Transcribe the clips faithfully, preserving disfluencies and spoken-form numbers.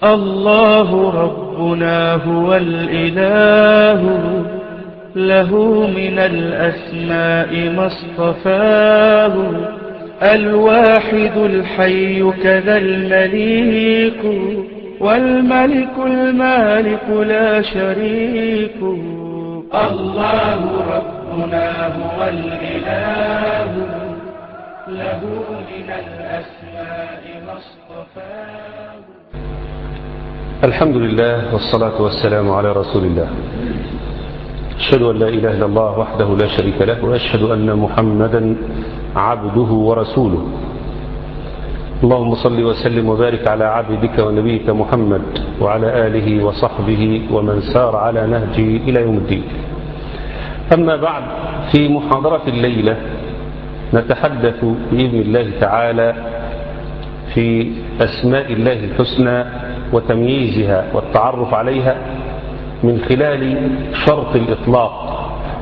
الله ربنا هو الإله، له من الأسماء ما اصطفاه، الواحد الحي كذا المليك، والملك المالك لا شريك. الله ربنا هو الإله، له من الأسماء ما اصطفاه. الحمد لله والصلاة والسلام على رسول الله. أشهد أن لا إله إلا الله وحده لا شريك له، وأشهد أن محمدا عبده ورسوله. اللهم صل وسلم وبارك على عبدك ونبيك محمد وعلى آله وصحبه ومن سار على نهجه إلى يوم الدين. أما بعد، في محاضرة الليلة نتحدث بإذن الله تعالى في أسماء الله الحسنى وتمييزها والتعرف عليها من خلال شرط الإطلاق.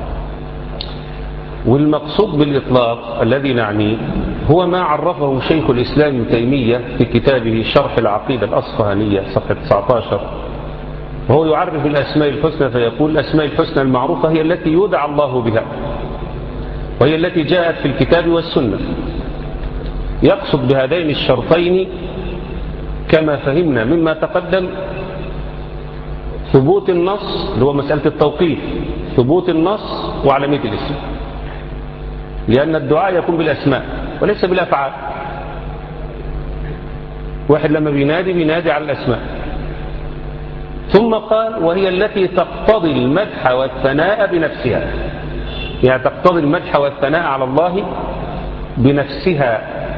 والمقصود بالإطلاق الذي نعنيه هو ما عرفه شيخ الإسلام ابن تيمية في كتابه شرح العقيدة الأصفهانية صفحة تسعة عشر، وهو يعرف الأسماء الحسنى فيقول: الأسماء الحسنى المعروفة هي التي يدعى الله بها، وهي التي جاءت في الكتاب والسنة. يقصد بهذين الشرطين كما فهمنا مما تقدم ثبوت النص، اللي هو مسألة التوقيف، ثبوت النص وعلمية الاسم، لأن الدعاء يكون بالأسماء وليس بالأفعال. واحد لما بينادي بينادي على الأسماء. ثم قال: وهي التي تقتضي المدح والثناء بنفسها، يعني تقتضي المدح والثناء على الله بنفسها.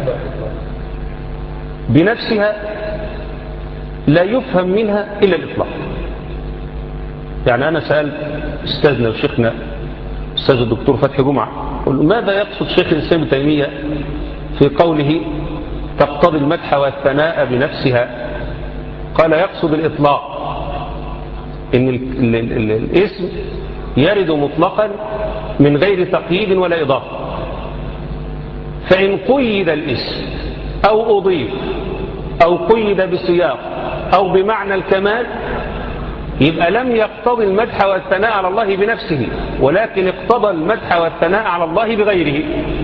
بنفسها لا يفهم منها إلا الإطلاق. يعني أنا سألت أستاذنا وشيخنا أستاذ الدكتور فتحي جمعة، قل له: ماذا يقصد شيخ الإسلام ابن تيمية في قوله تقتضي المدح والثناء بنفسها؟ قال: يقصد الإطلاق، إن ال ال ال الاسم يرد مطلقا من غير تقييد ولا إضافة. فإن قيد الاسم أو أضيف أو قيد بسياق أو بمعنى الكمال يبقى لم يقتضي المدح والثناء على الله بنفسه، ولكن اقتضى المدح والثناء على الله بغيره،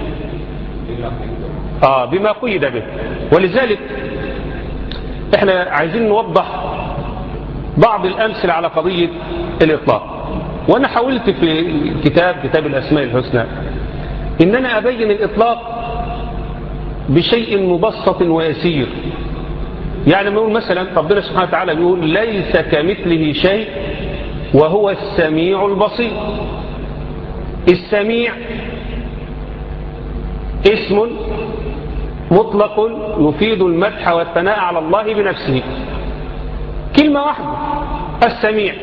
آه بما قيد به. ولذلك احنا عايزين نوضح بعض الأمثلة على قضية الإطلاق. وأنا حاولت في الكتاب كتاب الأسماء الحسنى إن أنا أبين الإطلاق بشيء مبسط ويسير. يعني ما يقول مثلا ربنا سبحانه وتعالى بيقول: ليس كمثله شيء وهو السميع البصير. السميع اسم مطلق يفيد المدح والثناء على الله بنفسه، كلمة واحدة. السميع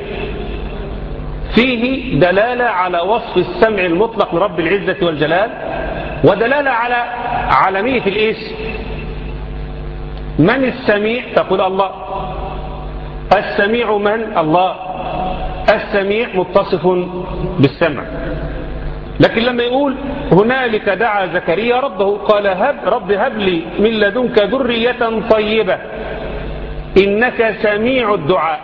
فيه دلالة على وصف السمع المطلق لرب العزة والجلال، ودلالة على عالمية الاسم. من السميع؟ تقول الله. السميع من؟ الله. السميع متصف بالسمع. لكن لما يقول: هنالك دعا زكريا ربه قال: هب رب هب لي من لدنك ذرية طيبة إنك سميع الدعاء.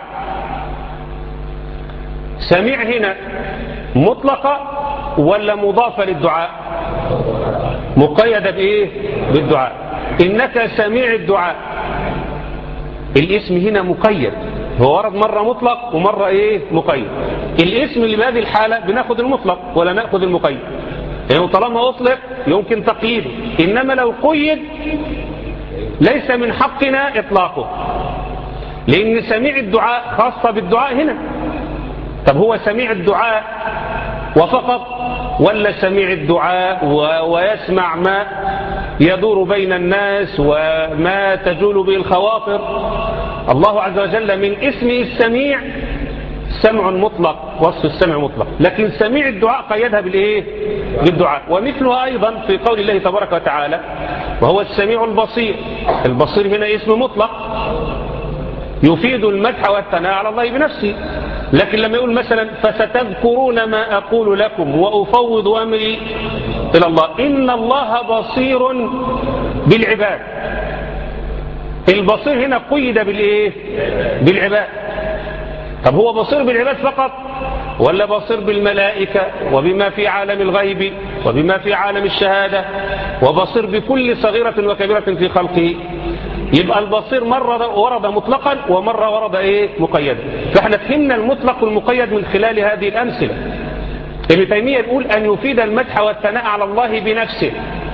سميع هنا مطلقة ولا مضافة للدعاء؟ مقيدة بإيه؟ بالدعاء. إنك سميع الدعاء، الاسم هنا مقيد، هو ورد مرة مطلق ومرة إيه؟ مقيد. الاسم اللي بهذه الحالة بناخد المطلق ولا نأخذ المقيد، يعني طالما أطلق يمكن تقييده، إنما لو قيد ليس من حقنا إطلاقه، لأن سميع الدعاء خاصة بالدعاء هنا. طب هو سميع الدعاء وفقط، ولا سميع الدعاء ويسمع ما يدور بين الناس وما تجول به الخواطر؟ الله عز وجل من اسمه السميع سمع مطلق، وصف السمع مطلق، لكن سميع الدعاء قيدها بالإيه؟ بالدعاء. ومثلها أيضا في قول الله تبارك وتعالى: وهو السميع البصير. البصير هنا اسم مطلق يفيد المدح والثناء على الله بنفسه. لكن لما يقول مثلا: فستذكرون ما أقول لكم وأفوض أمري إلى الله إن الله بصير بالعباد، البصير هنا قيد بالايه؟ بالعباد. طب هو بصير بالعباد فقط ولا بصير بالملائكة وبما في عالم الغيب وبما في عالم الشهادة وبصير بكل صغيرة وكبيرة في خلقه؟ يبقى البصير مرة ورد مطلقا ومرة ورد ايه؟ مقيدا. فاحنا فهمنا المطلق والمقيد من خلال هذه الأمثلة. ابن تيمية يقول أن يفيد المدح والثناء على الله بنفسه.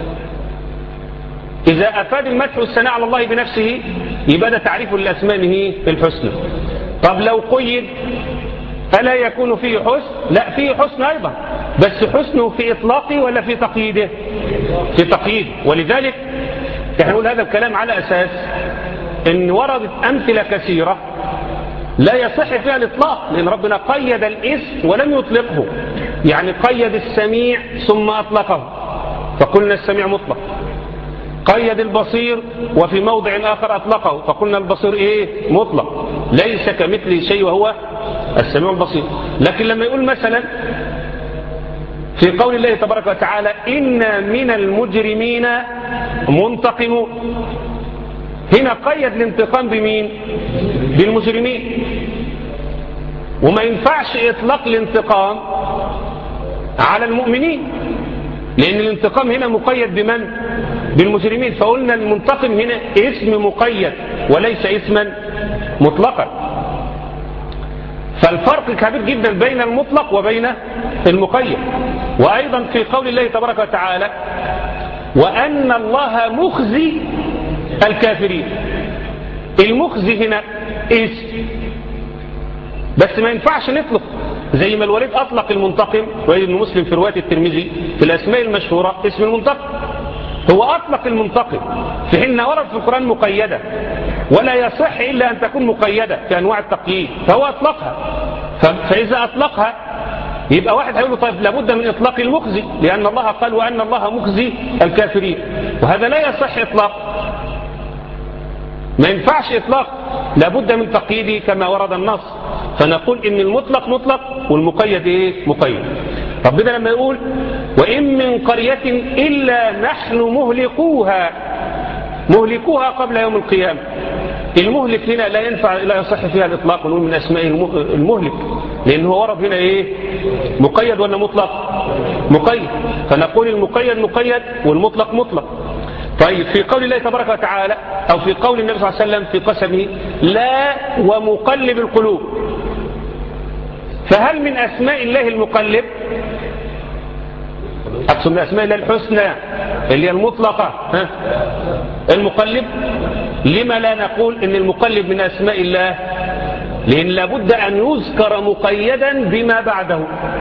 إذا أفاد المدح والثناء على الله بنفسه يبقى ده تعريف لأسمائه الحسنى. طب لو قيد ألا يكون فيه حسن؟ لا، فيه حسن أيضا، بس حسنه في إطلاقه ولا في تقييده؟ في تقييد. ولذلك احنا نقول هذا الكلام على أساس إن وردت أمثلة كثيرة لا يصح فيها الإطلاق، لأن ربنا قيد الاسم ولم يطلقه. يعني قيد السميع ثم أطلقه فقلنا السميع مطلق، قيد البصير وفي موضع آخر أطلقه فقلنا البصير إيه؟ مطلق، ليس كمثله شيء وهو السميع البصير. لكن لما يقول مثلا في قول الله تبارك وتعالى إنا من المجرمين منتقمون، هنا قيد الانتقام بمين؟ بالمجرمين. وما ينفعش إطلاق الانتقام على المؤمنين، لأن الانتقام هنا مقيد بمن؟ بالمجرمين. فقلنا المنتقم هنا اسم مقيد وليس اسما مطلقا. فالفرق كبير جدا بين المطلق وبين المقيد. وأيضا في قول الله تبارك وتعالى وأن الله مخزي الكافرين، المخزي هنا اسم، بس ما ينفعش نطلق زي ما الوليد أطلق المنتقم، وإذن ابن مسلم في رواية الترمذي في الأسماء المشهورة اسم المنتقم، هو أطلق المنتقم في حين ورد في القرآن مقيدة، ولا يصح إلا أن تكون مقيدة في أنواع التقييد، فهو أطلقها. فإذا أطلقها يبقى واحد هيقول له طيب لابد من إطلاق المخزي، لأن الله قال وأن الله مخزي الكافرين، وهذا لا يصح إطلاق، ما ينفعش إطلاق، لابد من تقييده كما ورد النص. فنقول إن المطلق مطلق والمقيد إيه؟ مقيد. ربنا لما يقول وإن من قرية إلا نحن مهلكوها، مهلكوها قبل يوم القيامة، المهلك هنا لا ينفع لا يصح فيها الإطلاق، ونقول من أسماء المهلك، لأنه ورد هنا إيه؟ مقيد ولا مطلق؟ مقيد. فنقول المقيد مقيد والمطلق مطلق. طيب في قول الله تبارك وتعالى أو في قول النبي صلى الله عليه وسلم في قسمه لا ومقلب القلوب، فهل من أسماء الله المقلب؟ أقصد من أسماء الله الحسنى اللي هي المطلقة، ها؟ المقلب. لما لا نقول إن المقلب من أسماء الله؟ لأن لابد أن يذكر مقيدا بما بعده.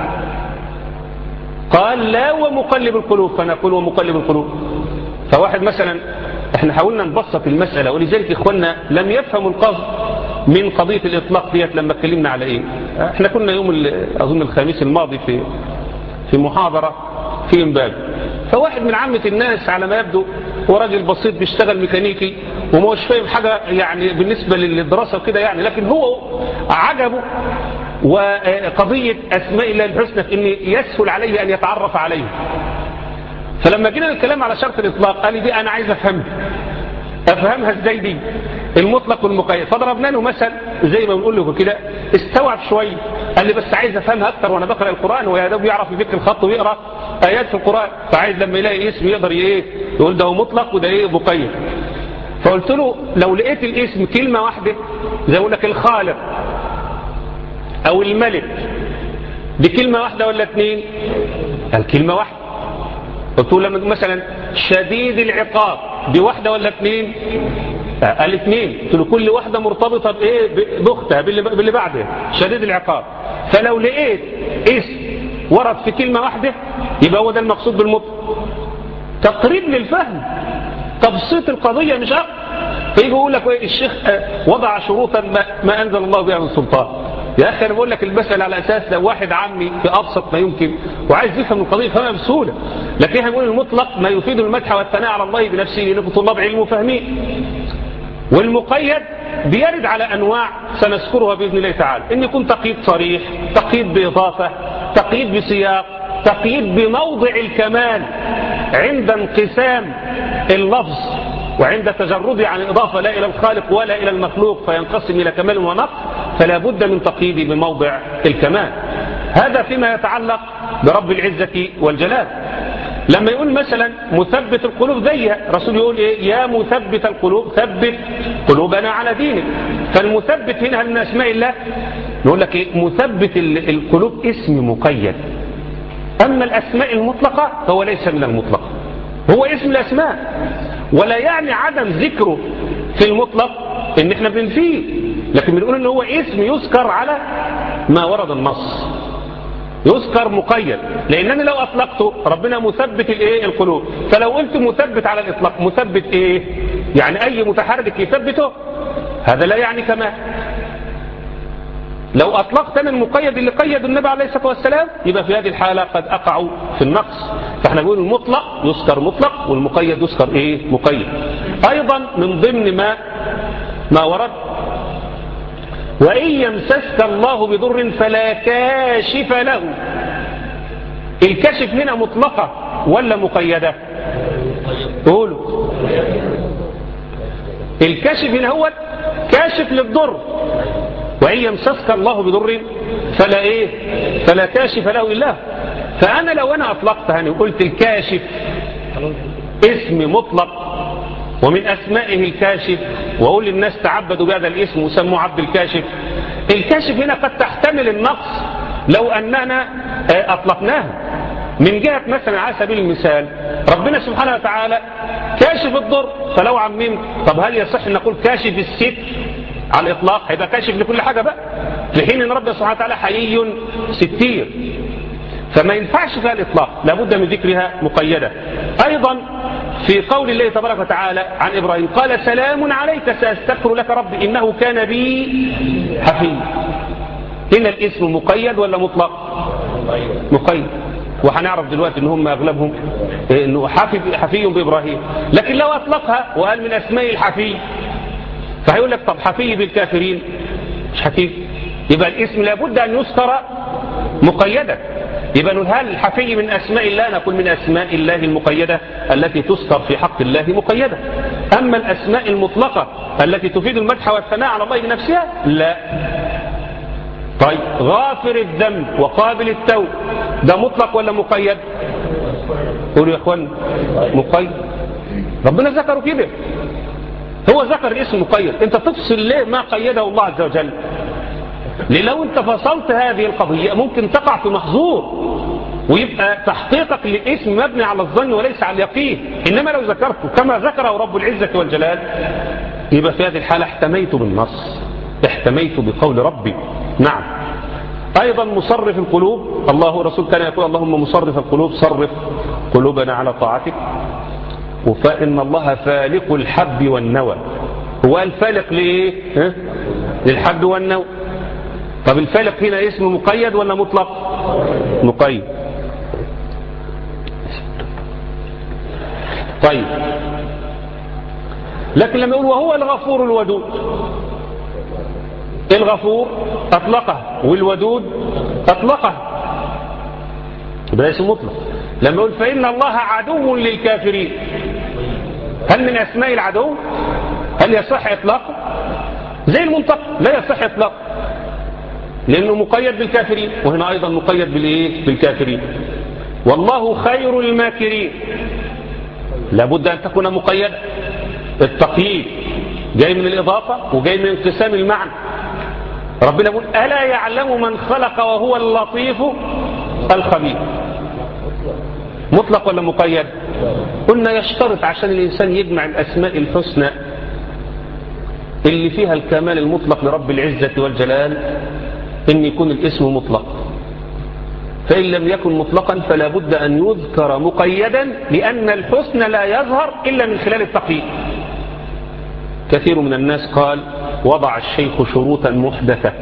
قال لا ومقلب القلوب، فنقول ومقلب القلوب. فواحد مثلا احنا حاولنا نبسط المسألة، ولذلك إخواننا لم يفهموا القصد من قضية الإطلاق ديت لما اتكلمنا على إيه. احنا كنا يوم أظن الخميس الماضي في في محاضرة في إمبابة، فواحد من عامة الناس على ما يبدو هو راجل بسيط بيشتغل ميكانيكي وما هوش فاهم حاجة يعني بالنسبة للدراسة وكده يعني، لكن هو عجبه وقضية أسماء الله الحسنى في إن يسهل عليه أن يتعرف عليه. فلما جينا الكلام على شرط الإطلاق قال لي دي أنا عايز أفهمها أفهمها إزاي دي المطلق والمقيد. فضربنا له مثل زي ما بنقول له كده، استوعب شوية، قال لي بس عايز أفهمها أكتر وأنا بقرأ القرآن، ويا دوب يعرف يفك الخط ويقرأ آيات في القرآن، فعايز لما يلاقي اسم يقدر إيه يقول ده هو مطلق وده إيه مقيد. فقلت له لو لقيت الاسم كلمة واحدة زي أقول لك الخالق أو الملك، دي كلمة واحدة ولا اثنين؟ قال كلمة واحدة. قلت له لما مثلا شديد العقاب، دي واحدة ولا اثنين؟ قال اثنين. قلت له كل واحدة مرتبطة بإيه؟ بأختها باللي بعدها، شديد العقاب. فلو لقيت اسم ورد في كلمة واحدة يبقى هو ده المقصود بالمطلق، تقريب للفهم، تبسيط القضية مش أكتر. فيجي يقول لك الشيخ وضع شروطا ما, ما أنزل الله بها من سلطان. يا أخي أنا بقول لك المسألة على أساس لو واحد عمي في أبسط ما يمكن وعايز يفهم القضية يفهمها بسهولة، لكن احنا بنقول المطلق ما يفيد المدح والثناء على الله بنفسه لأنكم طلاب علم وفاهمين، والمقيد بيرد على أنواع سنذكرها بإذن الله تعالى، إن يكون تقييد صريح، تقييد بإضافة، تقييد بسياق، تقييد بموضع الكمال عند انقسام اللفظ وعند تجردي عن الإضافة لا إلى الخالق ولا إلى المخلوق فينقسم إلى كمال ونقص، فلا بد من تقييدي بموضع الكمال. هذا فيما يتعلق برب العزة والجلال. لما يقول مثلا مثبت القلوب زيها، رسول يقول إيه؟ يا مثبت القلوب ثبت قلوبنا على دينك. فالمثبت هنا من أسماء الله، نقول لك إيه؟ مثبت القلوب اسم مقيد، أما الأسماء المطلقة فهو ليس من المطلق، هو اسم الأسماء، ولا يعني عدم ذكره في المطلق إن إحنا بنفيه، لكن بنقول إن هو اسم يذكر على ما ورد النص، يذكر مقيد. لأنني لو أطلقته ربنا مثبت الإيه؟ القلوب، فلو قلت مثبت على الإطلاق مثبت إيه؟ يعني أي متحرك يثبته، هذا لا يعني كمان. لو أطلقت من المقيد اللي قيد النبي عليه الصلاة والسلام يبقى في هذه الحالة قد أقعوا في النقص. فاحنا نقول المطلق يذكر مطلق والمقيد يذكر إيه؟ مقيد. أيضا من ضمن ما ما ورد وإن يمسسك الله بضر فلا كاشف له. الكشف هنا مطلقة ولا مقيدة؟ قولوا. الكشف هنا هو كاشف للضر، وإن يمسسك الله بضر فلا إيه؟ فلا كاشف له إلا. فأنا لو أنا أطلقت هنا وقلت الكاشف اسم مطلق ومن أسمائه الكاشف، وأقول للناس تعبدوا بهذا الاسم وسموا عبد الكاشف، الكاشف هنا قد تحتمل النقص لو أننا أطلقناه. من جهة مثلا على سبيل المثال ربنا سبحانه وتعالى كاشف الضر، فلو عممت طب هل يصح أن نقول كاشف الست على الإطلاق؟ هيبقى كاشف لكل حاجة بقى، في حين أن ربنا سبحانه وتعالى حيي ستير، فما ينفعش فيها الإطلاق، لابد من ذكرها مقيدة. أيضا في قول الله تبارك وتعالى عن إبراهيم قال سلام عليك سأستغفر لك ربي إنه كان بي حفي. هنا الاسم مقيد ولا مطلق؟ مقيد. وهنعرف دلوقتي ان هم اغلبهم انه حفي حفي بإبراهيم، لكن لو اطلقها وقال من اسماء الحفي فهيقول لك طب حفي بالكافرين مش حفي، يبقى الاسم لابد ان يذكر مقيدا. يبقى هل الحفي من أسماء الله؟ نقول من أسماء الله المقيدة التي تذكر في حق الله مقيدة. أما الأسماء المطلقة التي تفيد المدح والثناء على الله بنفسها لا. طيب غافر الذنب وقابل التوب ده مطلق ولا مقيد؟ قولوا يا اخوان. مقيد. ربنا ذكره كده، هو ذكر الاسم مقيد، انت تفصل ليه ما قيده الله عز وجل؟ لو انت فصلت هذه القضية ممكن تقع في محظور ويبقى تحقيقك للاسم مبني على الظن وليس على اليقين. انما لو ذكرته كما ذكره رب العزة والجلال يبقى في هذه الحالة احتميت بالنص، احتميت بقول ربي. نعم. ايضا مصرف القلوب، الله ورسول كان يقول اللهم مصرف القلوب صرف قلوبنا على طاعتك. وفإن الله فالق الحب والنوى. هو الفالق لإيه؟ للحب والنوى. طب الفالق هنا اسم مقيد ولا مطلق؟ مقيد. طيب لكن لما يقول وهو الغفور الودود، الغفور أطلقه والودود أطلقه، ده اسم مطلق. لما يقول فإن الله عدو للكافرين، هل من أسماء العدو؟ هل يصح إطلاقه؟ زي المنطق لا يصح إطلاقه لأنه مقيد بالكافرين، وهنا أيضا مقيد بالإيه؟ بالكافرين. والله خير الماكرين، لابد أن تكون مقيدة. التقييد جاي من الإضافة وجاي من انقسام المعنى. ربنا يقول ألا يعلم من خلق وهو اللطيف الخبير. مطلق ولا مقيد؟ قلنا يشترط عشان الإنسان يجمع الأسماء الحسنى اللي فيها الكمال المطلق لرب العزة والجلال إن يكون الاسم مطلق. فإن لم يكن مطلقا فلا بد أن يذكر مقيدا، لأن الحسن لا يظهر إلا من خلال التقييد. كثير من الناس قال وضع الشيخ شروطا محدثة،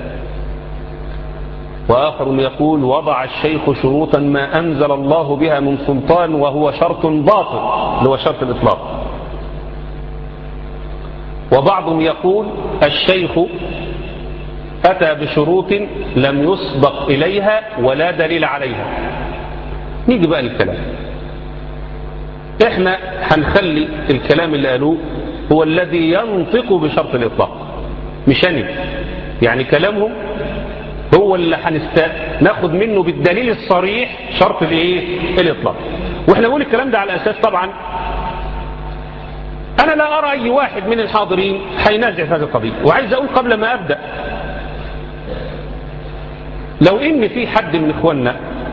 وآخر يقول وضع الشيخ شروطا ما أنزل الله بها من سلطان وهو شرط باطل اللي هو شرط الإطلاق. وبعضهم يقول الشيخ أتى بشروط لم يسبق إليها ولا دليل عليها. نيجي بقى للكلام. احنا هنخلي الكلام اللي قالوه هو الذي ينطق بشرط الإطلاق مش أنا. يعني كلامهم هو اللي هنست ناخد منه بالدليل الصريح شرط الايه الإطلاق. واحنا نقول الكلام ده على أساس طبعا أنا لا أرى أي واحد من الحاضرين هينازع في هذه القضية. وعايز أقول قبل ما أبدأ، لو إن في حد من إخواننا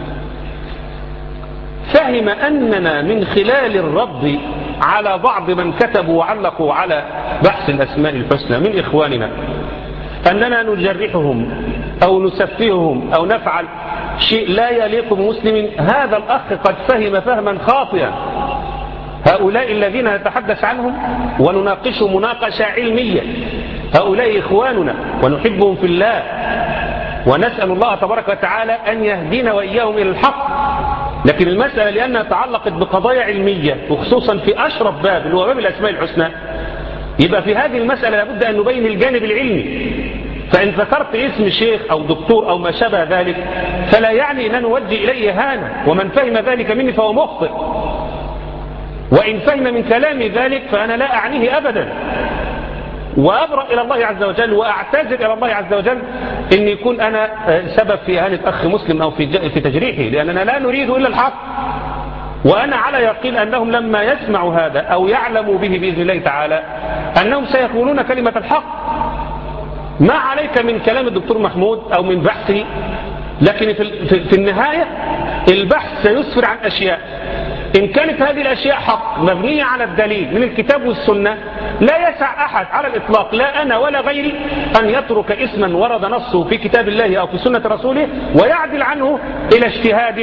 فهم أننا من خلال الرد على بعض من كتبوا وعلقوا على بحث الأسماء الحسنى من إخواننا أننا نجرحهم أو نسفههم أو نفعل شيء لا يليق بمسلم، هذا الأخ قد فهم فهما خاطئا. هؤلاء الذين نتحدث عنهم ونناقشهم مناقشة علمية، هؤلاء إخواننا ونحبهم في الله، ونسأل الله تبارك وتعالى أن يهدينا وإياهم إلى الحق. لكن المسألة لأنها تعلقت بقضايا علمية وخصوصا في أشرف باب اللي هو باب الأسماء الحسنى، يبقى في هذه المسألة لابد أن نبين الجانب العلمي. فإن ذكرت اسم شيخ أو دكتور أو ما شابه ذلك فلا يعني أن نوجه إليه إهانة، ومن فهم ذلك مني فهو مخطئ، وإن فهم من كلامي ذلك فأنا لا أعنيه أبدا، وأبرأ إلى الله عز وجل وأعتذر إلى الله عز وجل إن يكون أنا سبب في إهانة أخ مسلم أو في في تجريحه، لأننا لا نريد إلا الحق. وأنا على يقين أنهم لما يسمعوا هذا أو يعلموا به بإذن الله تعالى أنهم سيقولون كلمة الحق. ما عليك من كلام الدكتور محمود أو من بحثه، لكن في, في, في النهاية البحث سيسفر عن أشياء، إن كانت هذه الأشياء حق مبنية على الدليل من الكتاب والسنة لا يسع أحد على الإطلاق، لا أنا ولا غيري، أن يترك اسما ورد نصه في كتاب الله أو في سنة رسوله ويعدل عنه إلى اجتهاد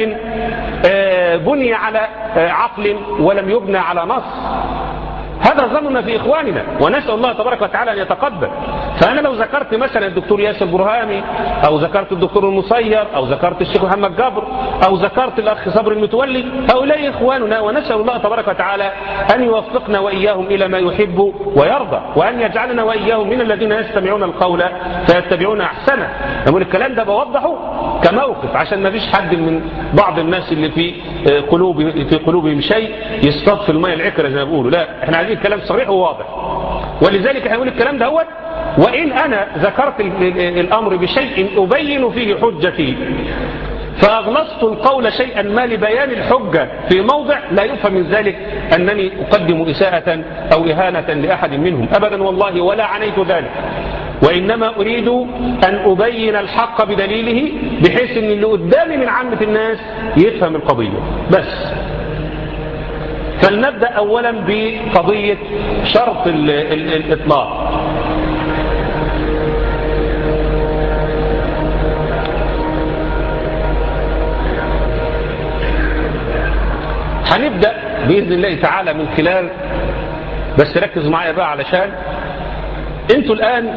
بني على عقل ولم يبنى على نص. هذا ظننا في إخواننا، ونسأل الله تبارك وتعالى أن يتقبل. فأنا لو ذكرت مثلا الدكتور ياسر برهامي أو ذكرت الدكتور المصير أو ذكرت الشيخ محمد جابر أو ذكرت الأخ صبر المتولي، هؤلاء إخواننا، ونسأل الله تبارك وتعالى أن يوفقنا وإياهم إلى ما يحب ويرضى، وأن يجعلنا وإياهم من الذين يستمعون القول فيتبعون أحسنه. نقول الكلام ده بوضحه كموقف عشان ما فيش حد من بعض الناس اللي في قلوب في قلوبهم شيء يصطاد في الماء العكرة زي ما بيقولوا. لا، احنا عايزين كلام صريح وواضح. ولذلك هنقول الكلام ده هو، وإن أنا ذكرت الأمر بشيء أبين فيه حجتي فأغلصت القول شيئا ما لبيان الحجة في موضع لا يفهم من ذلك أنني أقدم إساءة أو إهانة لأحد منهم أبدا والله، ولا عنيت ذلك، وإنما أريد أن أبين الحق بدليله بحيث أن اللي قدامي من عامة الناس يفهم القضية بس. فلنبدأ أولا بقضية شرط ال ال الإطلاق. هنبدأ بإذن الله تعالى من خلال، بس ركز معايا بقى علشان انتوا الآن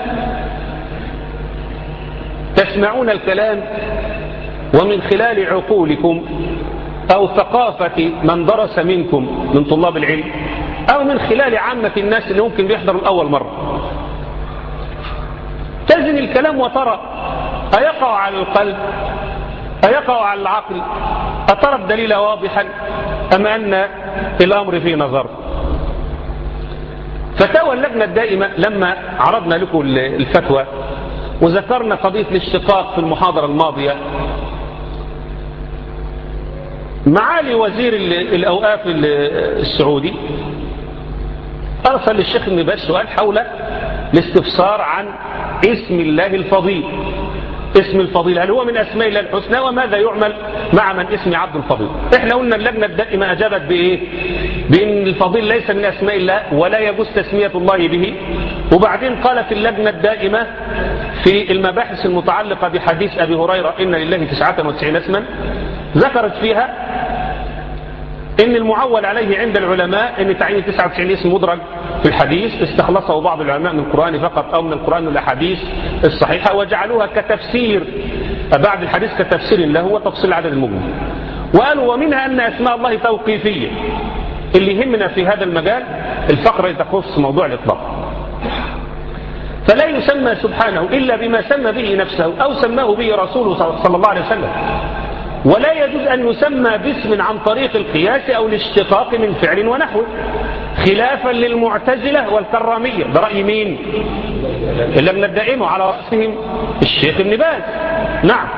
تسمعون الكلام ومن خلال عقولكم أو ثقافة من درس منكم من طلاب العلم أو من خلال عامة الناس اللي ممكن بيحضروا الأول مرة، تزن الكلام وترى أيقع على القلب أيقع على العقل، أترى الدليل واضحا أم أن الأمر فيه نظر. فتاوى اللجنة الدائمة لما عرضنا لكم الفتوى وذكرنا قضية الاشتقاق في المحاضرة الماضية، معالي وزير الأوقاف السعودي أرسل للشيخ ابن باز سؤال حول الاستفسار عن اسم الله الفضيل. اسم الفضيل هل هو من أسماء الله الحسنى، وماذا يعمل مع من اسم عبد الفضيل؟ احنا قلنا اللجنة الدائمة أجابت بإيه؟ بأن الفضيل ليس من أسماء الله ولا يجوز تسمية الله به. وبعدين قالت اللجنة الدائمة في المباحث المتعلقة بحديث أبي هريرة إن لله تسعة وتسعين اسما، ذكرت فيها إن المعول عليه عند العلماء إن تعيين تسعة وتسعين اسم مدرج في الحديث استخلصه بعض العلماء من القرآن فقط أو من القرآن والأحاديث الصحيحة، وجعلوها كتفسير بعد الحديث كتفسير له وتفصيل عدد المجمل. وقالوا ومنها أن أسماء الله توقيفية. اللي يهمنا في هذا المجال الفقرة تخص موضوع الإطلاق، فلا يسمى سبحانه إلا بما سمى به نفسه أو سماه به رسوله صلى الله عليه وسلم، ولا يجوز أن يسمى باسم عن طريق القياس أو الاشتقاق من فعل ونحوه. خلافا للمعتزلة والكرامية. ده رأي مين؟ اللي بندعمه على رأسهم الشيخ ابن باز. نعم.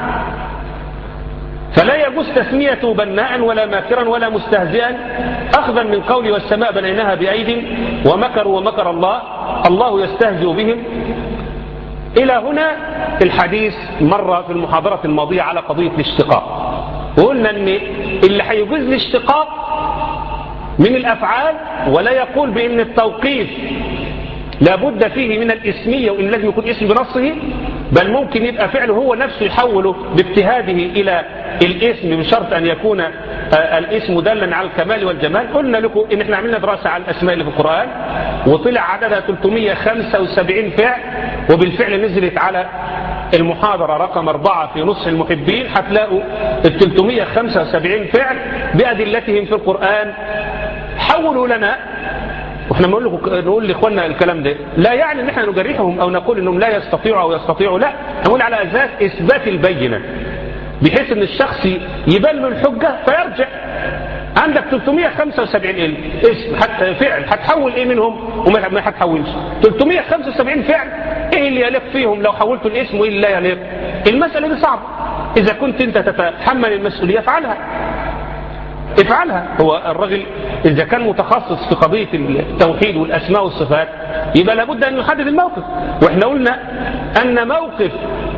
فلا يجوز تسميته بناء ولا ماكرا ولا مستهزئا، أخذا من قول والسماء بنيناها بأيد ومكروا ومكر الله، الله يستهزئ بهم. إلى هنا الحديث مر في المحاضرة الماضية على قضية الاشتقاق، وقلنا أن اللي هيجوز الاشتقاق من الأفعال ولا يقول بأن التوقيف لابد فيه من الاسمية وإن لازم يكون اسم بنصه، بل ممكن يبقى فعله هو نفسه يحوله باجتهاده إلى الاسم بشرط أن يكون الاسم دالا على الكمال والجمال. قلنا لكم إن احنا عملنا دراسة على الأسماء اللي في القرآن وطلع عددها ثلاثمائة وخمسة وسبعين فعل، وبالفعل نزلت على المحاضرة رقم أربعة في نصح المحبين هتلاقوا ال ثلاثمائة وخمسة وسبعين فعل بأدلتهم في القرآن. حولوا لنا، واحنا نقول نقول لاخواننا الكلام ده لا يعني ان احنا نجرحهم او نقول انهم لا يستطيعوا او يستطيعوا، لا، نقول على اساس اثبات البينه بحيث ان الشخص يبان له الحجه فيرجع. عندك ثلاثمائة وخمسة وسبعين اسم فعل، هتحول ايه منهم وما ما هتحولش؟ ثلاثمائة وخمسة وسبعين فعل ايه اللي يليق فيهم لو حولت الاسم وايه اللي لا يليق؟ المساله دي صعبه. اذا كنت انت تتحمل المسؤوليه افعلها افعلها. هو الرجل إذا كان متخصص في قضية التوحيد والأسماء والصفات يبقى لابد أن يحدد الموقف. وإحنا قلنا أن موقف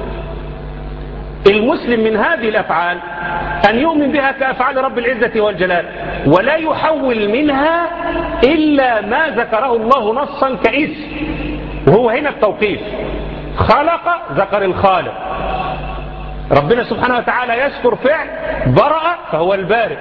المسلم من هذه الأفعال أن يؤمن بها كأفعال رب العزة والجلال ولا يحول منها إلا ما ذكره الله نصا كاسم، وهو هنا التوقيف. خلق ذكر الخالق، ربنا سبحانه وتعالى يذكر فعل برأ فهو البارئ،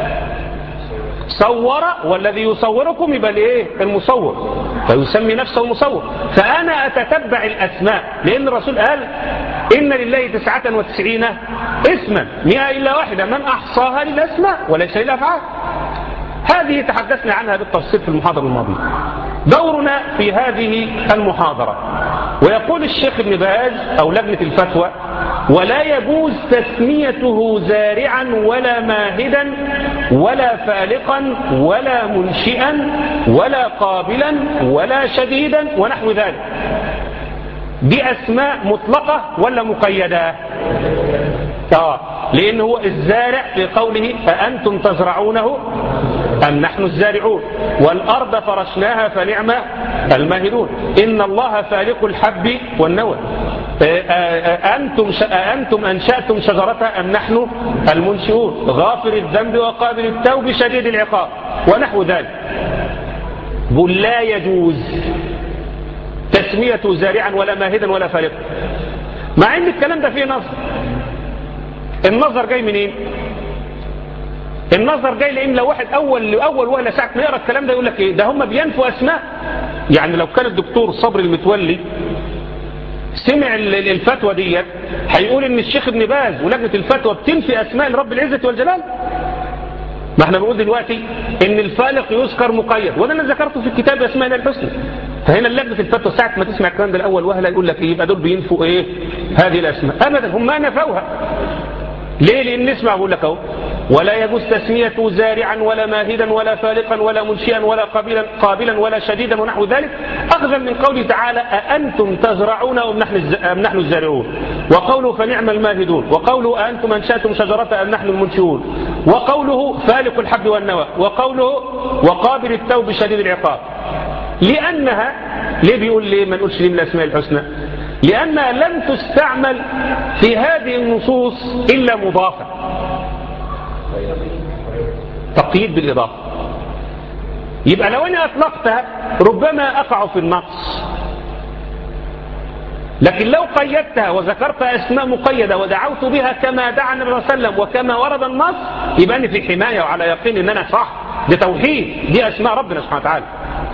صور والذي يصوركم يبقى الايه؟ المصور، فيسمي نفسه مصور. فأنا أتتبع الأسماء لأن الرسول قال إن لله تسعة وتسعين اسما مئة إلا واحدة من أحصاها للأسماء وليس للأفعال. هذه تحدثنا عنها بالتفصيل في المحاضرة الماضية. دورنا في هذه المحاضرة، ويقول الشيخ ابن باز أو لجنة الفتوى: ولا يجوز تسميته زارعا ولا ماهدا ولا فالقا ولا منشئا ولا قابلا ولا شديدا ونحو ذلك. دي أسماء مطلقة ولا مقيدة؟ آه لأن هو الزارع في قوله فأنتم تزرعونه أم نحن الزارعون والأرض فرشناها فنعم الماهدون إن الله فالق الحب والنوى أنتم, أنتم أنشأتم شجرتها أم نحن المنشئون غافر الذنب وقابل التوب شديد العقاب ونحو ذلك. بل لا يجوز تسميته زارعا ولا ماهدا ولا فالقا، مع ان الكلام ده فيه نظر. النظر جاي منين؟ النظر جاي لان لو واحد اول لاول وهله ساعه ما يقرا الكلام ده يقول لك ايه ده هم بينفوا اسماء. يعني لو كان الدكتور صبري المتولي سمع الفتوى ديت هيقول ان الشيخ ابن باز ولجنه الفتوى بتنفي اسماء لرب العزه والجلال. ما احنا بنقول دلوقتي ان الفالق يذكر مقيد، وانا اللي ذكرته في الكتاب اسماء الله الحسنى. فهنا لجنه الفتوى ساعه ما تسمع الكلام ده الاول وهله يقول لك ايه؟ يبقى دول بينفوا ايه؟ هذه الاسماء. ابدا، هم ما نفوها. ليه؟ لان نسمع بقول لك اهو: ولا يجوز تسميته زارعا ولا ماهدا ولا فالقا ولا منشئا ولا قابلا قابلا ولا شديدا ونحو ذلك، اخذا من قوله تعالى أأنتم تزرعون ام نحن ام نحن الزارعون، وقوله فنعم الماهدون، وقوله أأنتم انشأتم شجرة ام نحن المنشئون، وقوله فالق الحب والنوى، وقوله وقابل التوب شديد العقاب. لانها ليه بيقول ليه ما نقولش ليه من الاسماء الحسنى؟ لانها لم تستعمل في هذه النصوص الا مضافه، تقييد بالإضافة. يبقى لو أنا أطلقتها ربما أقع في النقص، لكن لو قيدتها وذكرت أسماء مقيدة ودعوت بها كما دعا النبي صلى الله عليه وسلم وكما ورد النص يبقى أنا في حماية وعلى يقين أن أنا صح. ده توحيد، دي أسماء ربنا سبحانه وتعالى.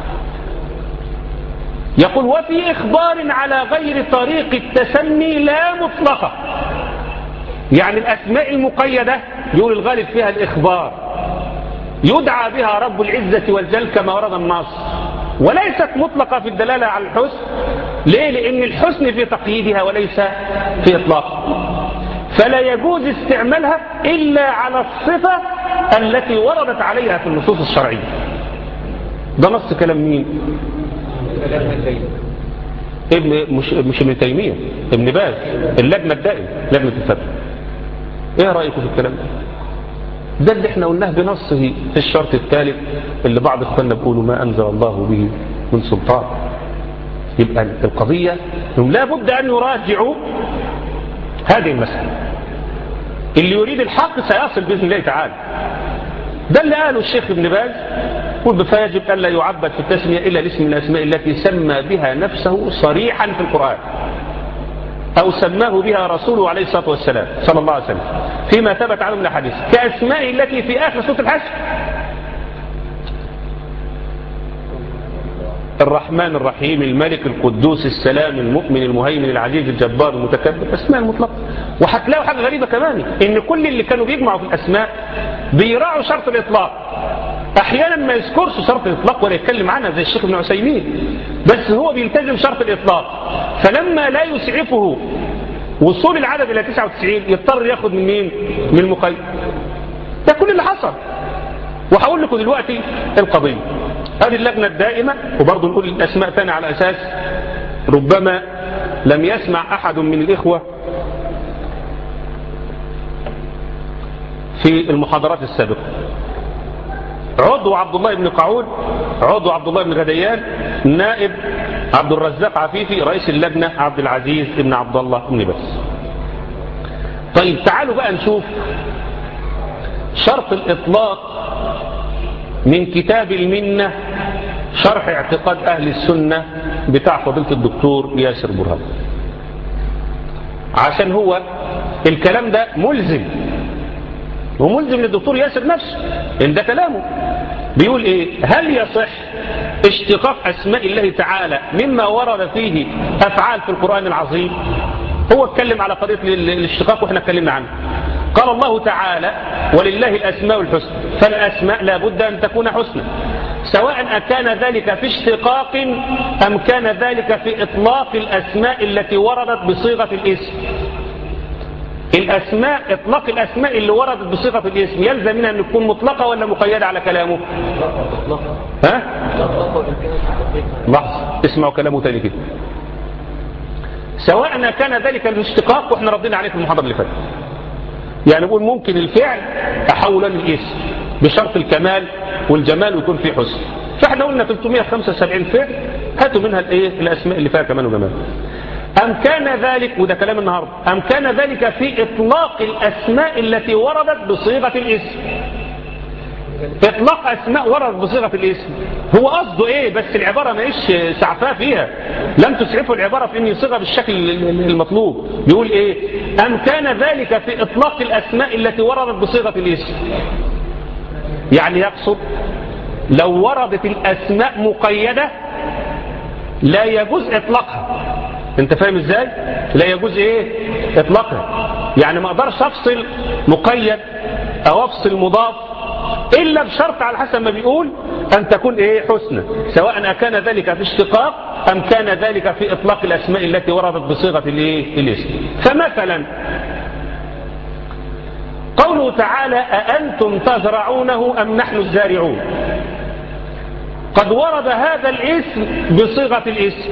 يقول: وفي إخبار على غير طريق التسمي لا مطلقة. يعني الأسماء المقيدة يقول الغالب فيها الإخبار، يدعى بها رب العزة والجل كما ورد النص، وليست مطلقة في الدلالة على الحسن. ليه؟ لأن الحسن في تقييدها وليس في إطلاقها، فلا يجوز استعمالها إلا على الصفة التي وردت عليها في النصوص الشرعية. ده نص كلام مين؟ ابن مش مش ابن تيمية، ابن باز، اللجنة الدائمة، لجنة الفتوى. ايه رأيكم في الكلام ده؟ ده اللي احنا قلناه بنصه في الشرط الثالث اللي بعض اخواننا بيقولوا ما انزل الله به من سلطان. يبقى القضية انهم لا بد ان يراجعوا هذه المسألة. اللي يريد الحق سيصل بإذن الله تعالى. ده اللي قاله الشيخ ابن باز، فيجب أن لا يعبد في التسمية إلا الاسم من الأسماء التي سمى بها نفسه صريحا في القرآن أو سماه بها رسوله عليه الصلاة والسلام صلى الله عليه وسلم فيما ثبت عنه من الحديث كأسماء التي في آخر سورة الحشر: الرحمن الرحيم، الملك القدوس السلام المؤمن المهيمن العزيز الجبار المتكبر، أسماء المطلقة. وهتلاقوا حاجة غريبة كمان، إن كل اللي كانوا بيجمعوا في الأسماء بيراعوا شرط الإطلاق. أحيانا ما يذكرش شرط الإطلاق ولا يتكلم عنها زي الشيخ ابن عثيمين، بس هو بيلتزم شرط الإطلاق. فلما لا يسعفه وصول العدد إلى تسعة وتسعين يضطر ياخد من مين؟ من المقيد. ده كل اللي حصل. وهقول لكم دلوقتي القضية. هذه اللجنة الدائمة، وبرضه نقول الأسماء ثانية على أساس ربما لم يسمع أحد من الإخوة في المحاضرات السابقة. عضو عبد الله بن قعود، عضو عبد الله بن غديان، نائب عبد الرزاق عفيفي، رئيس اللجنة عبد العزيز بن عبد الله بن بس. طيب تعالوا بقى نشوف شرط الإطلاق من كتاب المنة شرح اعتقاد أهل السنة بتاع فضيلة الدكتور ياسر برهان، عشان هو الكلام ده ملزم وملزم للدكتور ياسر نفسه. إن ده كلامه بيقول إيه؟ هل يصح اشتقاق أسماء الله تعالى مما ورد فيه أفعال في القرآن العظيم؟ هو اتكلم على قضية الاشتقاق واحنا اتكلمنا عنه. قال الله تعالى: ولله الأسماء الحسنى، فالأسماء لا بد أن تكون حسنى، سواء أكان ذلك في اشتقاق أم كان ذلك في إطلاق الأسماء التي وردت بصيغة الاسم. الأسماء، إطلاق الأسماء اللي وردت بصيغة الاسم يلزم منها أن تكون مطلقة ولا مقيدة على كلامه؟ ها؟ لحظة، اسمعوا كلامه تاني كده. سواء كان ذلك الاشتقاق، واحنا ردينا عليه في المحاضرة اللي فاتت. يعني نقول ممكن الفعل أحوله للاسم بشرط الكمال والجمال ويكون فيه حسن. فاحنا قلنا ثلاثمائة وخمسة وسبعين فعل، هاتوا منها الايه الأسماء اللي فيها كمال وجمال. أم كان ذلك، وده كلام النهاردة، أم كان ذلك في إطلاق الأسماء التي وردت بصيغة الاسم. إطلاق أسماء وردت بصيغة الاسم هو قصده إيه؟ بس العبارة ما إيش سعفاه فيها، لم تسعفه العبارة في أن يصيغها بالشكل المطلوب. بيقول إيه؟ أم كان ذلك في إطلاق الأسماء التي وردت بصيغة الاسم. يعني يقصد لو وردت الأسماء مقيدة لا يجوز إطلاقها. انت فاهم ازاي؟ لا يجوز ايه؟ اطلاقها. يعني ما اقدرش افصل مقيد او افصل مضاف الا بشرط على حسب ما بيقول ان تكون ايه؟ حسنى، سواء كان ذلك في اشتقاق ام كان ذلك في اطلاق الاسماء التي وردت بصيغه الايه؟ الاسم. فمثلا قوله تعالى: أأنتم تزرعونه ام نحن الزارعون، قد ورد هذا الاسم بصيغه الاسم.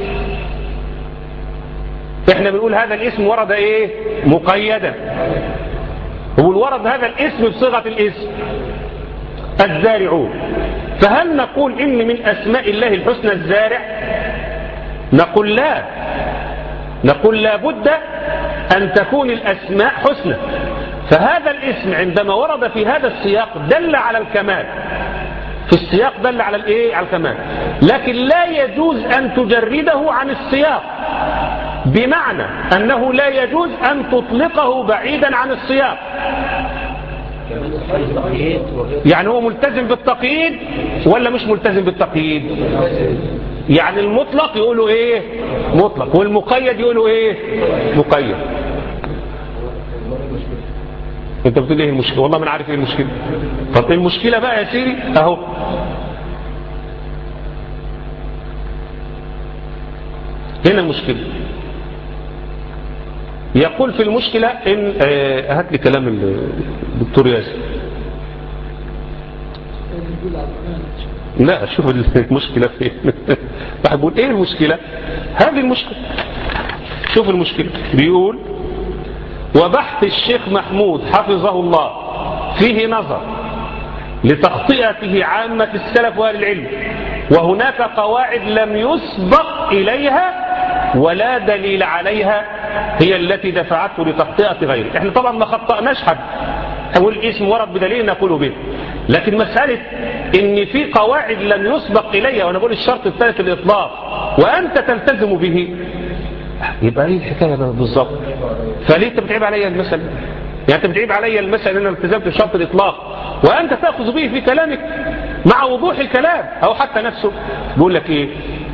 احنا بنقول هذا الاسم ورد ايه؟ مقيدا. هو ورد هذا الاسم بصيغة الاسم الزارعون. فهل نقول ان من اسماء الله الحسنى الزارع؟ نقول لا، نقول لا بد ان تكون الاسماء حسنى. فهذا الاسم عندما ورد في هذا السياق دل على الكمال، في السياق دل على الايه؟ على الكمال. لكن لا يجوز ان تجرده عن السياق، بمعنى أنه لا يجوز أن تطلقه بعيدا عن السياق. يعني هو ملتزم بالتقييد ولا مش ملتزم بالتقييد؟ يعني المطلق يقولوا ايه؟ مطلق، والمقيد يقولوا ايه؟ مقيد. انت بتقول ايه المشكلة؟ والله ما عارف ايه المشكلة. طب ايه المشكلة بقى يا سيري؟ اهو هنا المشكلة. يقول في المشكلة إن آه هات لي كلام الدكتور ياسر. لا شوف المشكلة فين. واحد بيقول ايه المشكلة؟ هذه المشكلة. شوف المشكلة بيقول وبحث الشيخ محمود حفظه الله فيه نظر لتخطئته عامة السلف وأهل العلم، وهناك قواعد لم يسبق إليها ولا دليل عليها هي التي دفعته لتخطئة غيره. احنا طبعا ما خطأناش حد، هو الاسم ورد بدليل نقول به، لكن مسألة ان في قواعد لم يسبق إليها، وانا بقول الشرط الثالث الإطلاق وأنت تلتزم به، يبقى ايه الحكاية بالظبط؟ فليه انت بتعيب عليا المسألة؟ يعني انت بتعيب عليا المسألة ان انا التزمت بشرط الإطلاق وأنت تأخذ به في كلامك مع وضوح الكلام. أو حتى نفسه بيقول لك ايه؟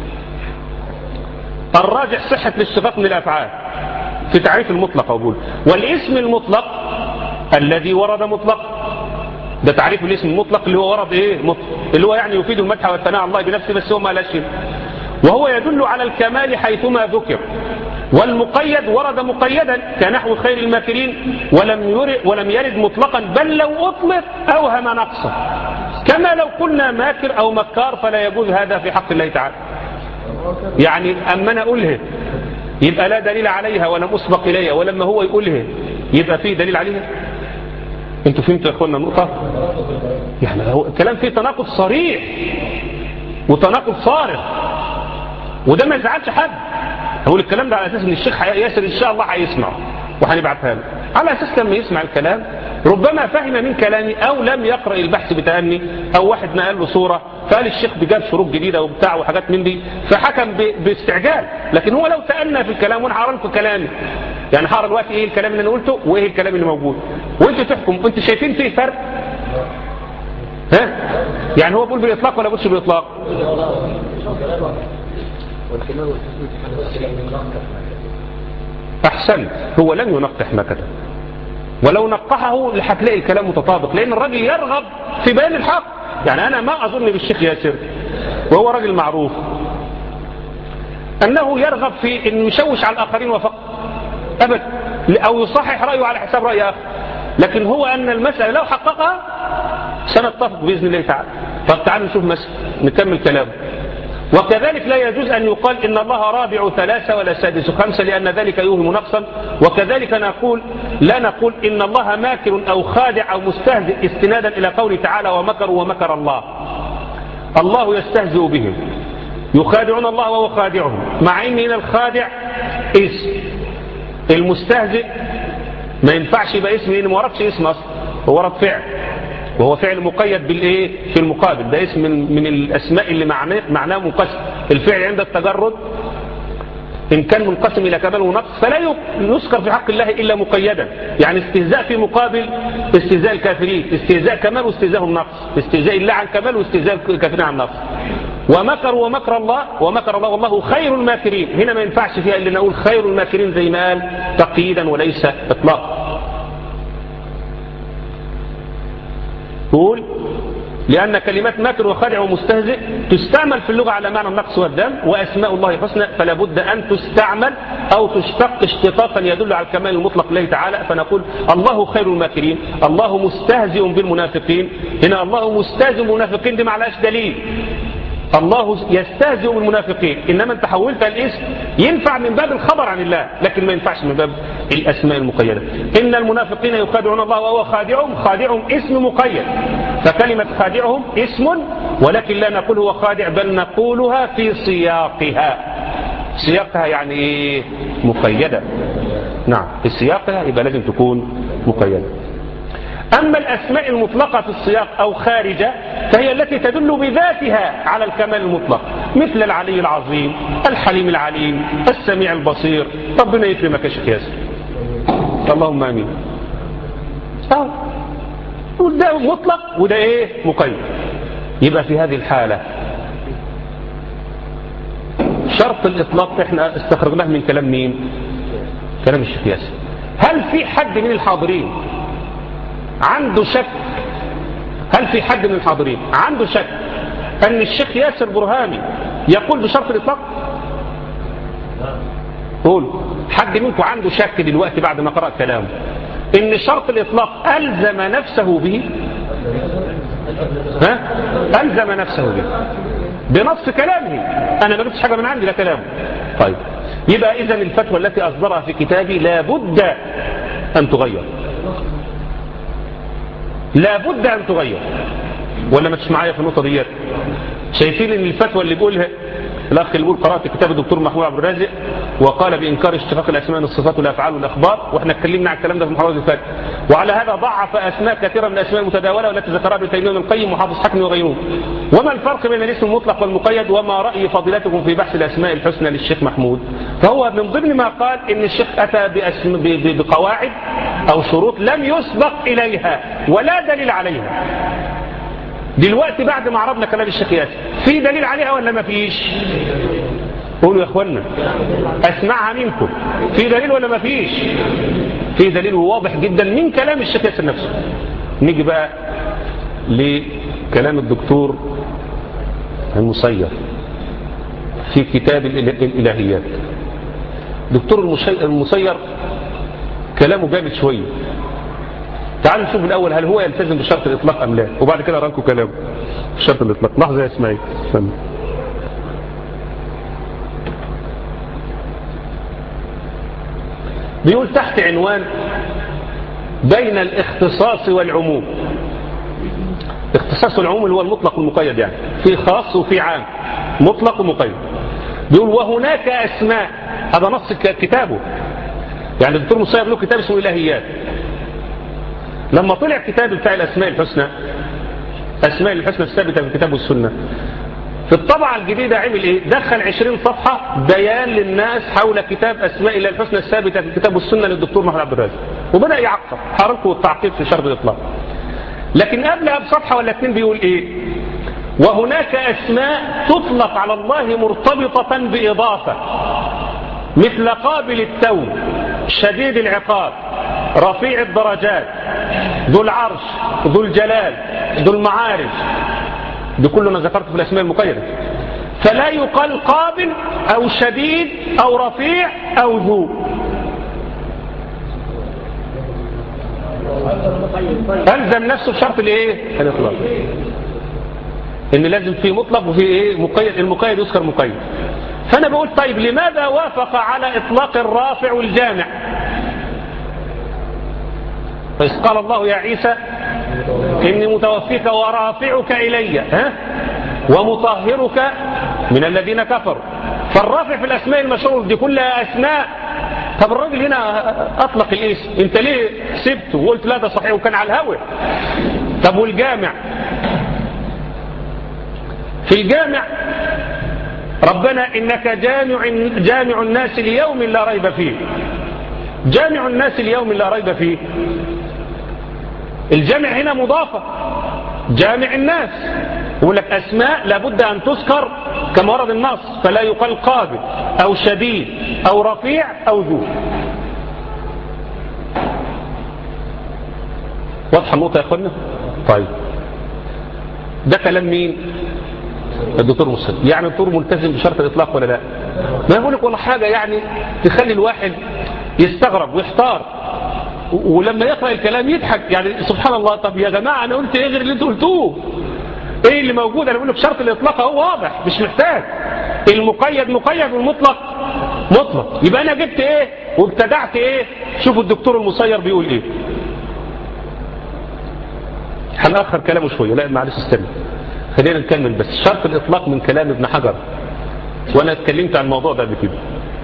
الراجح صحة الاشتقاق من الأفعال في تعريف المطلق، أقول والاسم المطلق الذي ورد مطلق، ده تعريف الاسم المطلق اللي هو ورد ايه مطلق، اللي هو يعني يفيد المدح والثناء على الله بنفسه بس هو ما لا شيء، وهو يدل على الكمال حيثما ذكر. والمقيد ورد مقيدا كنحو خير الماكرين ولم يرد, ولم يرد مطلقا، بل لو أطلق أوهم نقصا، كما لو قلنا ماكر أو مكار فلا يجوز هذا في حق الله تعالى. يعني أما أنا أقوله يبقى لا دليل عليها ولم أسبق إليها، ولما هو يقوله يبقى فيه دليل عليها. انتوا فهمتوا يا اخوانا النقطة؟ يعني هو الكلام فيه تناقض صريح وتناقض صارخ، وده ما يزعلش حد. هقول الكلام ده على اساس ان الشيخ ياسر ان شاء الله هيسمعه وهنبعتها له، على اساس لما يسمع الكلام ربما فهم من كلامي او لم يقرأ البحث بتأني، او واحد نقل له صورة فقال الشيخ بجاب شروط جديدة وبتاع وحاجات من دي فحكم باستعجال. لكن هو لو تأنى في الكلام، وانا هقرا لكم كلامي، يعني هقرا دلوقتي ايه الكلام اللي انا قلته وايه الكلام اللي موجود، وانتوا تحكم. انتوا شايفين فيه فرق؟ ها؟ يعني هو بيقول بالاطلاق ولا بيقولش بالاطلاق؟ احسنت، هو لم ينقح ما كتب، ولو نقحه هتلاقي الكلام متطابق، لان الراجل يرغب في بيان الحق. يعني انا ما اظن بالشيخ ياسر وهو راجل معروف انه يرغب في انه يشوش على الاخرين وفقط ابدا، او يصحح رايه على حساب راي اخر، لكن هو ان المساله لو حققها سنتفق باذن الله تعالى. طب تعالوا نشوف مثلا نكمل كلامه. وكذلك لا يجوز أن يقال إن الله رابع ثلاثة ولا سادس خمسة، لأن ذلك يوهم نقصا. وكذلك نقول لا نقول إن الله ماكر أو خادع أو مستهزئ استنادا إلى قوله تعالى ومكروا ومكر الله. الله يستهزئ بهم، يخادعون الله وهو خادعهم، مع إن هنا الخادع اسم، المستهزئ ما ينفعش يبقى اسم لأنه ما وردش اسم أصلا، هو ورد فعل، وهو فعل مقيد بالايه في المقابل، ده اسم من, من الاسماء اللي معناه معناه منقسم. الفعل عند التجرد ان كان منقسم الى كمال ونقص فلا يذكر في حق الله الا مقيدا، يعني استهزاء في مقابل استهزاء الكافرين، استهزاء كمال واستهزاء النقص، استهزاء الله عن كمال واستهزاء الكافرين عن نقص. ومكروا ومكر الله ومكر الله والله خير الماكرين، هنا ما ينفعش فيها الا نقول خير الماكرين زي ما قال تقييدا وليس اطلاقا. تقول لأن كلمات ماكر وخادع ومستهزئ تستعمل في اللغة على معنى النقص والذم، وأسماء الله حسنى فلا بد أن تستعمل أو تشتق اشتقاقا يدل على الكمال المطلق لله تعالى. فنقول الله خير الماكرين، الله مستهزئ بالمنافقين. هنا الله مستهزئ بالمنافقين دي معلهاش دليل، الله يستهزئ بالمنافقين، إنما انت حولت الاسم ينفع من باب الخبر عن الله، لكن ما ينفعش من باب الأسماء المقيدة. إن المنافقين يخادعون الله وهو خادعهم، خادعهم اسم مقيد، فكلمة خادعهم اسم، ولكن لا نقول هو خادع بل نقولها في سياقها. سياقها يعني إيه؟ مقيدة. نعم في سياقها يبقى لازم تكون مقيدة. أما الأسماء المطلقة في السياق أو خارجة فهي التي تدل بذاتها على الكمال المطلق، مثل العلي العظيم، الحليم العليم، السميع البصير. ربنا يكرمك يا شيخ ياسر، اللهم آمين. أه. وده مطلق وده إيه؟ مقيد. يبقى في هذه الحالة شرط الإطلاق احنا استخرجناه من كلام مين؟ كلام الشيخ ياسر. هل في حد من الحاضرين عنده شك؟ هل في حد من الحاضرين عنده شك أن الشيخ ياسر برهامي يقول بشرط الإطلاق؟ قول حد منكم عنده شك دلوقتي بعد ما قرأ كلامه إن شرط الإطلاق ألزم نفسه به؟ ها؟ ألزم نفسه به بنص كلامه، أنا ما جبتش حاجة من عندي، ده كلامه. طيب يبقى إذن الفتوى التي أصدرها في كتابي لابد أن تغير، لابد أن تغير. ولا ما تش معايا في النقطة ديت؟ شايفين ان الفتوى اللي بيقولها الاخ اللي بيقول قرات كتاب الدكتور محمود عبد الرازق وقال بانكار اشتقاق الاسماء من الصفات والافعال والاخبار، واحنا اتكلمنا عن الكلام ده في المحاضره اللي فاتت، وعلى هذا ضعف اسماء كثيره من الاسماء المتداوله والتي ذكرها ابن تيميه القيم وحافظ حكمي وغيرهم. وما الفرق بين الاسم المطلق والمقيد؟ وما راي فضيلتكم في بحث الاسماء الحسنى للشيخ محمود؟ فهو من ضمن ما قال ان الشيخ اتى بأسم بقواعد او شروط لم يسبق اليها ولا دليل عليها. دلوقتي بعد ما عرضنا كلام الشيخ ياسر في دليل عليها ولا ما فيش؟ قولوا يا اخوانا، اسمعها منكم، في دليل ولا ما فيش؟ في دليل واضح جدا من كلام الشيخ ياسر نفسه. نيجي بقى لكلام الدكتور المسير في كتاب الالهيات. دكتور المسير كلامه جامد شويه. تعالوا نشوف الأول هل هو يلتزم بشرط الإطلاق أم لا، وبعد كده أراكم كلامه بشرط الإطلاق. لحظة يا إسماعيل. بيقول تحت عنوان بين الاختصاص والعموم. اختصاص والعموم اللي هو المطلق والمقيد، يعني في خاص وفي عام، مطلق ومقيد. بيقول وهناك أسماء، هذا نص كتابه، يعني الدكتور مصير له كتاب اسمه الإلهيات. لما طلع كتاب بتاع الأسماء الحسنى، أسماء الحسنى الثابتة في الكتاب والسنة، في الطبعة الجديدة عمل إيه؟ دخل عشرين صفحة بيان للناس حول كتاب أسماء الله الحسنى الثابتة في الكتاب والسنة للدكتور محمود عبد الرازق، وبدأ يعقب حركه والتعقيب في شرط الإطلاق. لكن قبلها بصفحة ولا اتنين بيقول إيه؟ وهناك أسماء تطلق على الله مرتبطة بإضافة، مثل قابل التوب، شديد العقاب، رفيع الدرجات، ذو العرش، ذو الجلال، ذو المعارج. دي كلنا ذكرت في الأسماء المقيدة. فلا يقال قابل أو شديد أو رفيع أو ذو. ألزم نفسه بشرط الإيه؟ الإطلاق. إن لازم في مطلق وفي إيه؟ مقيد. المقيد يذكر مقيد. فأنا بقول طيب لماذا وافق على إطلاق الرافع والجامع؟ فإذ قال الله يا عيسى إني متوفيك ورافعك إلي، ها؟ ومطهرك من الذين كفروا. فالرافع في الأسماء المشهور دي كلها أسماء. طب الراجل هنا أطلق الاسم، أنت ليه سبته وقلت لا ده صحيح وكان على الهوى؟ طب والجامع؟ في الجامع ربنا إنك جامع, جامع الناس ليوم لا ريب فيه. جامع الناس ليوم لا ريب فيه، الجامع هنا مضافة، جامع الناس. يقول لك أسماء لابد أن تذكر كما ورد النص، فلا يقال قابل أو شديد أو رفيع أو ذو. واضحة النقطة يا أخوانا؟ طيب ده كلام مين؟ الدكتور مسلم. يعني الدكتور ملتزم بشرط الإطلاق ولا لا؟ ما يقول لك والله حاجة يعني تخلي الواحد يستغرب ويحتار، ولما يقرأ الكلام يضحك. يعني سبحان الله، طب يا جماعة أنا قلت إيه غير اللي أنتوا قلتوه؟ إيه اللي موجود؟ أنا بقول لك شرط الإطلاق هو واضح، مش محتاج. المقيد مقيد والمطلق مطلق. يبقى أنا جبت إيه وابتدعت إيه؟ شوفوا الدكتور المسير بيقول إيه. هنأخر كلامه شوية، لا معلش استنى، خلينا نكمل بس. شرط الإطلاق من كلام ابن حجر، وأنا اتكلمت عن الموضوع ده قبل كده.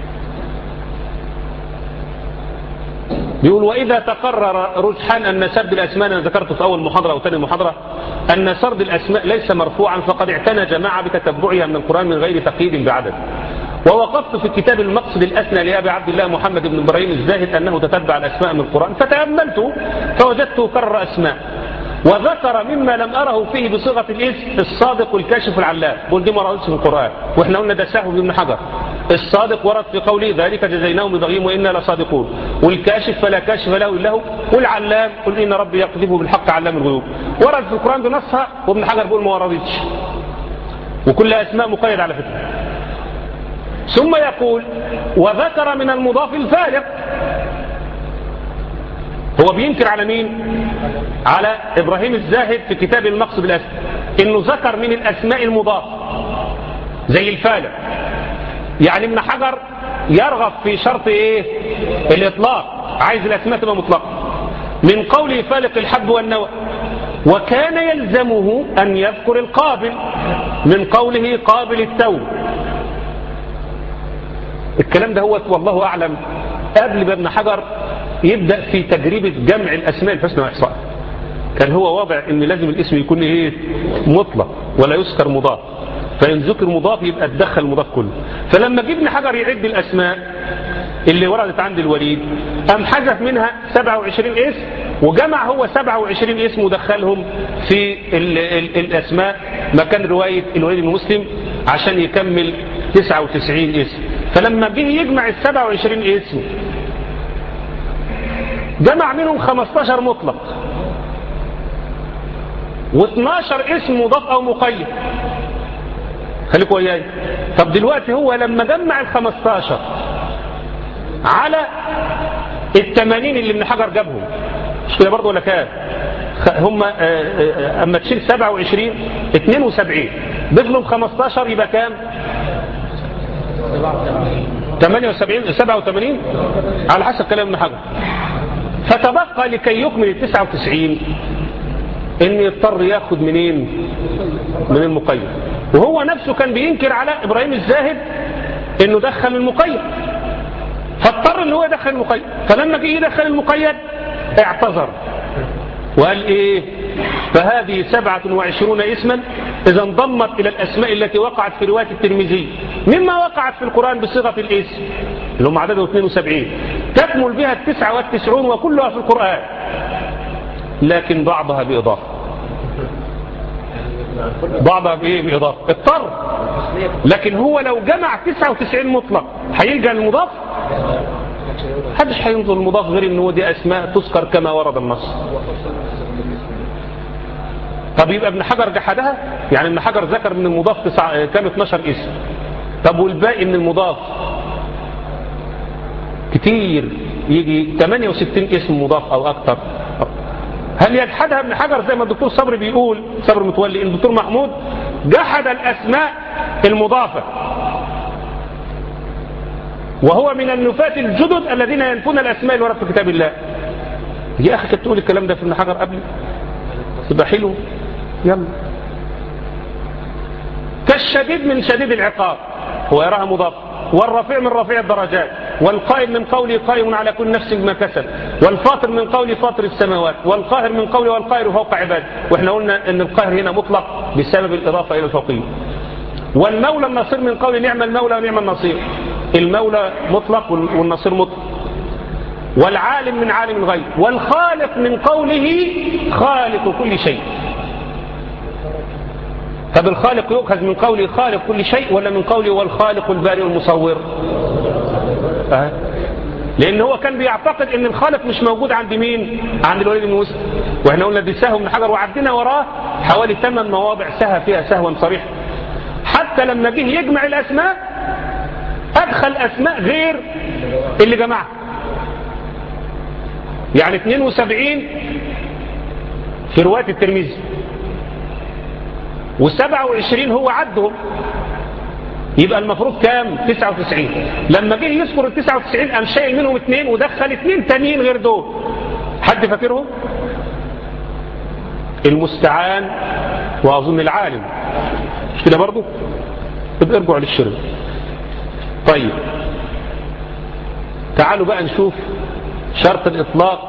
بيقول وإذا تقرر رجحان أن سرد الأسماء، أنا ذكرته في أول محاضرة أو ثاني محاضرة، أن سرد الأسماء ليس مرفوعا، فقد اعتنى جماعة بتتبعها من القرآن من غير تقييد بعدد. ووقفت في كتاب المقصد الأسنى لأبي عبد الله محمد بن إبراهيم الزاهد أنه تتبع الأسماء من القرآن، فتأملته فوجدته كرر أسماء، وذكر مما لم أره فيه بصيغة الاسم الصادق والكاشف العلام. بقول دي ما رأيتش في القرآن، وإحنا قلنا ده سهو ابن حجر. الصادق ورد في قوله ذلك جزيناهم ببغيهم وإنا لصادقون، والكاشف فلا كاشف له إلا هو، والعلام قل إن ربي يقذفه بالحق علام الغيوب. ورد في القرآن بنصها، وابن حجر بيقول ما وردتش، وكل أسماء مقيد على فكرة. ثم يقول وذكر من المضاف الفارق. هو هو بينكر على مين؟ على إبراهيم الزاهد في كتاب المقصد الأسمى، إنه ذكر من الأسماء المضاف زي الفالق. يعني ابن حجر يرغب في شرط إيه؟ الإطلاق، عايز الأسماء تبقى مطلقة. من قوله فالق الحب والنوى، وكان يلزمه أن يذكر القابل من قوله قابل التوب. الكلام ده هو والله أعلم قبل ما ابن حجر يبدأ في تجربة جمع الأسماء الحسنى وإحصائها، كان هو واضع ان لازم الاسم يكون ايه؟ مطلق ولا يذكر مضاف، فإن ذكر مضاف يبقى تدخل المضاف كله. فلما ابن حجر يعد الأسماء اللي وردت عند الوليد قام حذف منها سبعة وعشرين اسم، وجمع هو سبعة وعشرين اسم ودخلهم في ال ال الأسماء مكان رواية الوليد بن مسلم عشان يكمل تسعة وتسعين اسم. فلما جه يجمع ال سبعة وعشرين اسم جمع منهم خمستاشر مطلق واثناشر اسم مضاف او مقيد. خليكوا وياي. طب دلوقتي هو لما جمع ال خمستاشر على ال ثمانين اللي ابن حجر جابهم، مش كده برضه ولا كام؟ هم اما تشيل سبعة وعشرين اثنين وسبعين ضيف لهم خمستاشر يبقى كام؟ ثمانية وسبعين سبعة وثمانين على حسب كلام ابن حجر. فتبقى لكي يكمل ال تسعة وتسعين ان يضطر ياخد منين؟ من المقيد. وهو نفسه كان بينكر على ابراهيم الزاهد انه دخل المقيد، فاضطر ان هو يدخل المقيد. فلما جه يدخل المقيد اعتذر وقال ايه؟ فهذه سبعة وعشرون اسما اذا انضمت الى الاسماء التي وقعت في رواية الترمذي مما وقعت في القرآن بصيغة الاسم اللي هم عدده اثنين وسبعين تكمل بها التسعة والتسعون وكلها في القرآن، لكن بعضها بإضافة. بعضها بإيه؟ بإضافة. اضطر. لكن هو لو جمع تسعة وتسعين مطلق هيلجأ المضاف؟ محدش هينظر المضاف غير ان هو دي اسماء تذكر كما ورد النص. طب يبقى ابن حجر جحدها؟ يعني ابن حجر ذكر من المضاف تسعة كام؟ اثناشر اسم. طب والباقي من المضاف كتير، يجي ثمانية وستين اسم مضاف او اكتر. هل يجحدها ابن حجر زي ما الدكتور صبري بيقول، صبري متولي، الدكتور محمود جحد الاسماء المضافة وهو من النفاة الجدد الذين ينفون الاسماء اللي ورد في كتاب الله؟ يا اخي كنت تقول الكلام ده في ابن حجر قبل يبقى حلو. يلا. كالشديد من شديد العقاب هو يراها مضاف، والرفيع من رفيع الدرجات، والقائم من قوله قائم على كل نفس بما كسب، والفاطر من قوله فاطر السماوات، والقاهر من قوله والقاهر فوق عباده. واحنا قلنا ان القاهر هنا مطلق بسبب الاضافه الى الفوقيه. والمولى النصير من قوله نعم المولى ونعم النصير، المولى مطلق والنصير مطلق. والعالم من عالم الغيب، والخالق من قوله خالق كل شيء. طب الخالق يؤخذ من قوله خالق كل شيء ولا من قوله والخالق البارئ المصور؟ أه. لان هو كان بيعتقد ان الخالق مش موجود عند مين؟ عند الوليد بن مسلم. واحنا قلنا دي سهو من حجر وعدنا وراه حوالي ثمان مواضع سهى فيها سهوا صريح. حتى لما جه يجمع الاسماء ادخل اسماء غير اللي جمعها. يعني اثنين وسبعين في رواية الترمذي وسبعة وعشرين هو عدهم، يبقى المفروض كام؟ تسعة وتسعين. لما جه يذكر ال تسعة وتسعين قام شايل منهم اثنين ودخل اثنين تانيين غير دول. حد فاكرهم؟ المستعان واظن العالم، مش كده برضه؟ ابقى ارجعوا للشرب. طيب تعالوا بقى نشوف شرط الإطلاق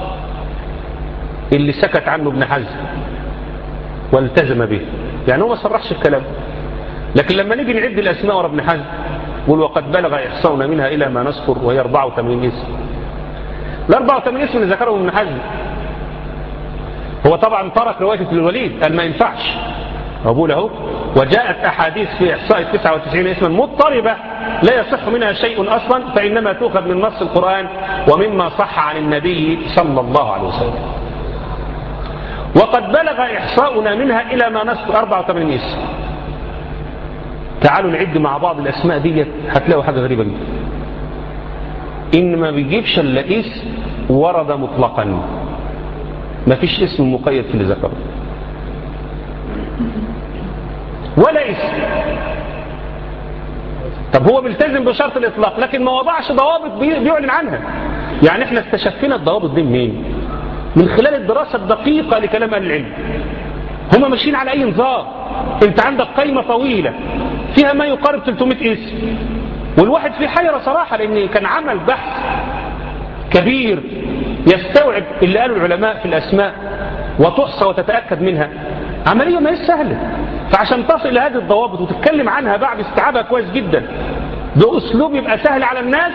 اللي سكت عنه ابن حزم والتزم به. يعني هو ما صرحش الكلام، لكن لما نيجي نعد الأسماء ورا ابن حزم يقول وقد بلغ إحصاؤنا منها إلى ما نذكر وهي أربعة وثمانين اسم. ال أربعة وثمانين اسم اللي ذكرهم ابن حزم هو طبعا ترك رواية الوليد قال ما ينفعش. أقول اهو وجاءت أحاديث في إحصاء تسعة وتسعين اسما مضطربة لا يصح منها شيء أصلا، فإنما تؤخذ من نص القرآن ومما صح عن النبي صلى الله عليه وسلم. وقد بلغ إحصاؤنا منها إلى ما نذكر أربعة وثمانين اسم. تعالوا نعد مع بعض الأسماء دي هتلاقوا حاجة غريبة جدا. إن ما بيجيبش إلا اسم ورد مطلقا، ما فيش اسم مقيد في اللي ذكره ولا اسم. طب هو بيلتزم بشرط الإطلاق لكن ما وضعش ضوابط بيعلن عنها. يعني احنا استشفينا الضوابط دي منين؟ من خلال الدراسة الدقيقة لكلام أهل العلم. هما ماشيين على أي نظام؟ انت عندك قائمة طويلة فيها ما يقارب ثلاثمائة اسم، والواحد في حيرة صراحة، لأن كان عمل بحث كبير يستوعب اللي قالوا العلماء في الأسماء وتحصى وتتأكد منها. عملية ما هي سهلة. فعشان تصل إلى هذه الضوابط وتتكلم عنها بعد استيعابها كويس جدا بأسلوب يبقى سهل على الناس،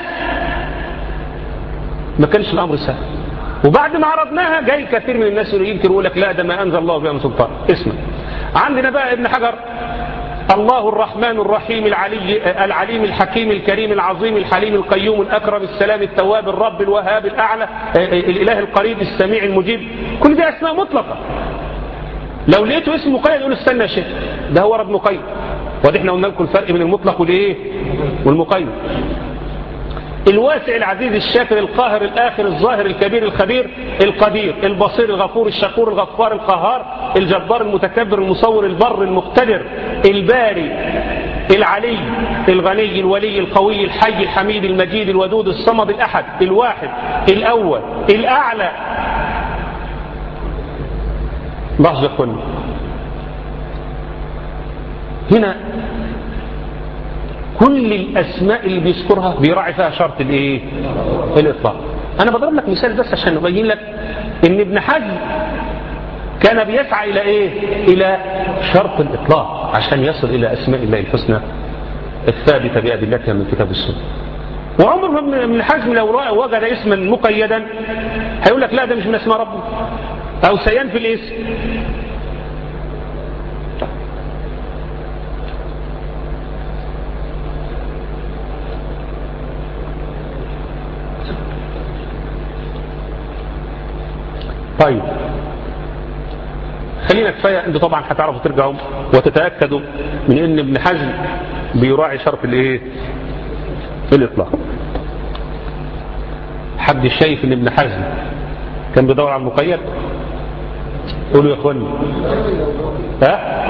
ما كانش الأمر سهل. وبعد ما عرضناها جاي كثير من الناس ينكر يقول لك لا ده ما أنزل الله بها من سلطان. اسمع، عندنا بقى ابن حجر: الله الرحمن الرحيم العلي العليم الحكيم الكريم العظيم الحليم القيوم الأكرم السلام التواب الرب الوهاب الأعلى الإله القريب السميع المجيب. كل دي أسماء مطلقة. لو لقيته اسم مقيد يقول استنى يا شيخ ده هو رب مقيد. ودي احنا قلنا لكم الفرق بين المطلق والايه والمقيد. الواسع العزيز الشاكر القاهر الآخر الظاهر الكبير الخبير القدير البصير الغفور الشكور الغفار القهار الجبار المتكبر المصور البر المقتدر الباري العلي الغني الولي القوي الحي الحميد المجيد الودود الصمد الأحد الواحد الأول الأعلى. لحظة كنا هنا كل الأسماء اللي بيذكرها بيراعي فيها شرط الايه الإطلاق. أنا بضرب لك مثال بس عشان أبين لك إن ابن حزم كان بيسعى إلى إيه إلى شرط الإطلاق عشان يصل إلى أسماء الله الحسنى الثابتة بأدلتها من كتاب السنة. وعمر ما ابن حزم لو وجد اسما مقيدا هيقول لك لا ده مش من أسماء ربنا أو سينفي الاسم. طيب خلينا كفاية. انتوا طبعا هتعرفوا ترجعوا وتتأكدوا من ان ابن حزم بيراعي شرط الايه الإطلاق. حد شايف ان ابن حزم كان بيدور على المقيد؟ قولوا يا اخواني. ها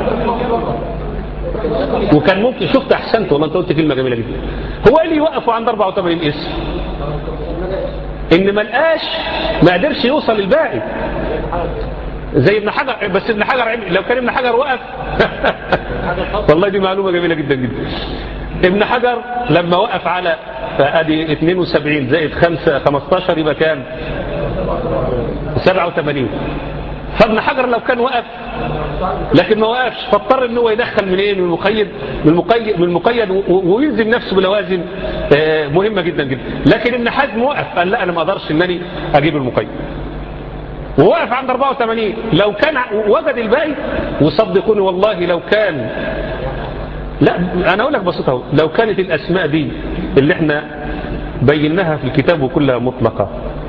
وكان ممكن شفت احسنت والله انت قلت كلمه جميله جدا. هو اللي يوقفوا عند أربعة وثمانين اسم ان ما لقاش ما قدرش يوصل للباقي زي ابن حجر. بس ابن حجر لو كان ابن حجر وقف والله دي معلومه جميله جدا جدا. ابن حجر لما وقف على ادي اثنين وسبعين زائد خمسة خمستاشر يبقى كام؟ سبعة وثمانين. فابن حجر لو كان وقف لكن ما وقفش فاضطر ان هو يدخل من ايه من المقيد من المقيد من المقيد ويلزم نفسه بلوازم مهمه جدا جدا. لكن ابن حزم وقف قال لا انا ما اقدرش انني اجيب المقيد ووقف عند أربعة وثمانين. لو كان وجد الباقي وصدقوني والله لو كان لا انا اقول لك بسيطه لو كانت الاسماء دي اللي احنا بيناها في الكتاب وكلها مطلقه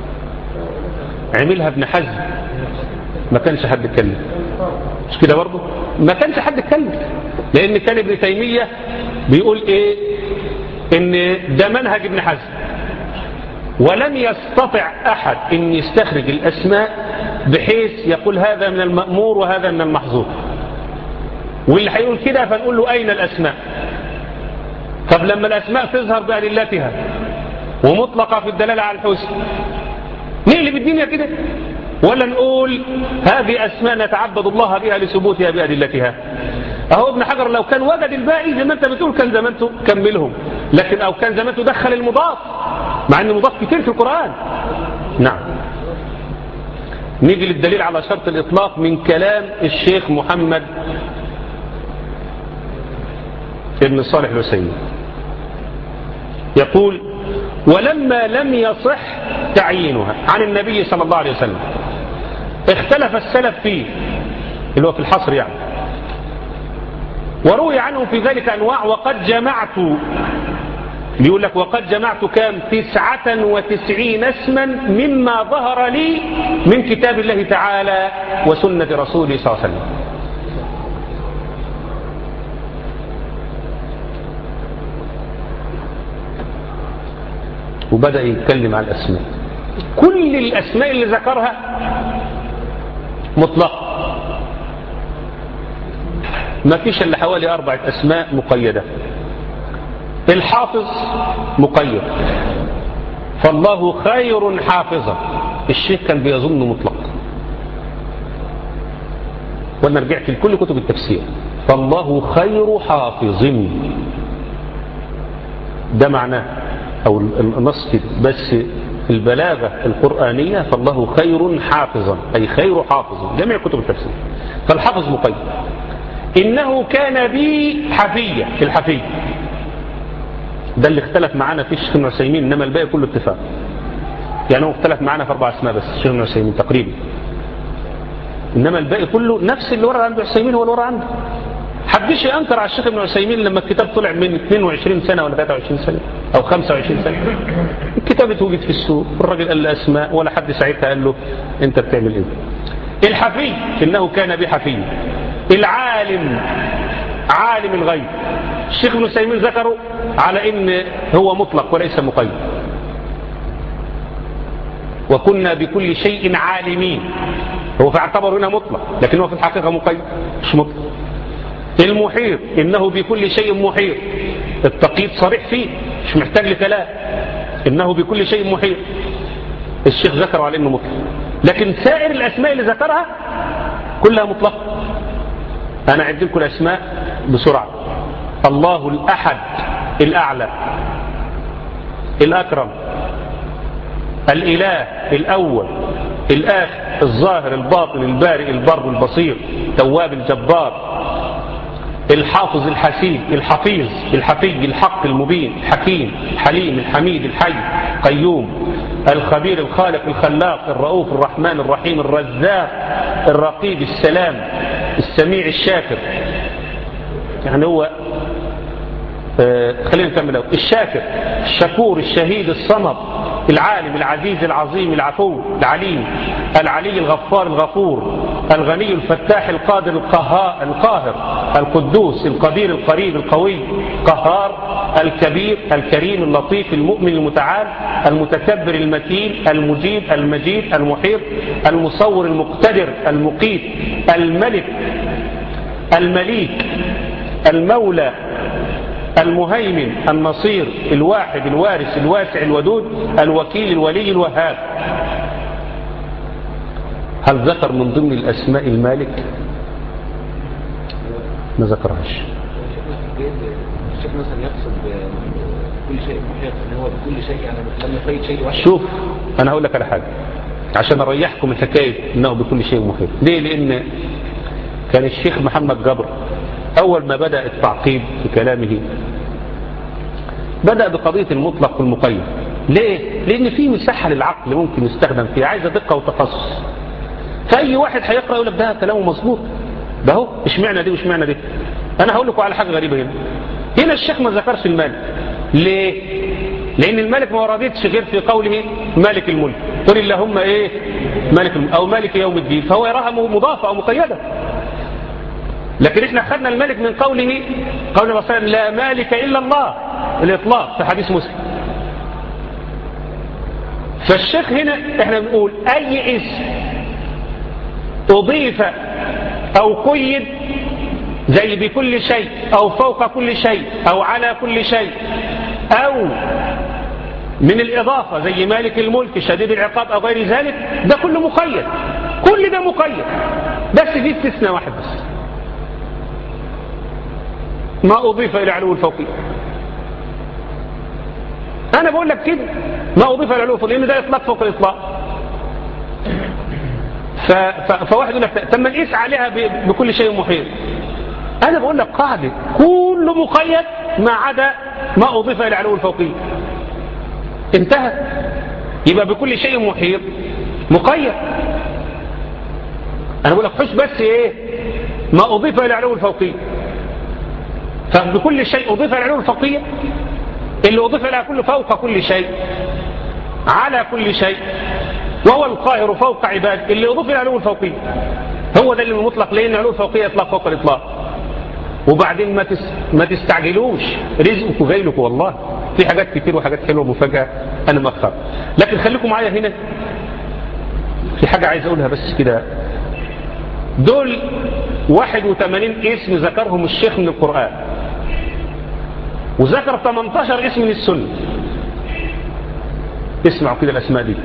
عملها ابن حزم ما كانش حد يتكلم. مش كده برضه؟ ما كانش حد يتكلم لان كان ابن تيميه بيقول ايه ان ده منهج ابن حزم ولم يستطع احد ان يستخرج الاسماء بحيث يقول هذا من المأمور وهذا من المحظور. واللي هيقول كده فنقول له اين الاسماء؟ طب لما الاسماء تظهر بأدلتها ومطلقه في الدلاله على الحسن نقلب الدنيا كده ولا نقول هذه أسماء نتعبد الله بها لثبوتها بأدلتها؟ أهو ابن حجر لو كان وجد الباقي زي ما أنت بتقول كان زمانته كملهم، لكن أو كان زمانته دخل المضاف مع أن المضاف كتير في القرآن. نعم. نيجي للدليل على شرط الإطلاق من كلام الشيخ محمد ابن صالح العثيمين يقول ولما لم يصح تعيينها عن النبي صلى الله عليه وسلم اختلف السلف فيه اللي هو في الحصر يعني وروي عنه في ذلك أنواع وقد جمعت بيقول لك وقد جمعت كام تسعة وتسعين اسما مما ظهر لي من كتاب الله تعالى وسنة رسوله صلى الله عليه وسلم. وبدأ يتكلم عن الأسماء كل الأسماء اللي ذكرها مطلقة، ما فيش إلا حوالي أربعة أسماء مقيدة. الحافظ مقيد، فالله خير حافظا، الشيخ كان بيظن مطلق، وانا رجعت لكل كتب التفسير، فالله خير حافظ، ده معناه او النص كده، بس البلاغة القرآنية فالله خير حافظا أي خير حافظ، جميع كتب التفسير. فالحافظ مقيد. إنه كان بي حفية، في الحفية ده اللي اختلف معانا في الشيخ ابن عثيمين، إنما الباقي كله اتفاق. يعني هو اختلف معانا في أربع أسماء بس الشيخ ابن عثيمين تقريبا، إنما الباقي كله نفس اللي ورد عند عثيمين هو اللي ورد عنده. حدش ينكر على الشيخ ابن عثيمين لما الكتاب طلع من اثنين وعشرين سنة ولا ثلاثة وعشرين سنة أو خمسة وعشرين سنة، الكتاب اتوجد في السوق، الراجل قال له أسماء ولا حد ساعتها قال له أنت بتعمل إيه. الحفي إنه كان بحفي. العالم عالم الغيب، الشيخ ابن عثيمين ذكره على إن هو مطلق وليس مقيد. وكنا بكل شيء عالمين، هو فاعتبر هنا مطلق لكن هو في الحقيقة مقيد مش مطلق. المحيط إنه بكل شيء محيط، التقييد صريح فيه مش محتاج لكلام، إنه بكل شيء محيط، الشيخ ذكره على إنه مطلق. لكن سائر الأسماء اللي ذكرها كلها مطلقة. أنا أعد لكم الأسماء بسرعة. الله الأحد الأعلى، الأكرم، الإله الأول الآخر الظاهر الباطن البارئ البر البصير تواب الجبار، الحافظ الحسيب الحفيظ الحفي الحق المبين الحكيم الحليم الحميد الحي قيوم، الخبير الخالق الخلاق الرؤوف الرحمن الرحيم الرزاق الرقيب السلام السميع الشاكر. يعني هو آه خلينا نكمل. الشاكر الشكور الشهيد الصمد العالم العزيز العظيم العفو العليم العلي الغفار الغفور الغني الفتاح القادر القهار القاهر القدوس القدير القريب القوي قهار الكبير الكريم اللطيف المؤمن المتعال المتكبر المتين المجيب المجيد المحيط المصور المقتدر المقيت الملك المليك المولى المهيمن النصير الواحد الوارث الواسع الودود الوكيل الولي الوهاب. هل ذكر من ضمن الأسماء المالك؟ ما ذكرهاش. الشيخ مثلا يقصد كل شيء محيط ان هو بكل شيء، يعني لم يقيد شيء واحد. شوف انا هقول لك على حاجه عشان اريحكم من حكايه انه بكل شيء محيط. ليه؟ لان كان الشيخ محمد جبر أول ما بدأ التعقيب في كلامه بدأ بقضية المطلق والمقيد. ليه؟ لأن في مساحة للعقل ممكن يستخدم فيها، عايزة دقة وتخصص. فأي واحد هيقرأ يقول لك ده كلامه مظبوط، ده هو مش معنى دي ومش معنى دي. أنا هقول لكم على حاجة غريبة هنا. هنا الشيخ ما ذكرش المالك. ليه؟ لأن الملك ما وردتش غير في قوله مالك الملك، قل اللهم إيه مالك الملك أو مالك يوم الدين، فهو يراها مضافة أو مقيدة. لكن احنا خدنا الملك من قوله قول الرسول لا مالك إلا الله الإطلاق في حديث مسلم. فالشيخ هنا احنا بنقول أي اسم أضيف أو قيد زي بكل شيء أو فوق كل شيء أو على كل شيء أو من الإضافة زي مالك الملك شديد العقاب أو غير ذلك، ده كله مقيد، كل ده مقيد، بس في استثناء واحد بس، ما أضيف إلى علو الفوقية. أنا بقول لك كده ما أضيف إلى علو الفوقية لأن ده إطلاق فوق الإطلاق. ف... ف... فواحد يقول لك تم نقيس عليها ب... بكل شيء محيط. أنا بقول لك قاعدة كله مقيد ما عدا ما أضيف إلى علو الفوقية، انتهى. يبقى بكل شيء محيط مقيد. أنا بقول لك حش بس إيه ما أضيف إلى علو الفوقية. فبكل شيء أضيف إلى علو الفوقية، اللي أضيف إلى كل فوق كل شيء على كل شيء وهو القاهر فوق عباد، اللي أضيف إلى علو الفوقية هو ده اللي المطلق، لأن علو الفوقية إطلاق فوق الإطلاق. وبعدين ما تس... ما تستعجلوش، رزقك جاي لكم والله. في حاجات كتير وحاجات حلوة مفاجأة أنا مأخر. لكن خليكم معايا هنا في حاجة عايز أقولها بس كده. دول واحد وثمانين اسم ذكرهم الشيخ من القرآن، وذكر ثمانية عشر اسم من السنة. اسمعوا كده الأسماء دي.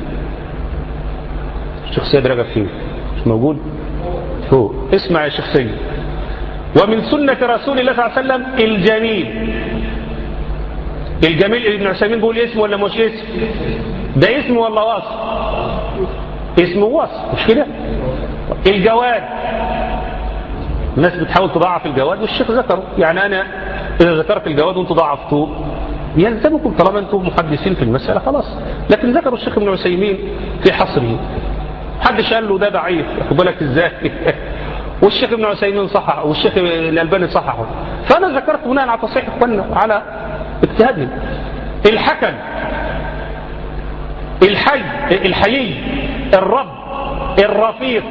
الشيخ سيد رجب فيه مش موجود؟ هو اسمع يا شيخ سيد. ومن سنة رسول الله صلى الله عليه وسلم الجميل. الجميل ابن عثيمين بيقول اسم ولا مش اسم؟ ده اسم ولا وصف؟ اسم ووصف مش كده؟ الجواد. الناس بتحاول تضعف الجواد والشيخ ذكره، يعني أنا إذا ذكرت الجواد وانتم ضعفتوه يلزمكم طالما انتم محدثين في المسألة خلاص. لكن ذكروا الشيخ ابن عثيمين في حصره، حدش قال له ده ضعيف، خد بالك ازاي. والشيخ ابن عثيمين صححه والشيخ الألباني صححه، فأنا ذكرت بناء على تصحيح اخواننا على اجتهادهم. الحكم، الحي، الحيي، الرب، الرفيق.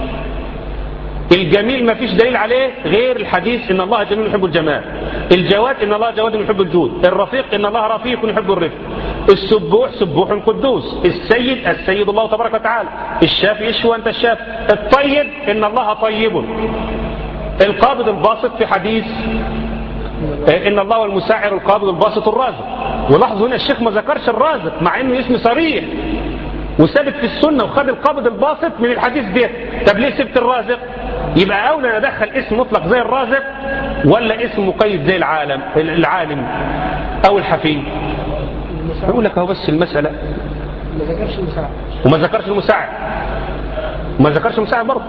الجميل ما فيش دليل عليه غير الحديث إن الله جميل يحب الجمال. الجواد إن الله جواد يحب الجود. الرفيق إن الله رفيق يحب الرفق. السبوح سبوح قدوس. السيد السيد الله تبارك وتعالى. الشافي يشوى أنت الشافي. الطيب إن الله طيب. القابض الباسط في حديث إن الله والمساعر القابض الباسط الرازق. ولاحظوا هنا الشيخ ما ذكرش الرازق مع إنه اسم صريح وثابت في السنة وخد القابض الباسط من الحديث ده. طب ليه سبت الرازق؟ يبقى أولى ندخل اسم مطلق زي الرازق ولا اسم مقيد زي العالم العالم أو الحفي؟ أقول لك أهو بس المسألة ما ذكرش المساعد وما ذكرش المساعد وما ذكرش المساعد برضه.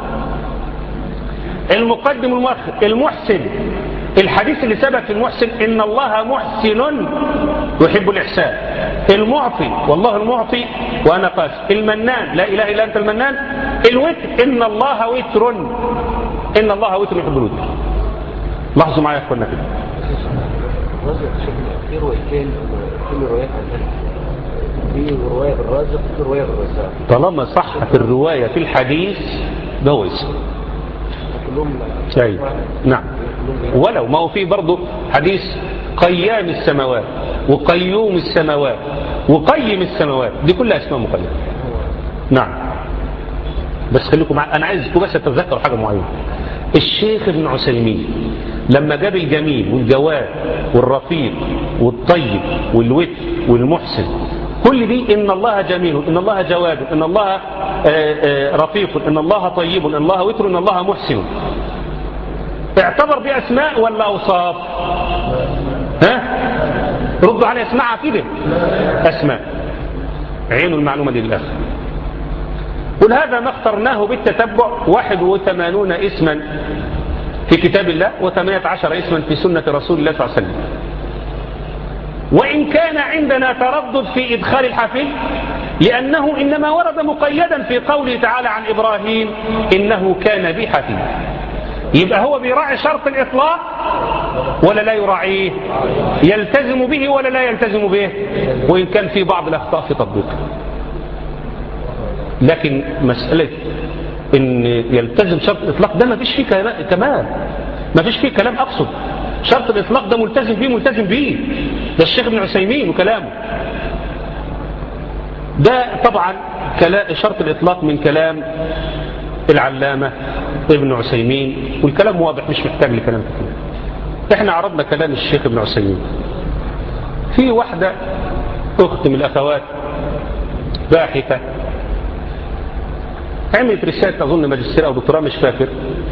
المقدم والمؤخر. المحسن، الحديث اللي سبق في المحسن إن الله محسن يحب الإحسان. المعطي والله المعطي وأنا قاسم. المنان لا إله إلا أنت المنان. الوتر إن الله وتر إن الله وتر يحب الوتر. لاحظوا معايا يا أخوانا كده. في روايتين كل روايات عندنا، في رواية بالرازق وفي رواية بالرزاق. طالما صحت الرواية في الحديث ده هو اسم. كلهم أي نعم. ولو ما هو فيه برضه حديث قيام السماوات وقيوم السماوات وقيم السماوات، دي كلها اسماء مقيمة. نعم. بس خليكم مع... أنا عايزكم بس تتذكروا حاجة معينة. الشيخ ابن عثيمين لما جاب الجميل والجواد والرفيق والطيب والوتر والمحسن، كل دي إن الله جميل إن الله جواد إن الله رفيق إن الله طيب إن الله وتر إن الله محسن، اعتبر دي أسماء ولا أوصاف؟ ها؟ ردوا على اسمعها كده. أسماء. عينوا المعلومة دي للآخر. قل هذا ما اخترناه بالتتبع واحد وثمانون اسما في كتاب الله وثمانية عشر اسما في سنة رسول الله صلى الله عليه وسلم. وإن كان عندنا تردد في إدخال الحفل لأنه إنما ورد مقيدا في قوله تعالى عن إبراهيم إنه كان بي حفيظ. يبقى هو بيراعي شرط الإطلاق ولا لا يراعيه؟ يلتزم به ولا لا يلتزم به؟ وإن كان في بعض الأخطاء في تطبيقه. لكن مسألة إن يلتزم شرط الإطلاق ده ما فيش فيه كلام، ما فيش فيه كلام. أقصد شرط الإطلاق ده ملتزم فيه ملتزم به، ده الشيخ ابن عثيمين وكلامه ده. طبعا شرط الإطلاق من كلام العلامة ابن عثيمين، والكلام واضح مش محتاج لكلام كتير. احنا عرضنا كلام الشيخ ابن عثيمين. في واحدة أخت من الأخوات باحثة عملت رسالة أظن ماجستير أو دكتوراه مش فاكر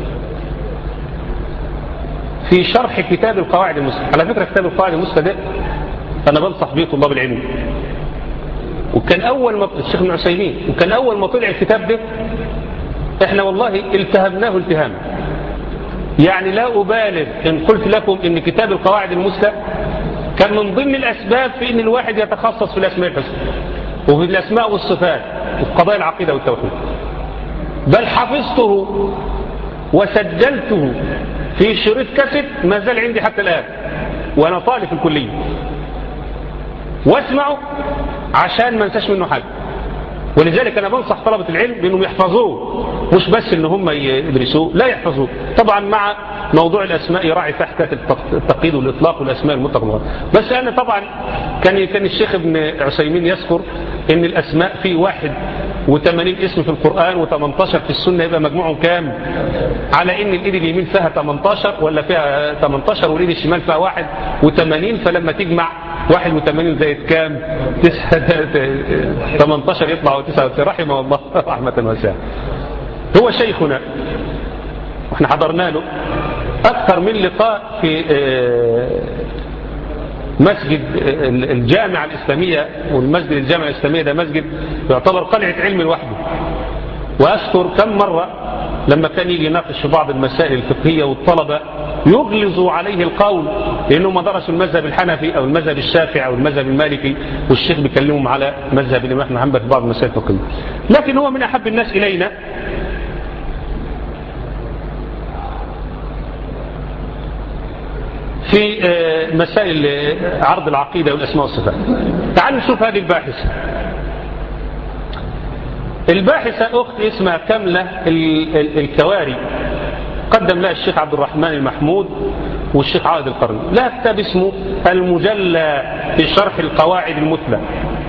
في شرح كتاب القواعد المسلمة. على فكرة كتاب القواعد المسلمة ده أنا بنصح به طلاب العلم، وكان أول ما الشيخ ابن عثيمين وكان أول ما طلع الكتاب ده احنا والله التهمناه التهام. يعني لا أبالغ إن قلت لكم إن كتاب القواعد المسلمة كان من ضمن الأسباب في إن الواحد يتخصص في الأسماء الحسنى وفي الأسماء والصفات وفي قضايا العقيدة والتوحيد. بل حفظته وسجلته في شريط كاسيت ما زال عندي حتى الآن وأنا طالب في الكلية، واسمعه عشان ما انساش منه حاجة. ولذلك أنا بنصح طلبة العلم بأنهم يحفظوه، مش بس إن هم يدرسوه، لا يحفظوه طبعا مع موضوع الأسماء يراعي تحت التقييد والإطلاق والأسماء المطلقة. بس أنا طبعا كان كان الشيخ ابن عثيمين يذكر إن الأسماء في واحد وثمانين اسم في القرآن وثمانتاشر في السنة، يبقى مجموعهم كام؟ على إن الإيد اليمين فيها ثمانتاشر ولا فيها ثمانتاشر والإيد الشمال فيها واحد وثمانين، فلما تجمع واحد وثمانين زائد كام؟ ثمانتاشر يطلع تسعة وتسعين. رحمه الله رحمة واسعة. هو شيخنا واحنا حضرنا له أكثر من لقاء في مسجد الجامعة الإسلامية، والمسجد الجامعة الإسلامية ده مسجد يعتبر قلعة علم لوحده. وأذكر كم مرة لما كان يجي يناقش في بعض المسائل الفقهية والطلبة يغلظوا عليه القول لأنهم ما درسوا المذهب الحنفي أو المذهب الشافعي أو المذهب المالكي، والشيخ بيكلمهم على مذهب الإمام أحمد حنبل في بعض المسائل الفقهية. لكن هو من أحب الناس إلينا في مسائل عرض العقيدة والأسماء والصفات. تعالوا نشوف هذه الباحثة. الباحثة أخت اسمها كاملة الكواري، قدم لها الشيخ عبد الرحمن المحمود والشيخ عائد القرني. لها كتاب اسمه المجلى في شرح القواعد المثلى.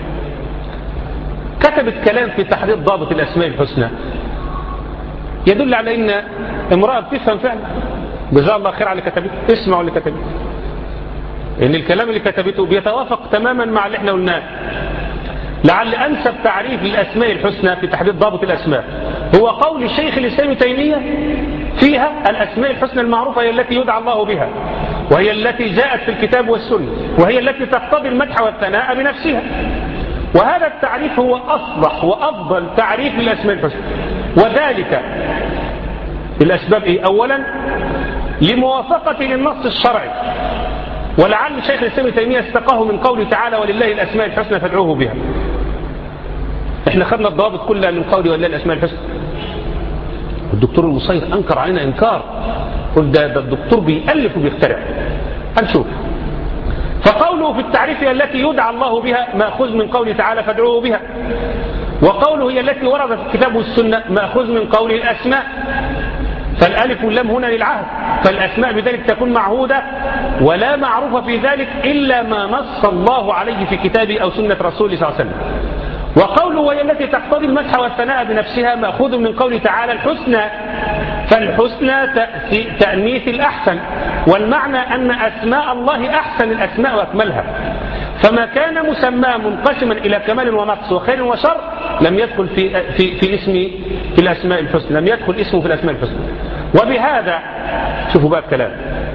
كتبت كلام في تحديد ضابط الأسماء الحسنى يدل على أن امرأة بتفهم فعلا. جزاها الله خير على اللي كتبته. اسمعوا اللي كتبته، ان الكلام اللي كتبته بيتوافق تماما مع اللي احنا قلناه. لعل انسب تعريف للاسماء الحسنى في تحديد ضابط الاسماء هو قول الشيخ الاسلام ابن تيميه فيها: الاسماء الحسنى المعروفه هي التي يدعى الله بها، وهي التي جاءت في الكتاب والسنه، وهي التي تقتضي المدح والثناء بنفسها. وهذا التعريف هو اصلح وافضل تعريف للاسماء الحسنى، وذلك الاسباب ايه؟ اولا لموافقة للنص الشرعي، ولعل الشيخ الإسلام ابن تيمية استقاه من قوله تعالى: ولله الأسماء الحسنى فادعوه بها. احنا خدنا الضوابط كلها من قوله ولله الأسماء الحسنى. الدكتور المصير أنكر علينا إنكار، قل ده, ده الدكتور بيألف وبيخترع. هنشوف. فقوله في التعريف هي التي يدعى الله بها مأخوذ من قوله تعالى فادعوه بها، وقوله هي التي وردت في الكتاب والسنة مأخوذ من قوله الأسماء، فالالف واللام هنا للعهد، فالاسماء بذلك تكون معهودة ولا معروفة في ذلك إلا ما نص الله عليه في كتابه أو سنة رسوله صلى الله عليه وسلم. وقوله وهي التي تقتضي المدح والثناء بنفسها مأخوذ من قوله تعالى الحسنى، فالحسنى تأنيث الأحسن، والمعنى أن أسماء الله أحسن الأسماء وأكملها، فما كان مسمى منقسما إلى كمال ونقص وخير وشر لم يدخل في في في اسم في الأسماء الحسنى، لم يدخل اسمه في الأسماء الحسنى. وبهذا شوفوا بقى الكلام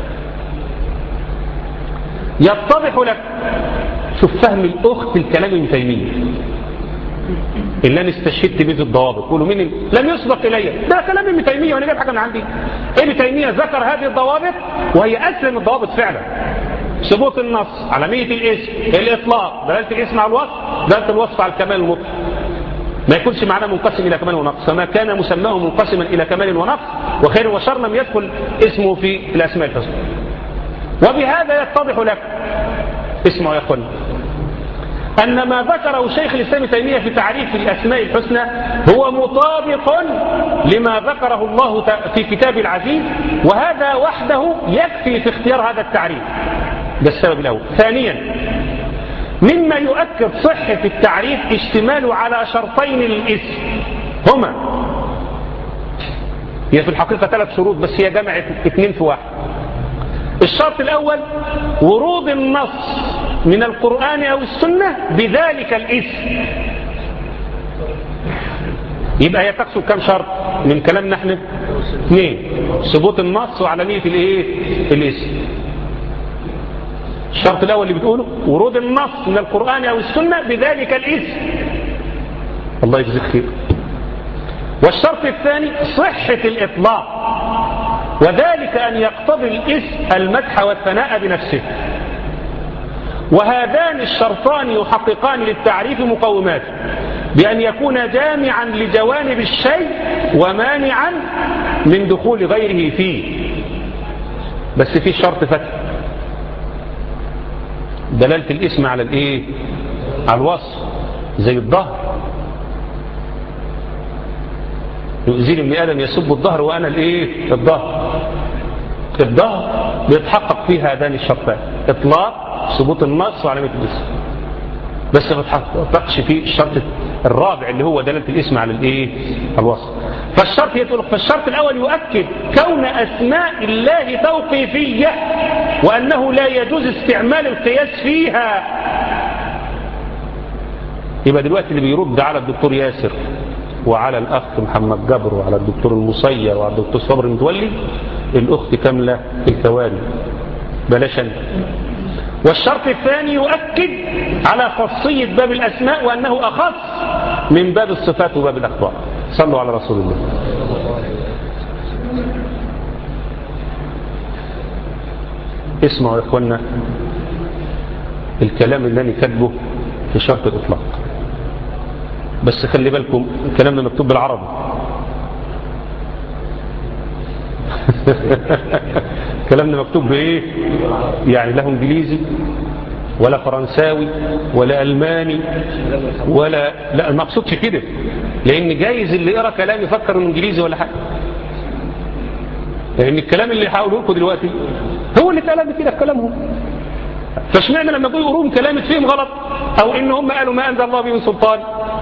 يتضح لك. شوف فهم الأخت الكلام ابن تيمية اللي أنا استشهدت به الضوابط. قولوا مين لم يسبق إلي؟ ده كلام ابن تيمية وأنا جايب حاجة من عندي. ابن تيمية ذكر هذه الضوابط وهي أسلم الضوابط فعلا: ثبوت النص، علامية الاسم، الإطلاق، دلالة الاسم على الوصف، دلالة الوصف على الكمال المطلق، ما يكونش معناه منقسم إلى كمال ونقص، فما كان مسماه منقسما إلى كمال ونقص وخير وشر لم يدخل اسمه في الأسماء الحسنى. وبهذا يتضح لك، اسمعوا يا أخوان، أن ما ذكره شيخ الإسلام ابن تيمية في تعريف الأسماء الحسنى هو مطابق لما ذكره الله في كتاب العزيز، وهذا وحده يكفي في اختيار هذا التعريف. ده السبب الأول. ثانيا، مما يؤكد صحة التعريف اشتماله على شرطين للاسم هما، هي في الحقيقة ثلاث شروط بس هي جمعت اثنين في واحد. الشرط الأول ورود النص من القرآن أو السنة بذلك الاسم. يبقى هي تقصد كم شرط من كلامنا احنا؟ اثنين: ثبوت النص وعلانية الايه؟ الاسم. الشرط الأول اللي بتقوله ورود النص من القرآن أو السنة بذلك الاسم. الله يجزيك خير. والشرط الثاني صحة الإطلاق، وذلك أن يقتضي الاسم المدح والثناء بنفسه. وهذان الشرطان يحققان للتعريف مقومات بأن يكون جامعا لجوانب الشيء ومانعا من دخول غيره فيه. بس في شرط فتح: دلالة الاسم على الايه؟ على الوصف، زي الظهر. يؤذيني ابن آدم يسب الظهر وأنا الايه؟ الظهر. الظهر بيتحقق فيه هذان الشرطان، إطلاق ثبوت النص وعلامة الاسم، بس ما تحققش فيه الشرط الرابع اللي هو دلالة الاسم على الايه؟ الوصف. فالشرط يقول فالشرط الأول يؤكد كون أسماء الله توقيفية وأنه لا يجوز استعمال القياس فيها. يبقى دلوقتي اللي بيرد على الدكتور ياسر وعلى الأخ محمد جبر وعلى الدكتور المصير وعلى الدكتور صبر المتولي الأخت كاملة الثواني بلاش أنت. والشرط الثاني يؤكد على خاصية باب الأسماء وأنه أخص من باب الصفات وباب الأخبار. صلوا على رسول الله. اسمعوا يا إخوانا الكلام اللي أنا كاتبه في شرط الإطلاق، بس خلي بالكم الكلام ده مكتوب بالعربي. الكلام ده مكتوب بايه؟ يعني لا انجليزي ولا فرنساوي ولا الماني ولا لا، ما اقصدش كده، لان جايز اللي يقرا كلام يفكر انه انجليزي ولا حاجه، لان الكلام اللي هقوله لكم دلوقتي هو اللي اتقال كده في كلامهم. فاشمعنى لما يقولوا يقولون كلام فيهم غلط او ان هم قالوا ما انزل الله به من سلطان؟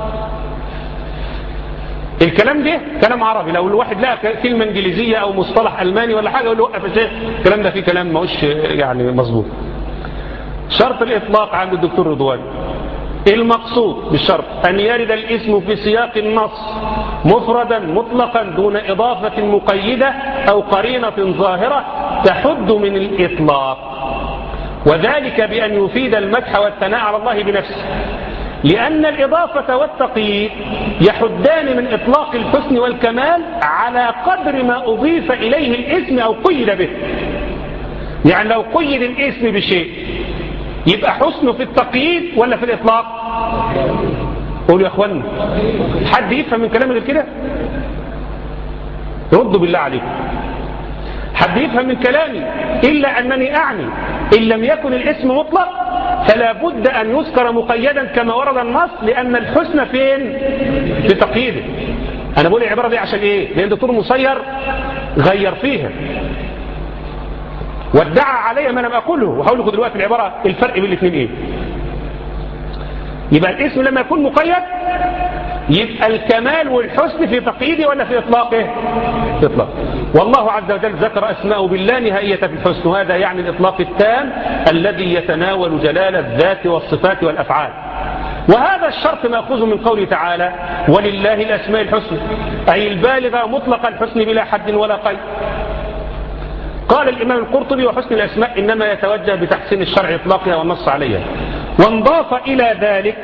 الكلام ده كلام عربي، لو الواحد لقى كلمة انجليزية او مصطلح الماني ولا حاجة يقول له وقف يا شيخ الكلام ده فيه كلام ما هوش يعني مظبوط. شرط الاطلاق عند الدكتور رضوان المقصود بالشرط ان يرد الاسم في سياق النص مفردا مطلقا دون اضافة مقيدة او قرينة ظاهرة تحد من الاطلاق، وذلك بان يفيد المدح والثناء على الله بنفسه، لأن الإضافة والتقييد يحدان من إطلاق الحسن والكمال على قدر ما أضيف إليه الاسم أو قيد به. يعني لو قيد الاسم بشيء يبقى حسنه في التقييد ولا في الإطلاق؟ قولوا يا أخوانا، حد يفهم من كلام غير كده؟ ردوا بالله عليكم. حد يفهم من كلامي إلا أنني أعني إن لم يكن الاسم مطلق فلا بد أن يذكر مقيدا كما ورد النص، لأن الحسن فين؟ في تقييده. أنا بقول العبارة دي عشان إيه؟ لأن الدكتور المصير غير فيها وادعى عليها ما لم أقوله، وهقول لكم دلوقتي العبارة الفرق بين الاثنين إيه. يبقى الاسم لما يكون مقيد يبقى الكمال والحسن في تقييده ولا في إطلاقه؟ في إطلاق. والله عز وجل ذكر أسماءه بالله نهائية في الحسن، وهذا يعني الإطلاق التام الذي يتناول جلال الذات والصفات والأفعال. وهذا الشرط مأخوذ من قوله تعالى ولله الأسماء الحسنى، أي البالغة مطلق الحسن بلا حد ولا قيد. قال الإمام القرطبي وحسن الأسماء إنما يتوجه بتحسين الشرع إطلاقها والنص عليها. وانضاف إلى ذلك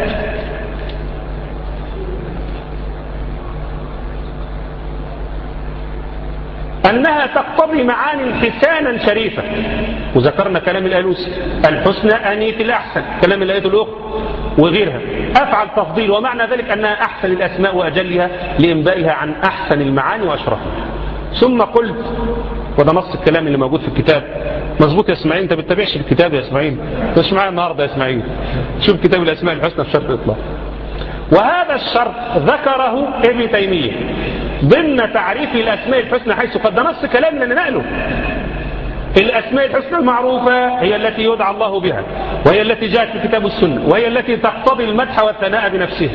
أنها تقتضي معاني حسانا شريفة، وذكرنا كلام الألوسي الحسنى أنية الأحسن، كلام الآية الأخرى وغيرها، أفعل تفضيل، ومعنى ذلك أنها أحسن الأسماء وأجلها لإنبائها عن أحسن المعاني وأشرفها. ثم قلت، وده نص الكلام اللي موجود في الكتاب، مظبوط يا اسماعيل؟ انت بتتابعش الكتاب يا اسماعيل؟ مش معايا النهارده يا اسماعيل، شوف كتاب الأسماء الحسنى في شرط الإطلاق. وهذا الشرط ذكره ابن تيمية ضمن تعريف الأسماء الحسنى، حيث قد نص كلام لنا نقله. الأسماء الحسنى المعروفة هي التي يدعى الله بها، وهي التي جاءت في كتاب السنة، وهي التي تقتضي المدح والثناء بنفسها.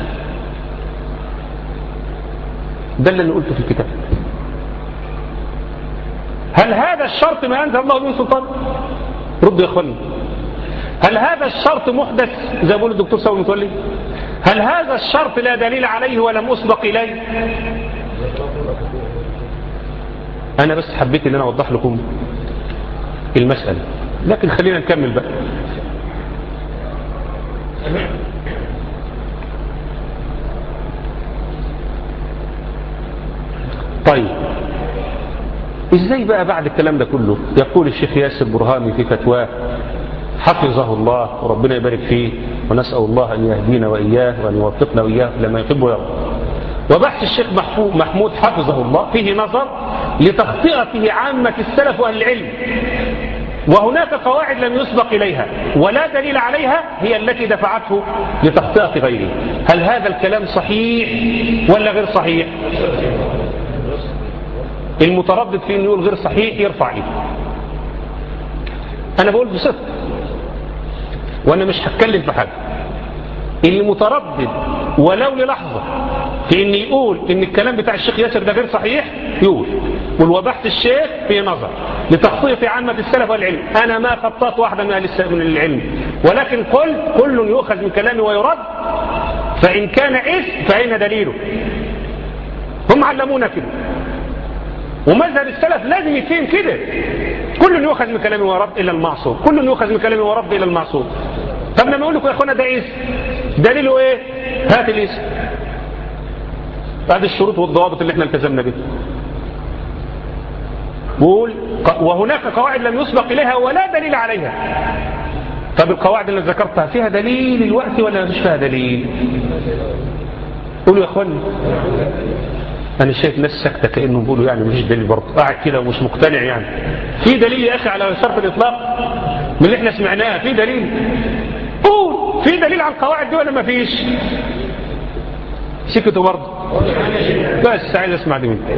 ده اللي قلته في الكتاب. هل هذا الشرط ما أنزل الله من سلطان؟ ردوا يا اخواني. هل هذا الشرط محدث زي ما بيقول الدكتور صبري المتولي؟ هل هذا الشرط لا دليل عليه ولم أسبق إليه؟ أنا بس حبيت أن أنا أوضح لكم المسألة، لكن خلينا نكمل بقى. طيب إزاي بقى بعد الكلام ده كله يقول الشيخ ياسر برهامي في فتواه حفظه الله وربنا يبارك فيه، ونسأل الله أن يهدينا وإياه وأن يوفقنا وإياه لما يحب ويرضى. وبحث الشيخ محمود حفظه الله فيه نظر لتخطئته عامة السلف وأهل العلم، وهناك قواعد لم يسبق إليها ولا دليل عليها هي التي دفعته لتخطئة غيره. هل هذا الكلام صحيح ولا غير صحيح؟ المتردد في انه يقول غير صحيح يرفع ايده. انا بقول بصدق وانا مش هتكلم في حاجه. اللي متردد ولو للحظه في ان يقول ان الكلام بتاع الشيخ ياسر ده غير صحيح يقول. والوبحت الشيخ في نظر لتخطيط عامة السلف والعلم. انا ما خطأت واحدا من من العلم، ولكن قلت كل يؤخذ من كلامي ويرد، فان كان اسم فاين دليله؟ هم علمونا كده، ومذهب السلف لازم يفهم كده. كل يؤخذ من كلامي ويرد الا المعصوم، كل يؤخذ من كلامي ويرد الا المعصوم. طب لما اقول لكم يا اخوانا ده اسم، دليله ايه؟ هات الاسم. هذه الشروط والضوابط اللي احنا التزمنا بها. بقول وهناك قواعد لم يسبق اليها ولا دليل عليها. طب القواعد اللي ذكرتها فيها دليل الوقت ولا مش فيها دليل؟ قولوا يا اخواني. انا شايف ناس ساكته كانهم بيقولوا يعني مفيش دليل برضه، قاعد كده ومش مقتنع. يعني في دليل يا اخي على شرط الاطلاق من اللي احنا سمعناه؟ في دليل؟ قول في دليل على القواعد دي ولا ما فيش؟ سكتوا برضه. بس عايز اسمع دي منك.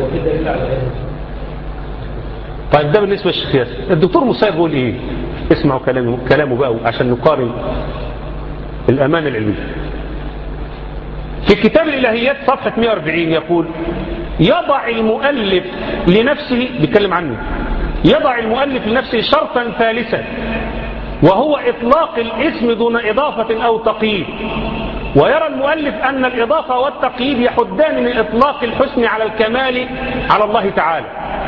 طيب ده بالنسبه للشيخ ياسر. الدكتور مصيب بيقول ايه؟ اسمعوا كلامه كلامه بقى عشان نقارن الامانه العلميه. في كتاب الالهيات صفحه مئة وأربعين يقول: يضع المؤلف لنفسه، بيتكلم عنه، يضع المؤلف لنفسه شرطا ثالثا، وهو اطلاق الاسم دون اضافه او تقييد. ويرى المؤلف أن الإضافة والتقييد يحدان من إطلاق الحسن على الكمال على الله تعالى.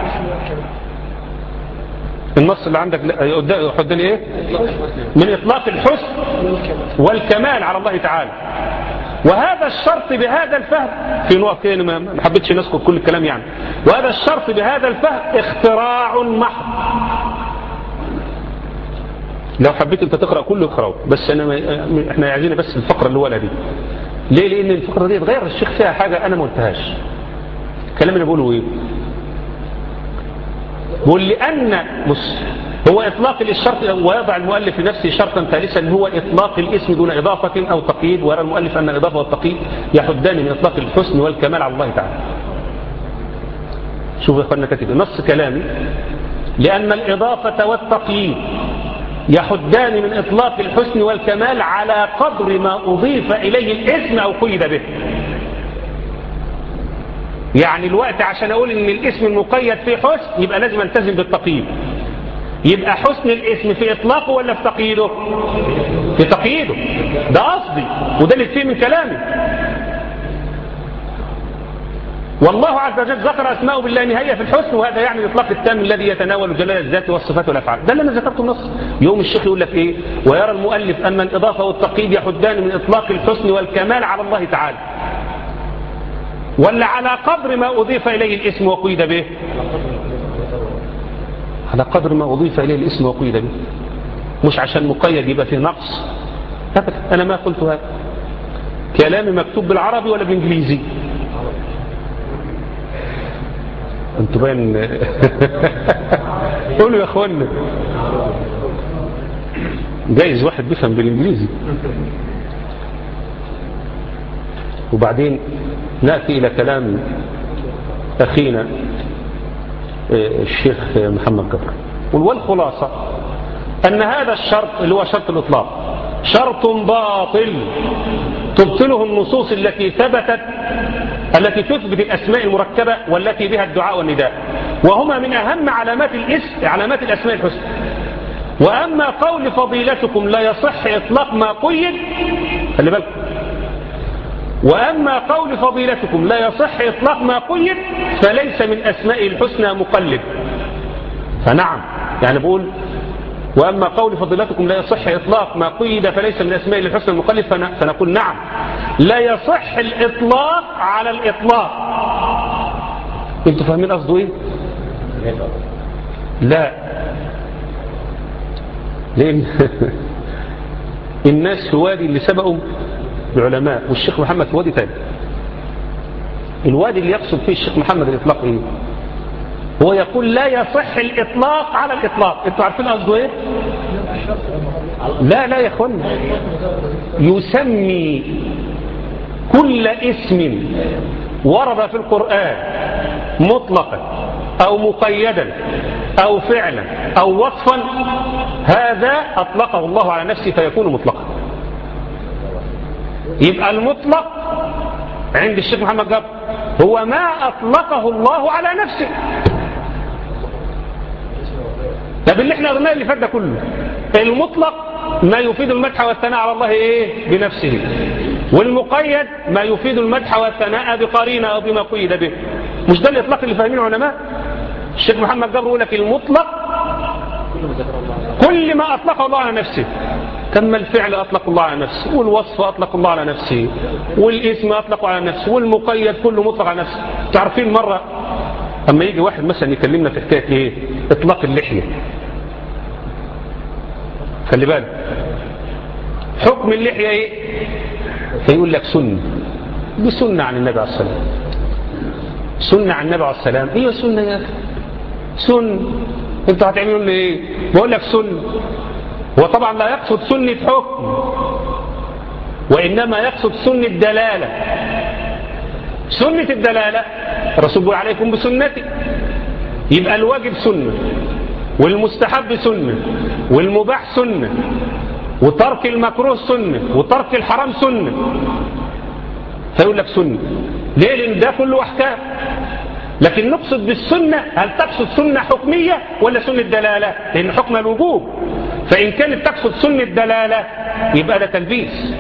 النص اللي عندك يحدان إيه؟ من إطلاق الحسن والكمال على الله تعالى. وهذا الشرط بهذا الفهم، في نقط كده ما حبيتش نذكر كل الكلام يعني. وهذا الشرط بهذا الفهم اختراع محض. لو حبيت انت تقرأ كله اقرأه، بس انا ما... احنا عايزين بس الفقرة اللي ولا دي. ليه؟ لان الفقرة دي اتغير الشيخ فيها حاجة انا ما قلتهاش. الكلام اللي بقوله ايه؟ بقول لان بص هو اطلاق الشرط، ويضع المؤلف لنفسه شرطا ثالثا هو اطلاق الاسم دون اضافة او تقييد. ويرى المؤلف ان الاضافة والتقييد يحدان من اطلاق الحسن والكمال على الله تعالى. شوف يا اخوانا كاتب نص كلامي: لان الاضافة والتقييد يحدان من إطلاق الحسن والكمال على قدر ما أضيف إليه الاسم أو قيد به. يعني الوقت عشان أقول إن الاسم المقيد فيه حسن يبقى لازم ألتزم بالتقييد. يبقى حسن الاسم في إطلاقه ولا في تقييده؟ في تقييده. ده قصدي وده اللي فيه من كلامي. والله عز وجل ذكر أسماءه بالله نهاية في الحسن، وهذا يعني الإطلاق التام الذي يتناول جلال الذات والصفات والأفعال. ده اللي أنا ذكرته النص. يوم الشيخ يقول لك إيه؟ ويرى المؤلف أن الإضافة والتقييد يحدان من إطلاق الحسن والكمال على الله تعالى، ولا على قدر ما أضيف إليه الاسم وقيد به؟ على قدر ما أضيف إليه الاسم وقيد به، مش عشان مقيد يبقى فيه نقص. أنا ما قلت هذا. كلامي مكتوب بالعربي ولا بالإنجليزي؟ انتوا باين. قولوا يا اخوانا. جايز واحد بيفهم بالانجليزي. وبعدين نأتي الى كلام اخينا الشيخ محمد جبر. والخلاصة ان هذا الشرط اللي هو شرط الاطلاق شرط باطل تبطله النصوص التي ثبتت التي تثبت الأسماء المركبة والتي بها الدعاء والنداء، وهما من أهم علامات الاسم علامات الأسماء الحسنى. وأما قول فضيلتكم لا يصح إطلاق ما قيد، خلي بالكم، وأما قول فضيلتكم لا يصح إطلاق ما قيد فليس من أسماء الحسنى مقلد. فنعم، يعني بقول وأما قول فضيلتكم لا يصح إطلاق ما قيد فليس من أسماء الحسنى المقلد، فنقول نعم لا يصح الإطلاق على الإطلاق. انتوا فاهمين قصده ايه؟ لا، لأن الناس في وادي اللي سبقوا العلماء والشيخ محمد في وادي تاني. الوادي اللي يقصد فيه الشيخ محمد الإطلاق ايه؟ هو يقول لا يصح الإطلاق على الإطلاق. انتوا عارفين قصده ايه؟ لا لا يا اخوانا، يسمي كل اسم ورد في القرآن مطلقا أو مقيدا أو فعلا أو وصفا هذا أطلقه الله على نفسه فيكون مطلقا. يبقى المطلق عند الشيخ محمد جابر هو ما أطلقه الله على نفسه. طب اللي احنا قلناه اللي فات ده كله المطلق ما يفيد المدح والثناء على الله ايه بنفسه، والمقيد ما يفيد المدح والثناء بقرينه او بما قيد به. مش ده الاطلاق اللي فاهمينه العلماء؟ الشيخ محمد جابر يقول لك المطلق كل ما اطلقه الله على نفسه. كما الفعل اطلق الله على نفسه، والوصف اطلق الله على نفسه، والاسم اطلقه على نفسه، والمقيد كله مطلق على نفسه. تعرفين مره اما يجي واحد مثلا يكلمنا في حكايه ايه اطلاق اللحيه، خلي بالك حكم اللحيه ايه؟ فيقول لك سنه، دي سنه عن النبي عليه الصلاه والسلام. سنه عن النبي عليه الصلاه والسلام، ايه سنه يا اخي؟ سنه. انتوا هتعملوا لي ايه؟ بقول لك سنه. هو طبعا لا يقصد سنه حكم، وانما يقصد سنه دلاله. سنه الدلاله الرسول بيقول عليكم بسنتي، يبقى الواجب سنه، والمستحب سنه، والمباح سنه، وترك المكروه سنه، وترك الحرام سنه. فيقول لك سنه ليه؟ لان ده كله احكام. لكن نقصد بالسنه هل تقصد سنه حكميه ولا سنه دلاله؟ لان حكم الوجوب، فان كانت تقصد سنه دلاله يبقى ده تلبيس.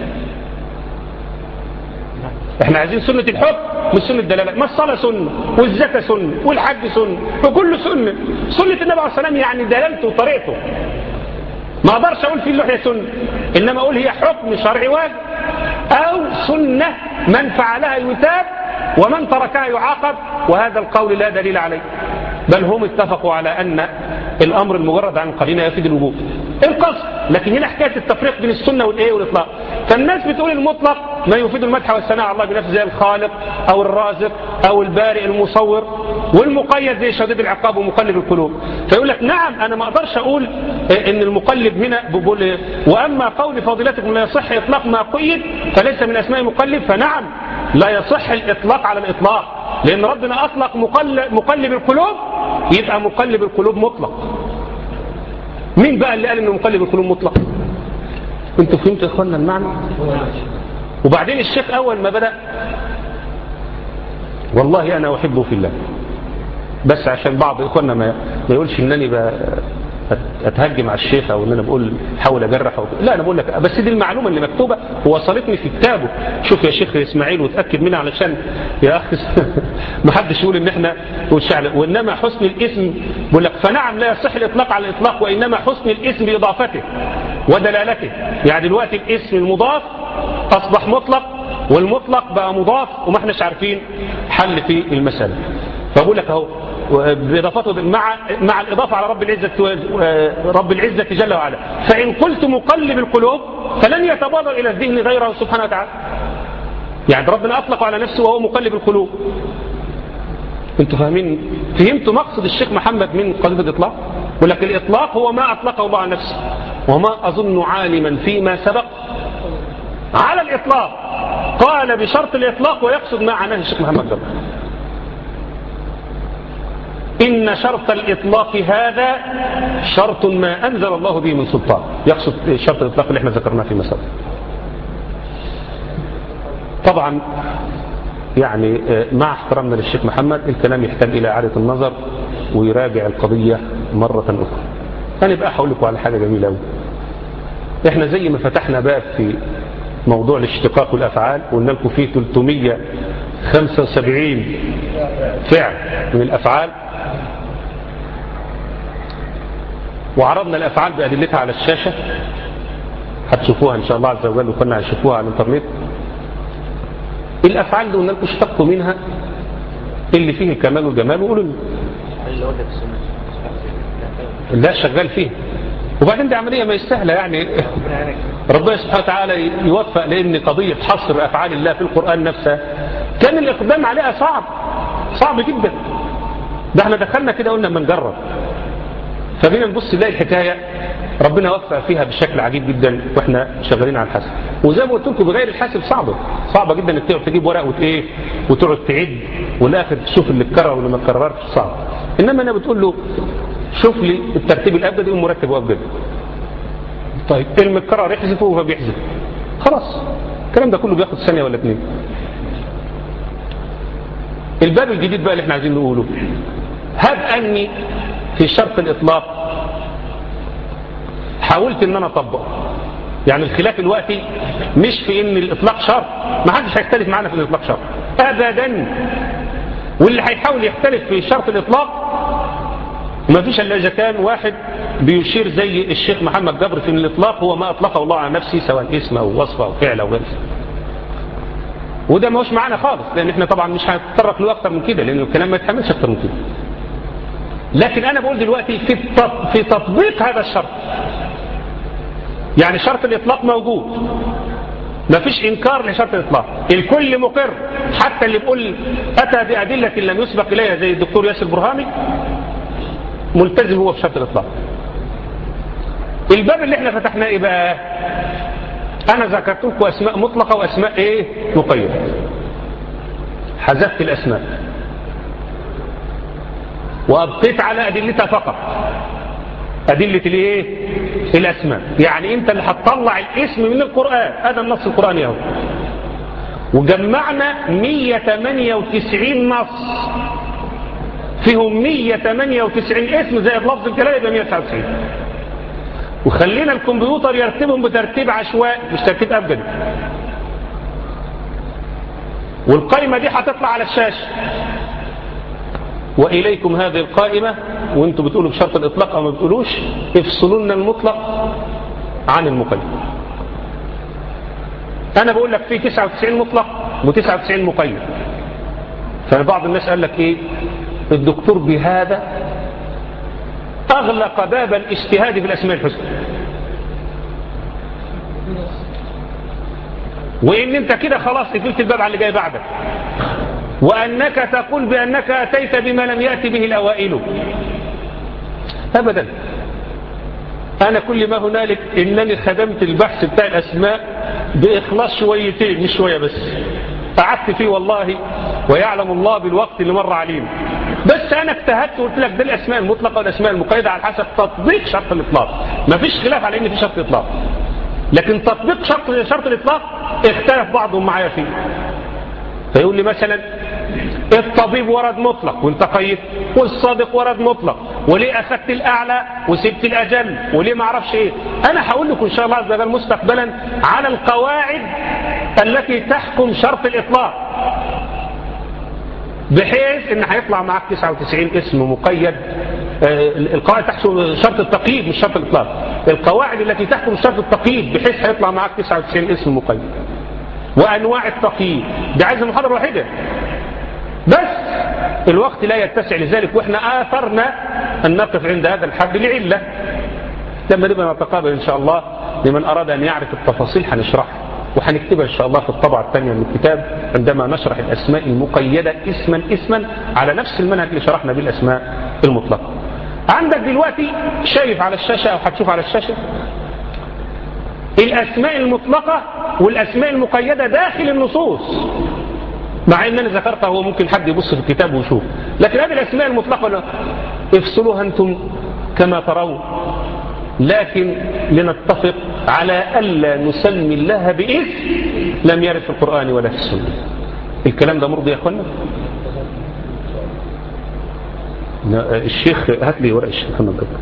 احنا عايزين سنه الحكم مش سنه الدلاله. ما الصلاه سنه، والزكاه سنه، والحج سنه، وكله سنه. سنه النبي عليه الصلاه والسلام يعني دلالته وطريقته. ما اقدرش اقول فيه اللحيه سنه، انما اقول هي حكم شرعي واجب، او سنه من فعلها يثاب ومن تركها يعاقب، وهذا القول لا دليل عليه، بل هم اتفقوا على ان الامر المجرد عن قرينه يفيد الوجوب القصد. لكن هنا حكايه التفريق بين السنه والايه والاطلاق. فالناس بتقول المطلق ما يفيد المدح والثناء على الله بنفسه زي الخالق او الرازق او البارئ المصور، والمقيد زي شديد العقاب ومقلب القلوب. فيقول لك نعم انا ما اقدرش اقول ان المقلب هنا بقول، واما قول فاضلتكم لا يصح اطلاق ما قيد فليس من اسماء مقلب، فنعم لا يصح الاطلاق على الاطلاق، لان ربنا اطلق مقلب, مقلب القلوب، يبقى مقلب القلوب مطلق. مين بقى اللي قال انه مقلب القلوب مطلق؟ انتوا فهمتوا يا اخوانا المعنى؟ وبعدين الشيخ اول ما بدأ والله انا احبه في الله، بس عشان بعض اخواننا ما يقولش انني اتهجم على الشيخ او ان انا بقول حاول اجرحه، لا انا بقول لك بس دي المعلومه اللي مكتوبه ووصلتني في كتابه. شوف يا شيخ اسماعيل وتاكد منها علشان يا اخي ما حدش يقول ان احنا والشعر. وانما حسن الاسم بقول لك فنعم لا يصح الاطلاق على الاطلاق، وانما حسن الاسم باضافته ودلالته. يعني دلوقتي الاسم المضاف اصبح مطلق، والمطلق بقى مضاف وما احناش عارفين حل في المساله. فبقول لك اهو باضافته مع مع الاضافه على رب العزه رب العزه جل وعلا. فان قلت مقلب القلوب فلن يتبادر الى الذهن غيره سبحانه وتعالى. يعني ربنا اطلق على نفسه وهو مقلب القلوب. انتوا فاهمين؟ فهمتوا مقصد الشيخ محمد من قضيه الاطلاق؟ ولكن الاطلاق هو ما اطلقه الله على نفسه، وما اظن عالما فيما سبق على الاطلاق قال بشرط الاطلاق ويقصد ما عناه الشيخ محمد جبر. إن شرط الإطلاق هذا شرط ما أنزل الله به من سلطان، يقصد شرط الإطلاق اللي احنا ذكرناه في مسألة. طبعا يعني مع احترامنا للشيخ محمد الكلام يحتاج إلى إعادة النظر ويراجع القضية مرة أخرى. أنا بقى هقول لكم على حاجة جميلة أوي. احنا زي ما فتحنا باب في موضوع الاشتقاق والأفعال وقلنا لكم فيه ثلاثمية وخمسة وسبعين فعل من الأفعال، وعرضنا الأفعال بأدلتها على الشاشة، هتشوفوها إن شاء الله عز وجل وكنا هنشوفوها على الإنترنت. الأفعال دي قلنا لكم اشتقوا منها اللي فيه الكمال والجمال وقولوا لا شغال فيه. وبعدين دي عملية ما يستاهلة يعني ربنا سبحانه وتعالى يوفق، لأن قضية حصر أفعال الله في القرآن نفسها كان الإقدام عليها صعب صعب جدا. ده احنا دخلنا كده قلنا ما نجرب، فبينا نبص نلاقي الحكاية ربنا وفق فيها بشكل عجيب جدا واحنا شغالين على الحاسب. وزي ما قلت لكم بغير الحاسب صعبة صعبة جدا انك تقعد تجيب ورق وتايه وتقعد تعد والاخر تشوف اللي اتكرر واللي ما اتكررش، صعب. إنما أنا بتقول له شوف لي الترتيب الأبجدي والمرتب أبجدي. طيب المتكرر يحذفه فبيحذف خلاص. الكلام ده كله بياخد ثانية ولا اتنين. الباب الجديد بقى اللي احنا عايزين نقوله، هب أني في شرط الإطلاق حاولت ان انا اطبقه. يعني الخلاف الوقتي مش في ان الإطلاق شرط، ما حدش هيختلف معنا في الإطلاق شرط أبدا، واللي هيحاول يختلف في شرط الإطلاق ما فيش الا اذا كان واحد بيشير زي الشيخ محمد جبر في الإطلاق هو ما أطلقه الله على نفسه سواء اسم أو وصف أو فعل أو غيره، وده ما هوش معانا خالص، لأن احنا طبعا مش هنتطرق له أكتر من كده لأن الكلام ما يتحملش أكتر من كده. لكن أنا بقول دلوقتي في في تطبيق هذا الشرط، يعني شرط الإطلاق موجود، ما فيش إنكار لشرط الإطلاق، الكل مقر، حتى اللي بيقول أتى بأدلة لم يسبق إليها زي الدكتور ياسر برهامي ملتزم هو بشرط الإطلاق. الباب اللي احنا فتحناه ايه بقى؟ انا ذكرت لكم اسماء مطلقه واسماء ايه مقيده، حذفت الاسماء وابقيت على ادلتها فقط، ادله الايه الاسماء. يعني انت اللي هتطلع الاسم من القران، هذا النص القراني اهو، وجمعنا مية وتمانية وتسعين نص فيهم مية وتمانية وتسعين اسم زائد لفظ الكلام يبقى مية وتسعة وتسعين، وخلينا الكمبيوتر يرتبهم بترتيب عشوائي مش ترتيب أبجدي، والقائمة دي هتطلع على الشاشة. وإليكم هذه القائمة وانتم بتقولوا بشرط الإطلاق أو ما بتقولوش، افصلوا لنا المطلق عن المقيد. أنا بقول لك في تسعة وتسعين مطلق وتسعة وتسعين مقيد، فبعض الناس قال لك إيه الدكتور بهذا أغلق باب الاجتهاد في الأسماء الحسنى، وإن أنت كده خلاص قفلت الباب على اللي جاي بعدك، وأنك تقول بأنك أتيت بما لم يأتي به الأوائل. أبدا، أنا كل ما هنالك إنني خدمت البحث بتاع الأسماء بإخلاص شويتين مش شوية بس، قعدت فيه والله ويعلم الله بالوقت اللي مر علينا، بس أنا اجتهدت وقلت لك ده الأسماء المطلقة والأسماء المقيدة على حسب تطبيق شرط الإطلاق. ما فيش خلاف على إن في شرط إطلاق، لكن تطبيق شرط شرط الإطلاق اختلف بعضهم معايا فيه. فيقول لي مثلا الطبيب ورد مطلق وانت قيد، والصادق ورد مطلق، وليه أخذت الأعلى وسبت الأجل، وليه ما اعرفش إيه. أنا هقول لكم إن شاء الله عز وجل مستقبلا على القواعد التي تحكم شرط الإطلاق، بحيث ان هيطلع معك تسعة وتسعين اسم مقيد. القواعد تحكم شرط التقييد مش شرط الإطلاق، القواعد التي تحكم شرط التقييد بحيث هيطلع معك تسعة وتسعين اسم مقيد، وأنواع التقييد. ده عايز محاضرة واحدة بس، الوقت لا يتسع لذلك، واحنا آثرنا أن نقف عند هذا الحد لعلة، لما نبقى نتقابل إن شاء الله لمن أراد أن يعرف التفاصيل هنشرحها وهنكتبها إن شاء الله في الطبعة الثانية من الكتاب عندما نشرح الأسماء المقيدة اسما اسما على نفس المنهج اللي شرحنا به الأسماء المطلقة. عندك دلوقتي شايف على الشاشة أو هتشوف على الشاشة الأسماء المطلقة والأسماء المقيدة داخل النصوص، مع أن أنا ذكرتها هو ممكن حد يبص في الكتاب ويشوف، لكن هذه الأسماء المطلقة افصلوها أنتم كما ترون، لكن لنتفق على ألا نسمي الله باسم لم يرد في القرآن ولا في السنة. الكلام ده مرضي يا أخوانا؟ الشيخ هات لي ورق الشيخ محمد جبر.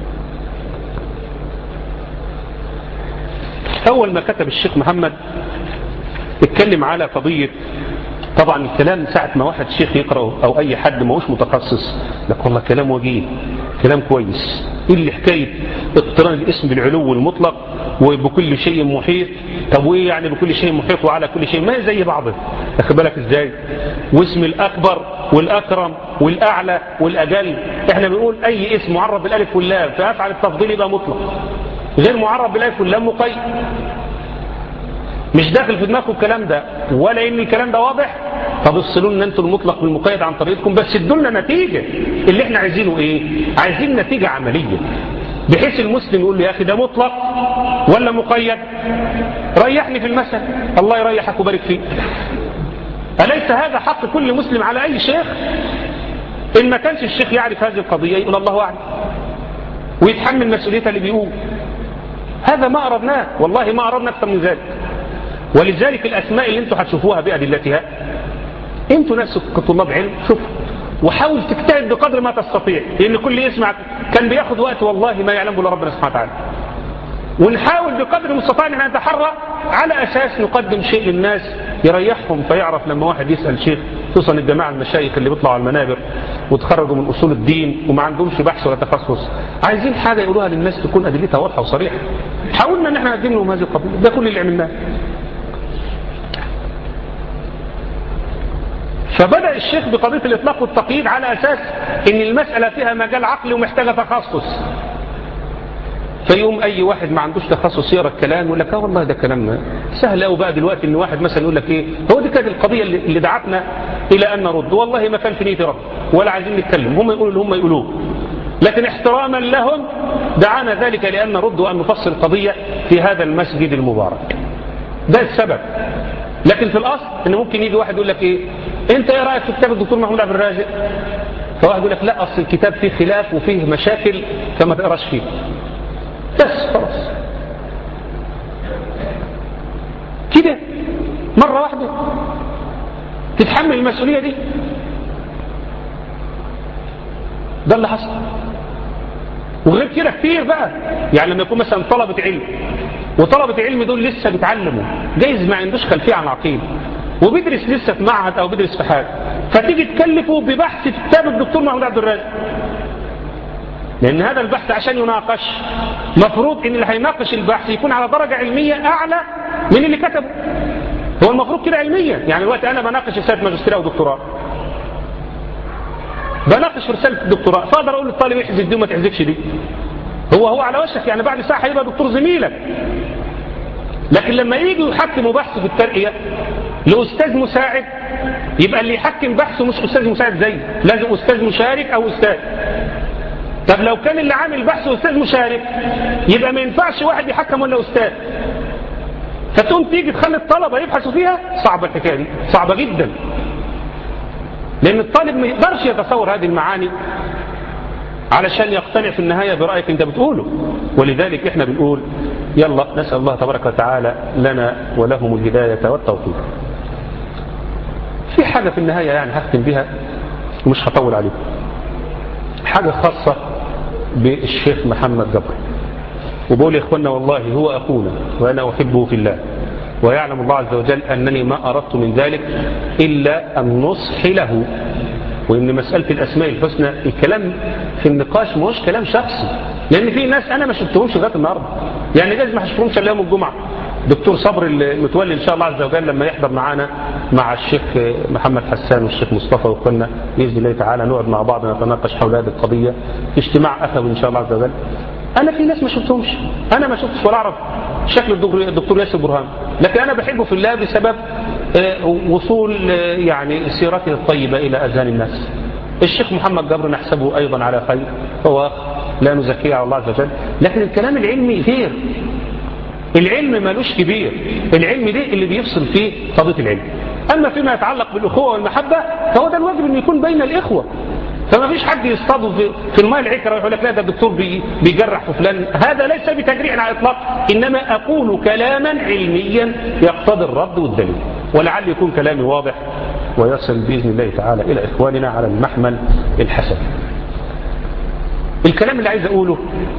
أول ما كتب الشيخ محمد اتكلم على قضية، طبعا الكلام ساعة ما واحد شيخ يقرأه أو أي حد ما هوش متخصص لك والله كلام وجيه كلام كويس، إيه اللي حكاية اقتران الاسم بالعلو المطلق وبكل شيء محيط. طب وإيه يعني بكل شيء محيط وعلى كل شيء؟ ما زي بعضه، أخذ بالك إزاي؟ واسم الأكبر والأكرم والأعلى والأجل، إحنا بنقول أي اسم معرب بالألف واللام فأفعل التفضيل يبقى مطلق، غير معرب بالألف واللام مقيد. مش داخل في دماغكم الكلام ده ولا ان الكلام ده واضح؟ طب افصلوا لنا انتوا المطلق بالمقيد عن طريقتكم، بس ادوا لنا نتيجه. اللي احنا عايزينه ايه؟ عايزين نتيجه عمليه، بحيث المسلم يقول لي يا اخي ده مطلق ولا مقيد؟ ريحني في المسألة، الله يريحك وبارك فيك. أليس هذا حق كل مسلم على اي شيخ؟ إن ما كانش الشيخ يعرف هذه القضية يقول الله أعلم ويتحمل مسؤوليتها اللي بيقول. هذا ما أردناه، والله ما أردنا أكثر من ذلك. ولذلك الأسماء اللي انتوا هتشوفوها بأدلتها انتوا نفسك كطلاب علم شوفوا وحاول تجتهد بقدر ما تستطيع، لأن كل يسمع كان بياخد وقت والله ما يعلمه الا ربنا سبحانه وتعالى. ونحاول بقدر المستطاع ان نتحرى على أساس نقدم شيء للناس يريحهم، فيعرف لما واحد يسأل شيخ، خصوصا الجماعة المشايخ اللي بيطلعوا على المنابر وتخرجوا من أصول الدين وما عندهمش بحث ولا تخصص، عايزين حاجة يقولوها للناس تكون أدلتها واضحة وصريحة. حاولنا ان احنا نقدم لهم هذه القضية، ده كل اللي عملناه. فبدأ الشيخ بقضية الإطلاق والتقييد على أساس ان المسألة فيها مجال عقلي ومحتاجة تخصص. فيوم أي واحد ما عندوش تخصص يقرأ الكلام يقول لك اه والله ده كلامنا سهل قوي بقى دلوقتي، ان واحد مثلا يقول لك ايه هو دي كانت القضية اللي, اللي دعتنا إلى أن نرد، والله ما كان في نيتي رد ولا عايزين نتكلم، هم يقولوا اللي هم يقولوه، لكن احتراما لهم دعانا ذلك لأن نرد وأن نفصل القضية في هذا المسجد المبارك. ده السبب. لكن في الأصل ان ممكن يجي واحد يقول لك ايه انت ايه رأيك في كتاب الدكتور محمود عبد الرازق؟ فواحد يقول لك لا أصل الكتاب فيه خلاف وفيه مشاكل فما تقراش فيه. بس خلاص كده مرة واحدة تتحمل المسؤولية دي. ده اللي حصل. وغير كده كتير بقى، يعني لما يكون مثلا طلبة علم وطلبة علم دول لسه بيتعلموا جايز ما عندوش خلفية عن العقيدة وبيدرس لسه في معهد او بيدرس في حاجة، فتيجي تكلفه ببحث في كتاب الدكتور محمود عبد الرازق، لأن هذا البحث عشان يناقش مفروض ان اللي هيناقش البحث يكون على درجة علمية أعلى من اللي كتبه. هو المفروض كده علميا، يعني الوقت أنا بناقش رسالة ماجستير أو دكتوراه، بناقش رسالة الدكتوراه، فأقدر أقول للطالب يحذف دي وما تحذفش دي، هو هو على وشك، يعني بعد ساعة هيبقى دكتور زميلك. لكن لما يجي يحكموا بحث في الترقية لأستاذ مساعد، يبقى اللي يحكم بحثه مش أستاذ مساعد زي، لازم أستاذ مشارك أو أستاذ. طب لو كان اللي عامل بحث أستاذ مشارك يبقى ما ينفعش واحد يحكم ولا أستاذ، فتقوم تيجي تخلي الطلبة يبحثوا فيها. صعبة الحكاية دي، صعبة جدا، لأن الطالب ما يقدرش يتصور هذه المعاني علشان يقتنع في النهاية برأيك انت بتقوله. ولذلك احنا بنقول يلا نسأل الله تبارك وتعالى لنا ولهم الهداية والتوفيق. في حاجة في النهاية يعني هختم بها ومش هطول عليكم، حاجة خاصة بالشيخ محمد جبر، وبقول يا اخوانا والله هو أخونا وأنا أحبه في الله، ويعلم الله عز وجل أنني ما أردت من ذلك إلا النصح له. وإن مسألة الأسماء الحسنى الكلام في النقاش مش كلام شخصي، لأن في ناس أنا ما شفتهمش لغاية النهاردة، يعني جايز ما هشوفهمش إلا يوم الجمعة. دكتور صبر المتولي إن شاء الله عز وجل لما يحضر معانا مع الشيخ محمد حسان والشيخ مصطفى وكنا بإذن الله تعالى نقعد مع بعض نتناقش حول هذه القضية في اجتماع أخوي إن شاء الله عز وجل. أنا في ناس ما شفتهمش، أنا ما شفتش ولا أعرف شكل الدكتور ياسر برهان، لكن أنا بحبه في الله بسبب وصول يعني سيرته الطيبة إلى أذهان الناس. الشيخ محمد جبر نحسبه أيضا على خير، هو لا نزكيه على الله عز وجل، لكن الكلام العلمي خير، العلم مالوش كبير، العلم ده اللي بيفصل فيه قضية العلم. أما فيما يتعلق بالأخوة والمحبة فهو ده الواجب أن يكون بين الإخوة، فما فيش حد يصطاده في, في الماء العكرة ويقول لك لا ده الدكتور بي بيجرح في فلان، هذا ليس بتجريح على الإطلاق، إنما أقول كلاما علميا يقتضي الرد والدليل، ولعل يكون كلامي واضح ويصل بإذن الله تعالى إلى إخواننا على المحمل الحسن. الكلام اللي عايز أقوله،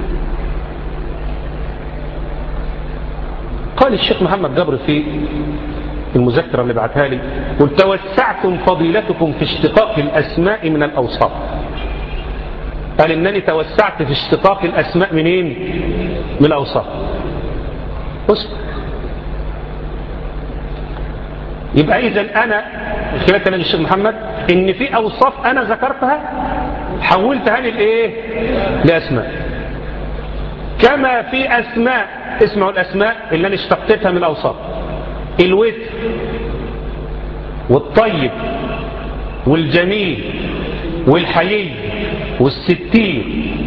قال الشيخ محمد جبر في المذكرة اللي بعتها لي، قل توسعتم فضيلتكم في اشتقاق الأسماء من الأوصاف. قال إنني توسعت في اشتقاق الأسماء منين؟ من الأوصاف. بص، يبقى إذن أنا خلال كلام الشيخ محمد إن في أوصاف أنا ذكرتها حولتها للإيه؟ لأسماء. كما في أسماء، اسمعوا الأسماء اللي أنا اشتقتها من الأوصاف: الوتر والطيب والجميل والحيي والستير،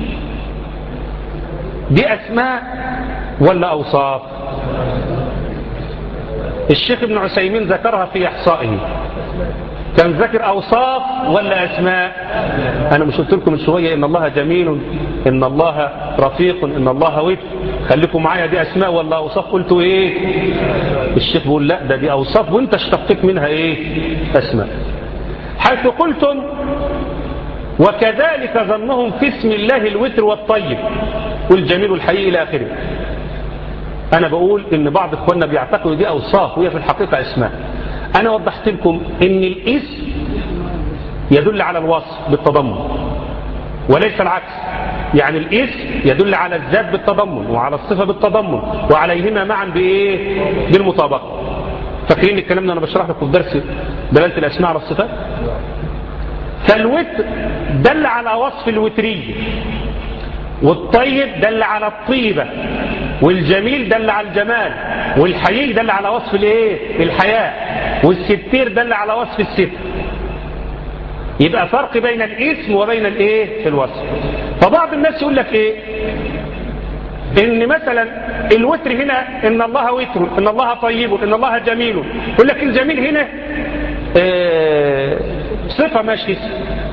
دي أسماء ولا أوصاف؟ الشيخ ابن عثيمين ذكرها في إحصائه، كان ذكر أوصاف ولا أسماء؟ أنا مش قلت لكم من شوية إن الله جميل، إن الله رفيق، إن الله وتر. خليكم معايا، دي أسماء ولا أوصاف؟ قلتوا إيه؟ الشيخ بيقول لا، ده دي أوصاف وإنت اشتقت منها إيه؟ أسماء. حيث قلتم وكذلك ظنهم في اسم الله الوتر والطيب والجميل والحي إلى آخره. أنا بقول إن بعض إخواننا بيعتقدوا دي أوصاف وهي في الحقيقة أسماء. أنا وضحت لكم إن الاسم يدل على الوصف بالتضمن وليس العكس. يعني الاسم يدل على الذات بالتضمن وعلى الصفة بالتضمن وعليهما معا بإيه؟ بالمطابقة. فاكرين الكلام ده أنا بشرح لكم في درس دلالة الأسماء على الصفات؟ فالوتر دل على وصف الوترية، والطيب دل على الطيبة، والجميل دل على الجمال، والحيي دل على وصف الايه؟ الحياء، والستير دل على وصف الستر. يبقى فرق بين الاسم وبين الايه؟ الوصف. فبعض الناس يقول لك ايه؟ ان مثلا الوتر هنا ان الله وتر، ان الله طيب، ان الله جميل. يقول لك الجميل هنا اه صفة ماشي اسم.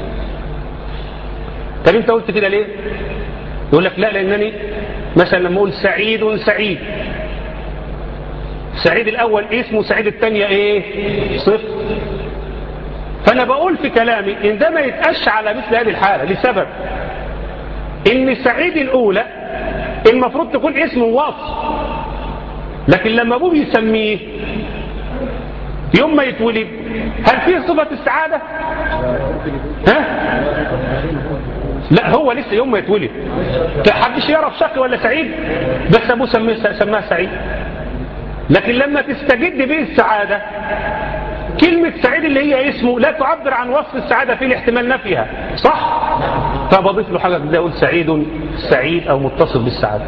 طب انت قلت كده ليه؟ يقول لك لا، لانني مثلا لما اقول سعيد سعيد، سعيد الاول اسم وسعيد الثانيه ايه؟ صفر. فانا بقول في كلامي ان ده ما يتقاش على مثل هذه الحاله لسبب ان سعيد الاولى المفروض تكون اسم ووصف، لكن لما ابوه بيسميه يوم ما يتولد هل فيه صفه السعاده؟ ها؟ لا، هو لسه يوم ما يتولد حدش يعرف شقي ولا سعيد، بس ابوه سماه سعيد. لكن لما تستجد به السعادة، كلمة سعيد اللي هي اسمه لا تعبر عن وصف السعادة في الاحتمال نفيها، صح؟ فبضيف له حاجة كده اقول سعيد سعيد او متصل بالسعادة.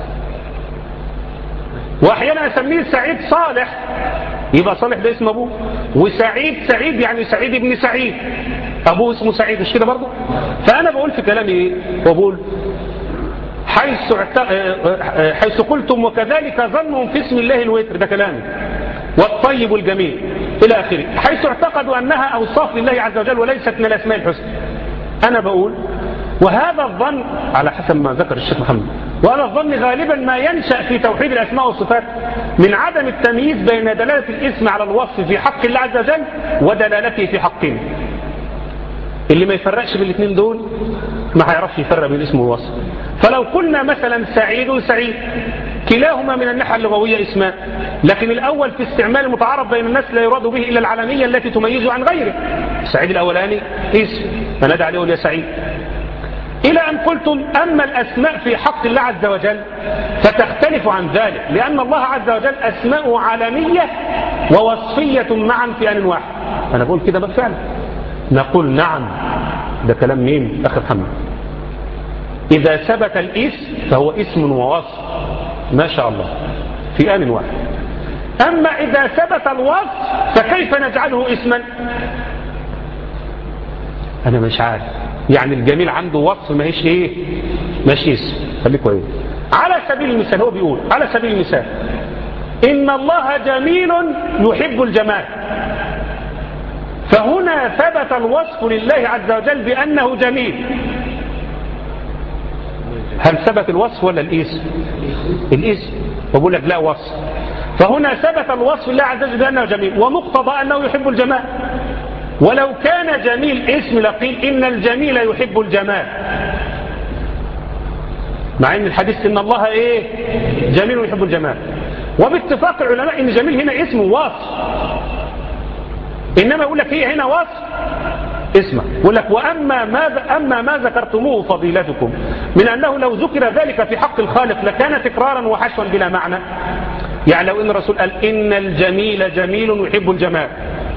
واحيانا اسميه سعيد صالح، يبقى صالح ده اسم ابوه، وسعيد سعيد يعني سعيد ابن سعيد، ابوه اسمه سعيد، مش كده برضه؟ فانا بقول في كلامي ايه؟ وبقول حيث حيث قلتم وكذلك ظنهم في اسم الله الوتر، ده كلامي، والطيب والجميل الى اخره، حيث اعتقدوا انها اوصاف لله عز وجل وليست من الاسماء الحسنى. انا بقول وهذا الظن على حسب ما ذكر الشيخ محمد، وهذا الظن غالبا ما ينشأ في توحيد الاسماء والصفات من عدم التمييز بين دلالة الاسم على الوصف في حق الله عز وجل ودلالته في حقنا. اللي ما يفرقش بين الاثنين دول ما هيعرفش يفرق بين الاسم والوصف. فلو قلنا مثلا سعيد سعيد، كلاهما من الناحية اللغوية اسمان، لكن الأول في استعمال متعارف بين الناس لا يراد به إلا العلمية التي تميزه عن غيره. سعيد الأولاني اسم فنادى عليه يا سعيد. إلى أن قلتم أما الأسماء في حق الله عز وجل فتختلف عن ذلك، لأن الله عز وجل أسماء عالمية ووصفية معا في آن واحد. أنا بقول كده بالفعل، نقول نعم، ده كلام مين أخي محمد؟ إذا ثبت الاسم فهو اسم ووصف ما شاء الله في آن واحد. أما إذا ثبت الوصف فكيف نجعله اسما؟ أنا مش عارف. يعني الجميل عنده وصف ما هيش إيه؟ ماشي اسم. خليك كويس. على سبيل المثال هو بيقول على سبيل المثال إن الله جميل يحب الجمال، فهنا ثبت الوصف لله عز وجل بأنه جميل. هل ثبت الوصف ولا الاسم؟ الاسم. وبقول لك لا وصف، فهنا ثبت الوصف لله عز وجل بأنه جميل ومقتضى أنه يحب الجمال. ولو كان جميل اسم لقيل إن الجميل يحب الجمال، مع ان الحديث ان الله ايه؟ جميل يحب الجمال. وباتفاق العلماء ان جميل هنا اسم ووصف، انما يقول لك هي هنا وصف اسمه. يقول لك واما ما اما ما ذكرتموه فضيلتكم من انه لو ذكر ذلك في حق الخالق لكان تكرارا وحشوا بلا معنى. يعني لو ان الرسول قال ان الجميل جميل يحب الجمال،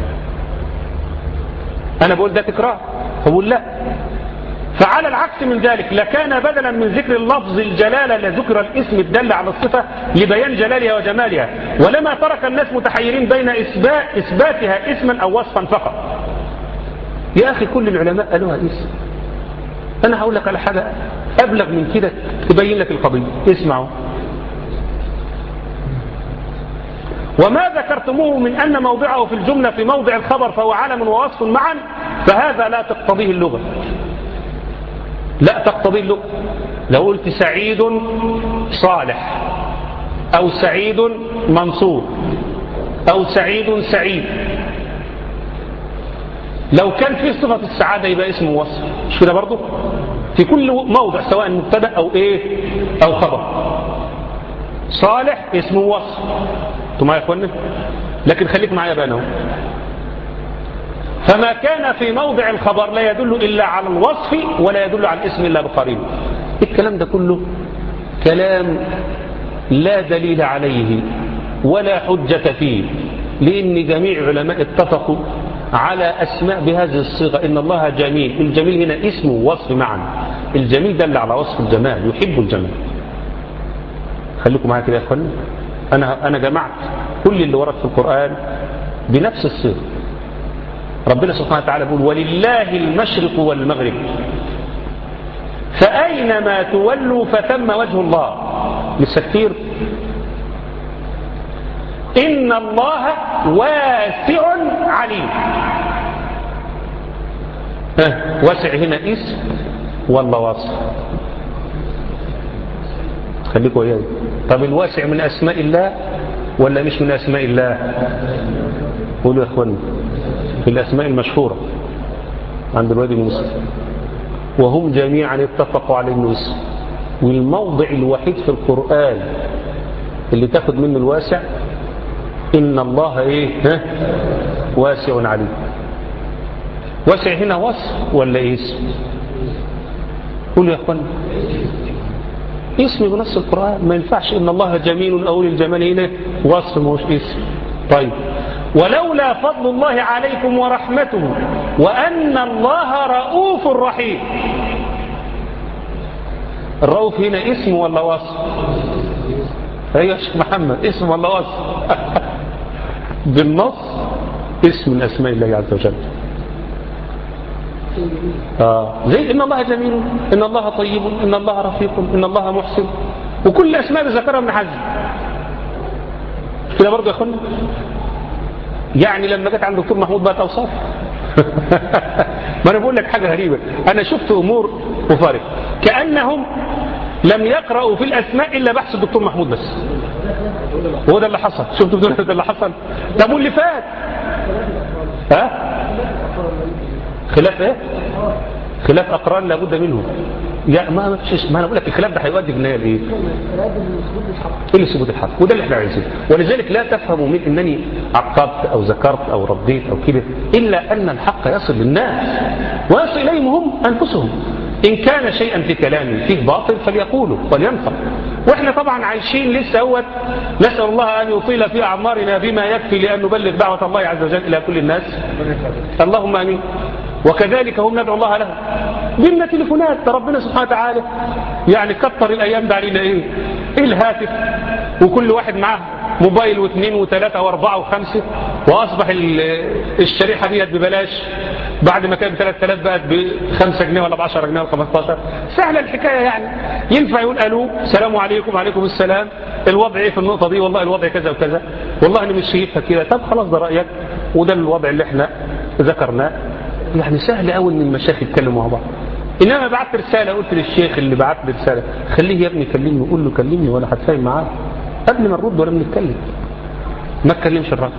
انا بقول ده تكرار، فبقول لا. فعلى العكس من ذلك لكان بدلا من ذكر اللفظ الجلالة لذكر الاسم الدل على الصفة لبيان جلالها وجمالها، ولما ترك الناس متحيرين بين إثبات إثباتها اسما أو وصفا فقط. يا أخي كل العلماء قالوها اسم. أنا هقول لك على حاجة أبلغ من كده تبين لك القضية. اسمعوا، وما ذكرتموه من أن موضعه في الجملة في موضع الخبر فهو علم ووصف معا فهذا لا تقتضيه اللغة، لا تقتضيه اللغة. لو قلت سعيد صالح أو سعيد منصور أو سعيد سعيد، لو كان في صفة السعادة يبقى اسمه وصف، مش كده برضه؟ في كل موضع سواء مبتدأ أو إيه أو خبر. صالح اسمه وصف، انتوا معايا يا اخوانا؟ لكن خليك معايا بقى اهو. فما كان في موضع الخبر لا يدل إلا على الوصف ولا يدل على الاسم إلا بقرينه. الكلام ده كله كلام لا دليل عليه ولا حجة فيه، لأن جميع علماء اتفقوا على أسماء بهذه الصيغة. إن الله جميل، الجميل هنا اسم ووصف معا. الجميل دل على وصف الجمال، يحب الجمال. خليكم معايا كده يا اخوانا. أنا أنا جمعت كل اللي ورد في القرآن بنفس الصيغة. ربنا سبحانه وتعالى يقول ولله المشرق والمغرب فأينما تولوا فثم وجه الله. لسه كتير. إن الله واسع عليم. ها واسع هنا اسم ولا وصف؟ خليكوا وياي. طب الواسع من أسماء الله ولا مش من أسماء الله؟ قولوا يا اخواني. في الأسماء المشهورة عند الوادي المسلم وهم جميعا اتفقوا على انه اسم. والموضع الوحيد في القرآن اللي تاخد منه الواسع إن الله إيه ها واسع عليم. واسع هنا وصف ولا اسم؟ قولوا يا اخوان. اسم بنص القرآن. ما ينفعش إن الله جميل أقول الجمال هنا وصف مش اسم. طيب ولولا فضل الله عليكم ورحمته وأن الله رؤوف رحيم. الرؤوف هنا اسم ولا وصف؟ ايوه يا شيخ محمد اسم ولا وصف؟ بالنص اسم من اسماء الله عز وجل. آه. زي ان الله جميل، ان الله طيب، ان الله رفيق، ان الله محسن، وكل اسماء ذكرها ابن حزم كده برضه يا اخوانا. يعني لما جت عند الدكتور محمود بقت اوصاف. ما انا بقول لك حاجه غريبه. انا شفت امور مفارقه كانهم لم يقرأوا في الأسماء إلا بحث الدكتور محمود بس. هو ده اللي حصل. شفتوا ده اللي حصل. طب واللي فات ها خلاف ايه؟ خلاف أقران لابد منه. يا ما فيش. ما انا بقول لك الخلاف ده هيؤدي في النهايه لايه؟ الى ثبوت الحق. وده اللي احنا عايزينه. ولذلك لا تفهموا من انني عقبت او ذكرت او رديت او كده الا ان الحق يصل للناس ويصل اليهم هم انفسهم. إن كان شيئا في كلامي فيه باطل فليقولوا ولينطق. وإحنا طبعا عايشين لسه أول نسأل الله أن يطيل في أعمارنا بما يكفي لأن نبلغ دعوة الله عز وجل إلى كل الناس. اللهم آمين. وكذلك هم ندعو الله لهم بلنا تليفونات. ربنا سبحانه وتعالى يعني كتر الأيام ده علينا إيه الهاتف، وكل واحد معه موبايل واثنين وثلاثة واربعة وخمسة، وأصبح الشريحة ديت ببلاش بعد ما كانت ثلاثة آلاف بقت بخمسة جنيه ولا بعشرة جنيه ولا خمستاشر. سهلة الحكاية يعني. ينفع يقول ألو السلام عليكم وعليكم السلام، الوضع إيه في النقطة دي؟ والله الوضع كذا وكذا، والله أنا مش شايفها كده. طب خلاص ده رأيك وده الوضع اللي احنا ذكرناه. يعني سهل قوي ان المشايخ يتكلموا مع بعض. انما بعت رساله قلت للشيخ اللي بعت لي رساله خليه يا ابني كلمني وقول له كلمني ولا هتفاهم معاه قبل ما نرد ولا بنتكلم. ما تكلمش الراجل.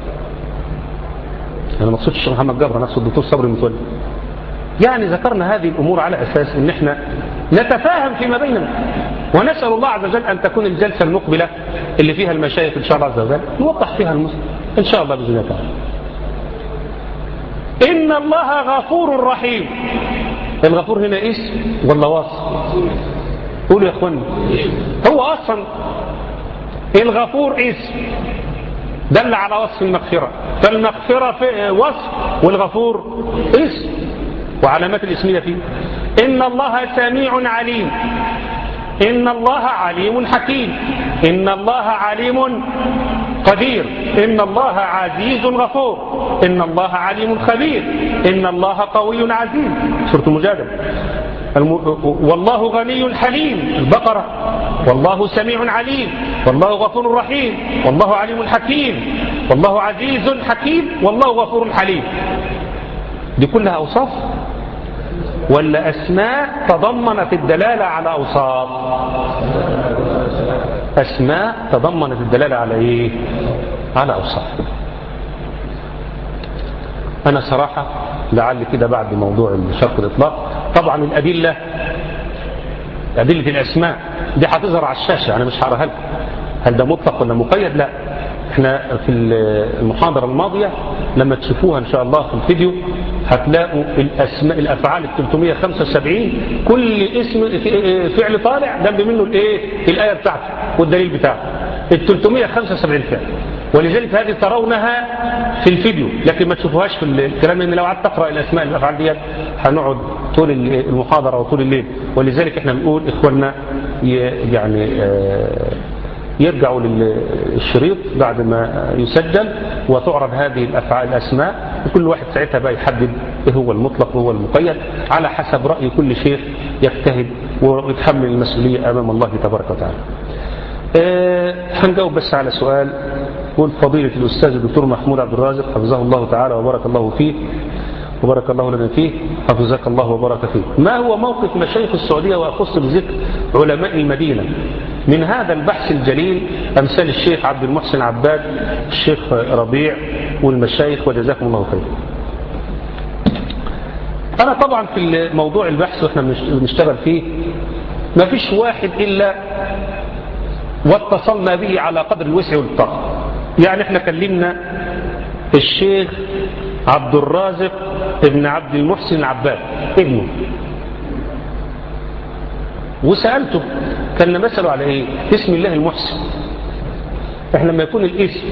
انا ما اقصدش الشيخ محمد جبر، انا اقصد الدكتور صبري متولي. يعني ذكرنا هذه الامور على اساس ان احنا نتفاهم فيما بيننا، ونسال الله عز وجل ان تكون الجلسه المقبله اللي فيها المشايخ ان شاء الله عز وجل نوضح فيها المسلم ان شاء الله باذن الله تعالى. إن الله غفور رحيم. الغفور هنا اسم ولا وصف؟ قولوا يا اخواني. هو أصلا الغفور اسم دل على وصف المغفرة، فالمغفرة في وصف والغفور اسم وعلامات الاسمية فيه. إن الله سميع عليم. إن الله عليم حكيم. إن الله عليم قدير. إن الله عزيز غفور. إن الله عليم خبير. إن الله قوي عزيز سورة المجادلة. الم... والله غني حليم البقرة. والله سميع عليم. والله غفور رحيم، والله عليم حكيم، والله عزيز حكيم، والله غفور حليم. دي كلها أوصاف ولا أسماء تضمنت الدلالة على أوصاف؟ أسماء تضمنت الدلالة على إيه؟ على أوصاف. أنا صراحة لعل كده بعد موضوع شرط الإطلاق طبعا الأدلة أدلة الأسماء دي هتظهر على الشاشة، أنا مش هقراها لكم هل ده مطلق ولا مقيد. لا، احنا في المحاضرة الماضية لما تشوفوها ان شاء الله في الفيديو هتلاقوا الاسماء الافعال ال ثلاثمائة وخمسة وسبعين كل اسم فعل طالع جنب منه الايه الايه بتاعته والدليل بتاعه ال ثلاثمائة وخمسة وسبعين فعل، ولذلك هذه ترونها في الفيديو لكن ما تشوفوهاش في الكلام، لان لو قعدت تقرا الاسماء الافعال ديت هنقعد طول المحاضرة وطول الليل. ولذلك احنا بنقول اخواننا يعني يرجعوا للشريط بعد ما يسجل وتعرض هذه الأفعال الأسماء، وكل واحد ساعتها بقى يحدد ايه هو المطلق وهو المقيد على حسب رأي كل شيخ يجتهد ويتحمل المسؤولية أمام الله تبارك وتعالى. أه هنجاوب بس على سؤال. قول فضيلة الأستاذ الدكتور محمود عبد الرازق حفظه الله تعالى وبارك الله فيه وبارك الله لنا فيه، حفظك الله وبارك فيه، ما هو موقف مشايخ السعودية وأخص بذكر علماء المدينة من هذا البحث الجليل أمثال الشيخ عبد المحسن عباد، الشيخ ربيع والمشايخ وجزاكم الله خير. أنا طبعا في موضوع البحث وإحنا بنشتغل فيه ما فيش واحد إلا واتصلنا به على قدر الوسع والطاقة. يعني احنا كلمنا الشيخ عبد الرازق ابن عبد المحسن العباد ابنه وسألته كان مسأله على ايه؟ اسم الله المحسن. احنا لما يكون الاسم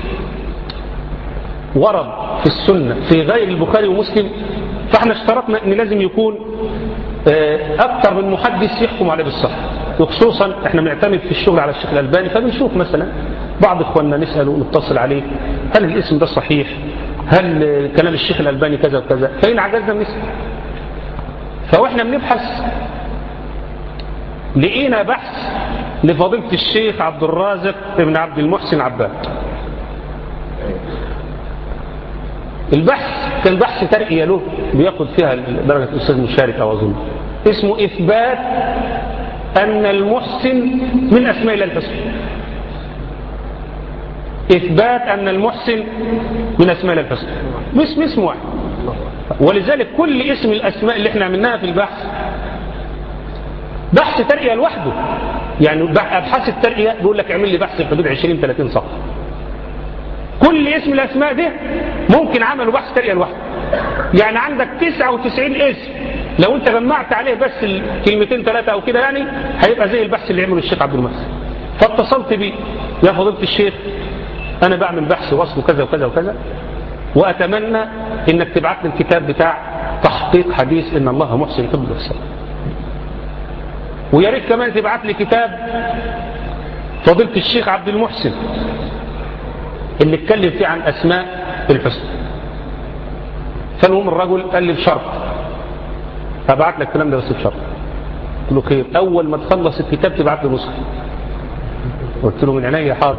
ورد في السنة في غير البخاري ومسلم فاحنا اشترطنا ان لازم يكون اكتر من محدث يحكم عليه بالصحة، وخصوصا احنا بنعتمد في الشغل على الشيخ الألباني، فبنشوف مثلا بعض اخواننا نسأله ونتصل عليه هل الاسم ده صحيح، هل كلام الشيخ الألباني كذا وكذا، فإن عجزنا بنسأل. فاحنا بنبحث لقينا بحث لفضيلة الشيخ عبد الرازق ابن عبد المحسن عباد. البحث كان بحث ترقية له بياخد فيها درجة الأستاذ مشارك أو أظن، اسمه إثبات أن المحسن من أسماء الله الحسنى. إثبات أن المحسن من أسماء الله الحسنى، مش اسم واحد. ولذلك كل اسم الأسماء اللي احنا عملناها في البحث بحث ترقية لوحده. يعني أبحاث الترقية بيقول لك اعمل لي بحث في حدود عشرين ثلاثين صفحة. كل اسم الأسماء ده ممكن عملوا بحث ترقية لوحده. يعني عندك تسعة وتسعين اسم لو انت جمعت عليه بس الكلمتين ثلاثة او كده يعني هيبقى زي البحث اللي عمله الشيخ عبد المحسن. فاتصلت بيه يا فضيلة الشيخ انا بعمل بحث وصل كذا وكذا وكذا واتمنى انك تبعت لي الكتاب بتاع تحقيق حديث ان الله محسن يحب الإحسان، ويا ريت كمان تبعت لي كتاب فضيلة الشيخ عبد المحسن اللي اتكلم فيه عن اسماء الحسنى. فالمهم الرجل قال لي بشرط هبعت لك الكلام ده بس بشرط. قلت له خير، اول ما تخلص الكتاب تبعت لي نسخه. قلت له من عينيا حاضر.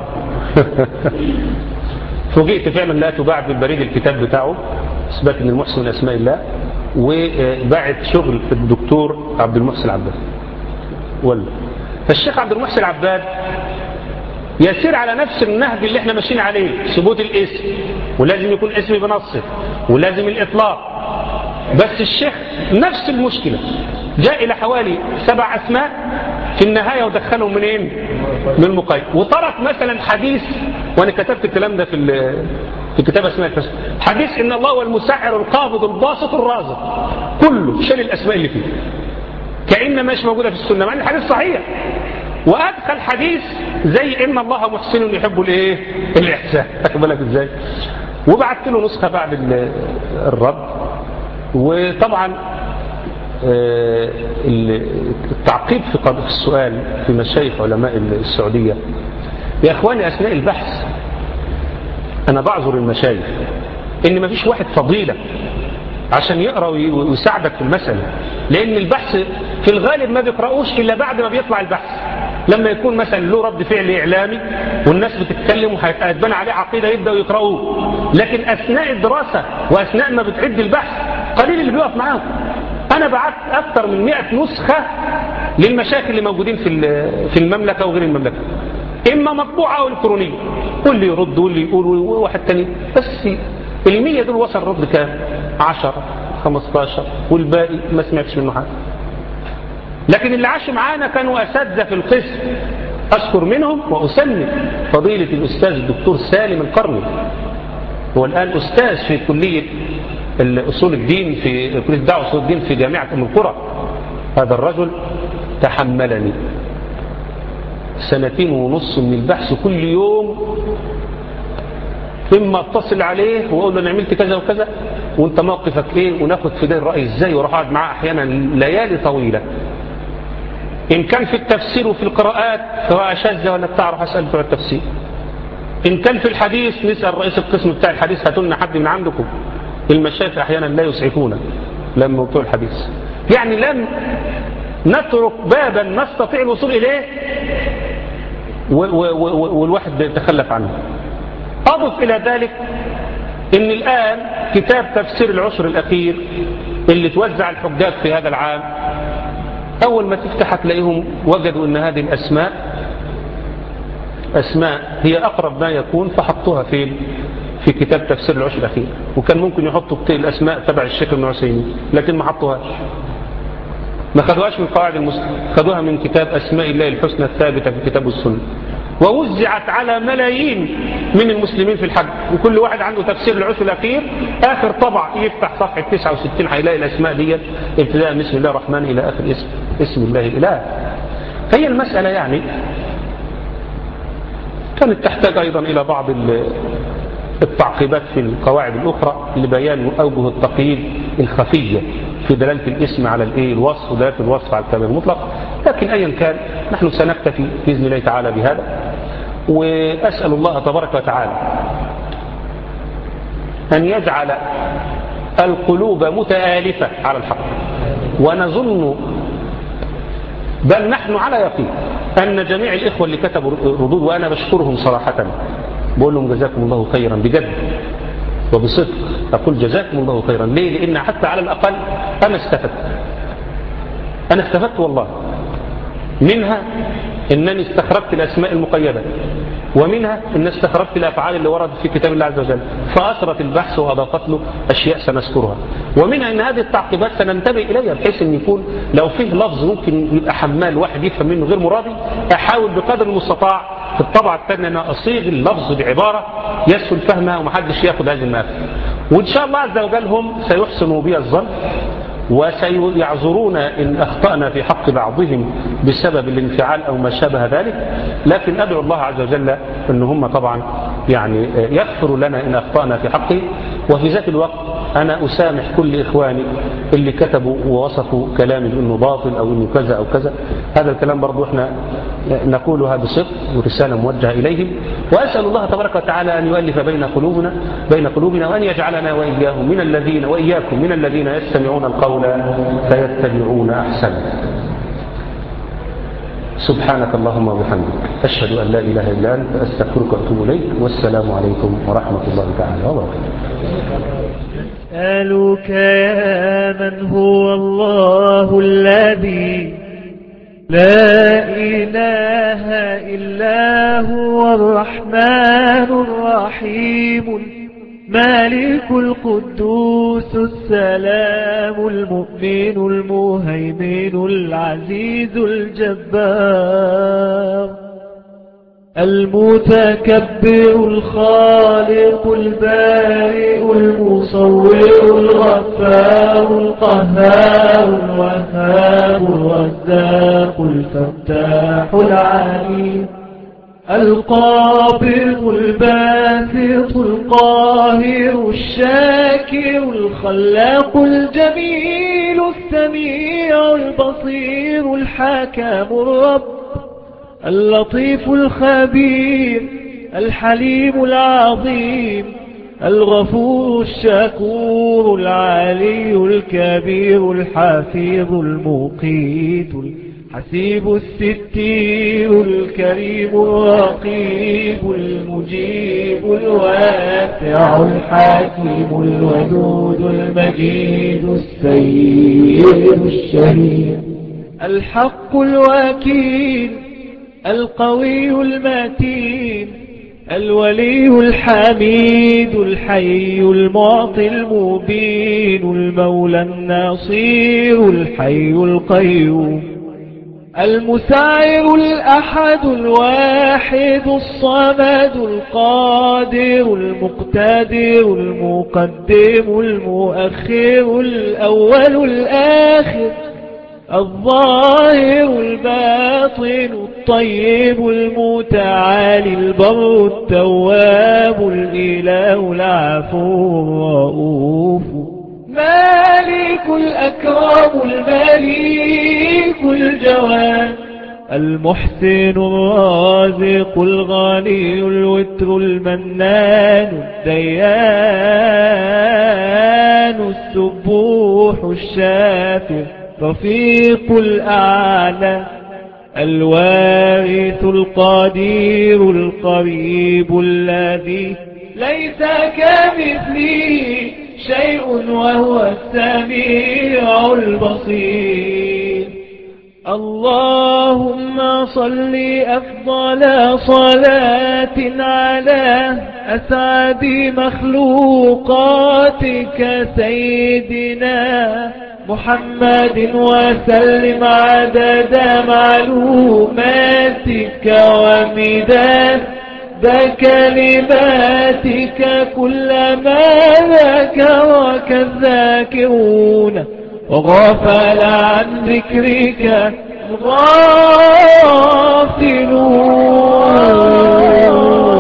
فوجئت فعلا لقيته باعت بالبريد الكتاب بتاعه اثبات ان المحسن من اسماء الله، وباعت شغل الدكتور عبد المحسن العباد. ولا فالشيخ عبد المحسن العباد يسير على نفس النهج اللي احنا ماشيين عليه، ثبوت الاسم ولازم يكون اسم بنصه ولازم الاطلاق. بس الشيخ نفس المشكلة، جاء الى حوالي سبع اسماء في النهاية ودخلهم منين؟ من المقيد، وترك مثلا حديث، وانا كتبت الكلام ده في في كتاب اسماء الحسنى، حديث ان الله هو المسعر القابض الباسط الرازق، كله شال الاسماء اللي فيه كأن مش موجودة في السنة، مع ان الحديث صحيح. وادخل حديث زي ان الله محسن يحب الايه؟ الاحسان. واخد بالك ازاي؟ وبعت له نسخة بعد الرد. وطبعا التعقيب في قضية السؤال في مشايخ علماء السعودية يا اخواني اثناء البحث انا بعذر المشايخ ان ما فيش واحد فضيلة عشان يقرأ ويساعدك في المسألة، لان البحث في الغالب ما بيقرأوش الا بعد ما بيطلع البحث. لما يكون مثلا له رد فعل إعلامي والناس بتتكلم وهيتبنى عليه عقيدة يبدأوا يقرأوه، لكن أثناء الدراسة وأثناء ما بتعد البحث قليل اللي بيقف معاهم. أنا بعت أكثر من مئة نسخة للمشاكل اللي موجودين في في المملكة وغير المملكة، إما مطبوعة أو إلكترونية، واللي يرد واللي يقول وواحد تاني، بس المية دول وصل رد كام؟ عشرة خمستاشر، والباقي ما سمعتش منه حاجة. لكن اللي عاش معانا كانوا أساتذة في القسم، أشكر منهم وأسلم فضيلة الأستاذ الدكتور سالم القرني، هو الآن أستاذ في كلية أصول الدين في كلية الدعوة أصول الدين في جامعة أم القرى. هذا الرجل تحملني سنتين ونص من البحث كل يوم، إما اتصل عليه وأقول له أنا عملت كذا وكذا وأنت موقفك إيه، وناخد في ده الرأي إزاي، وراح أقعد معاه أحيانا ليالي طويلة. إن كان في التفسير وفي القراءات سواء أشاذ ولا بتعرف أسأل بتوع التفسير. إن كان في الحديث نسأل رئيس القسم بتاع الحديث هاتوا لنا حد من عندكم. المشايخ أحيانا لا يسعفونا لما بتوع الحديث، يعني لم نترك بابا نستطيع الوصول إليه والواحد يتخلف عنه. أضف إلى ذلك إن الآن كتاب تفسير العشر الأخير اللي توزع الحجاج في هذا العام، أول ما تفتح تلاقيهم وجدوا أن هذه الأسماء أسماء هي أقرب ما يكون، فحطوها في في كتاب تفسير العشر الأخير. وكان ممكن يحطوا الأسماء تبع الشيخ ابن عثيمين، لكن ما حطوهاش، ما خدوهاش من قواعد المسلم، خدوها من كتاب أسماء الله الحسنى الثابتة في كتاب السنة، ووزعت على ملايين من المسلمين في الحج. وكل واحد عنده تفسير العشر الأخير، آخر طبع يفتح صفحة تسعة وستين هيلاقي الأسماء دي ابتداء بسم الله الرحمن إلى آخر اسم اسم الله الإله. هي المسألة يعني كانت تحتاج أيضا إلى بعض التعقيبات في القواعد الأخرى لبيان أوجه التقييد الخفية في دلالة الاسم على الايه الوصف ودلالة الوصف على الكمال المطلق. لكن أيا كان نحن سنكتفي بإذن الله تعالى بهذا، وأسأل الله تبارك وتعالى أن يجعل القلوب متآلفة على الحق. ونظن بل نحن على يقين أن جميع الإخوة اللي كتبوا ردود، وأنا بشكرهم صراحة، بقول لهم جزاكم الله خيرا بجد وبصدق، أقول جزاكم الله خيرا. ليه؟ لأن حتى على الأقل أنا استفدت أنا استفدت والله، منها أنني استخرجت الأسماء المقيدة، ومنها أن استخرجت الأفعال اللي وردت في كتاب الله عز وجل فأثرت البحث وأضافت له أشياء سنذكرها، ومنها أن هذه التعقيبات سننتبه إليها بحيث أن يكون لو فيه لفظ ممكن يبقى حمال واحد يفهم منه غير مرادي، أحاول بقدر المستطاع في الطبعة الثانية أن أصيغ اللفظ بعبارة يسهل فهمها ومحدش يأخذ هذه المآخذ. وإن شاء الله عز وجل هم سيحسنوا بي الظن وسيعذرون إن أخطأنا في حق بعضهم بسبب الانفعال أو ما شابه ذلك، لكن أدعو الله عز وجل أن هم طبعا يعني يغفر لنا إن أخطأنا في حقه. وفي ذات الوقت أنا أسامح كل إخواني اللي كتبوا ووصفوا كلامي بأنه باطل أو أنه كذا أو كذا، هذا الكلام برضو إحنا نقولها بصدق ورسالة موجهة إليهم. وأسأل الله تبارك وتعالى أن يؤلف بين قلوبنا بين قلوبنا وأن يجعلنا وإياهم من الذين وإياكم من الذين يستمعون القول فيتبعون أحسنه. سبحانك اللهم وبحمدك أشهد أن لا إله إلا أنت أستغفرك وأتوب إليك، والسلام عليكم ورحمة الله تعالى وبركاته. أسألك يا من هو الله الذي لا إله إلا هو الرحمن الرحيم مالك القدوس السلام المؤمن المهيمن العزيز الجبار المتكبر الخالق البارئ المصور الغفار القهار الوهاب الرزاق الفتاح العليم القابض الباسط القاهر الشاكر الخلاق الجميل السميع البصير الحكم الرب اللطيف الخبير الحليم العظيم الغفور الشكور العلي الكبير الحفيظ المقيت حسيب الستير الكريم الرقيب المجيب الواسع الحكيم الودود المجيد السيد الشهيد الحق الوكيل القوي المتين الولي الحميد الحي المعطي المبين المولى النصير الحي القيوم المساعر الأحد الواحد الصمد القادر المقتدر المقدم المؤخر الأول الآخر الظاهر الباطن الطيب المتعالي البر التواب الإله العفو الرؤوف مالك الأكرم المليك الجواد المحسن الرازق الغني الوتر المنان الديان السبوح الشافع رفيق الأعلى الوارث القدير القريب الذي ليس كمثله شيء وهو السميع البصير اللهم صل أفضل صلاة على أسعد مخلوقاتك سيدنا محمد وسلم عدد معلوماتك ومداد كلماتك كلما ذكرك الذاكرون وغفل عن ذكرك الغافلون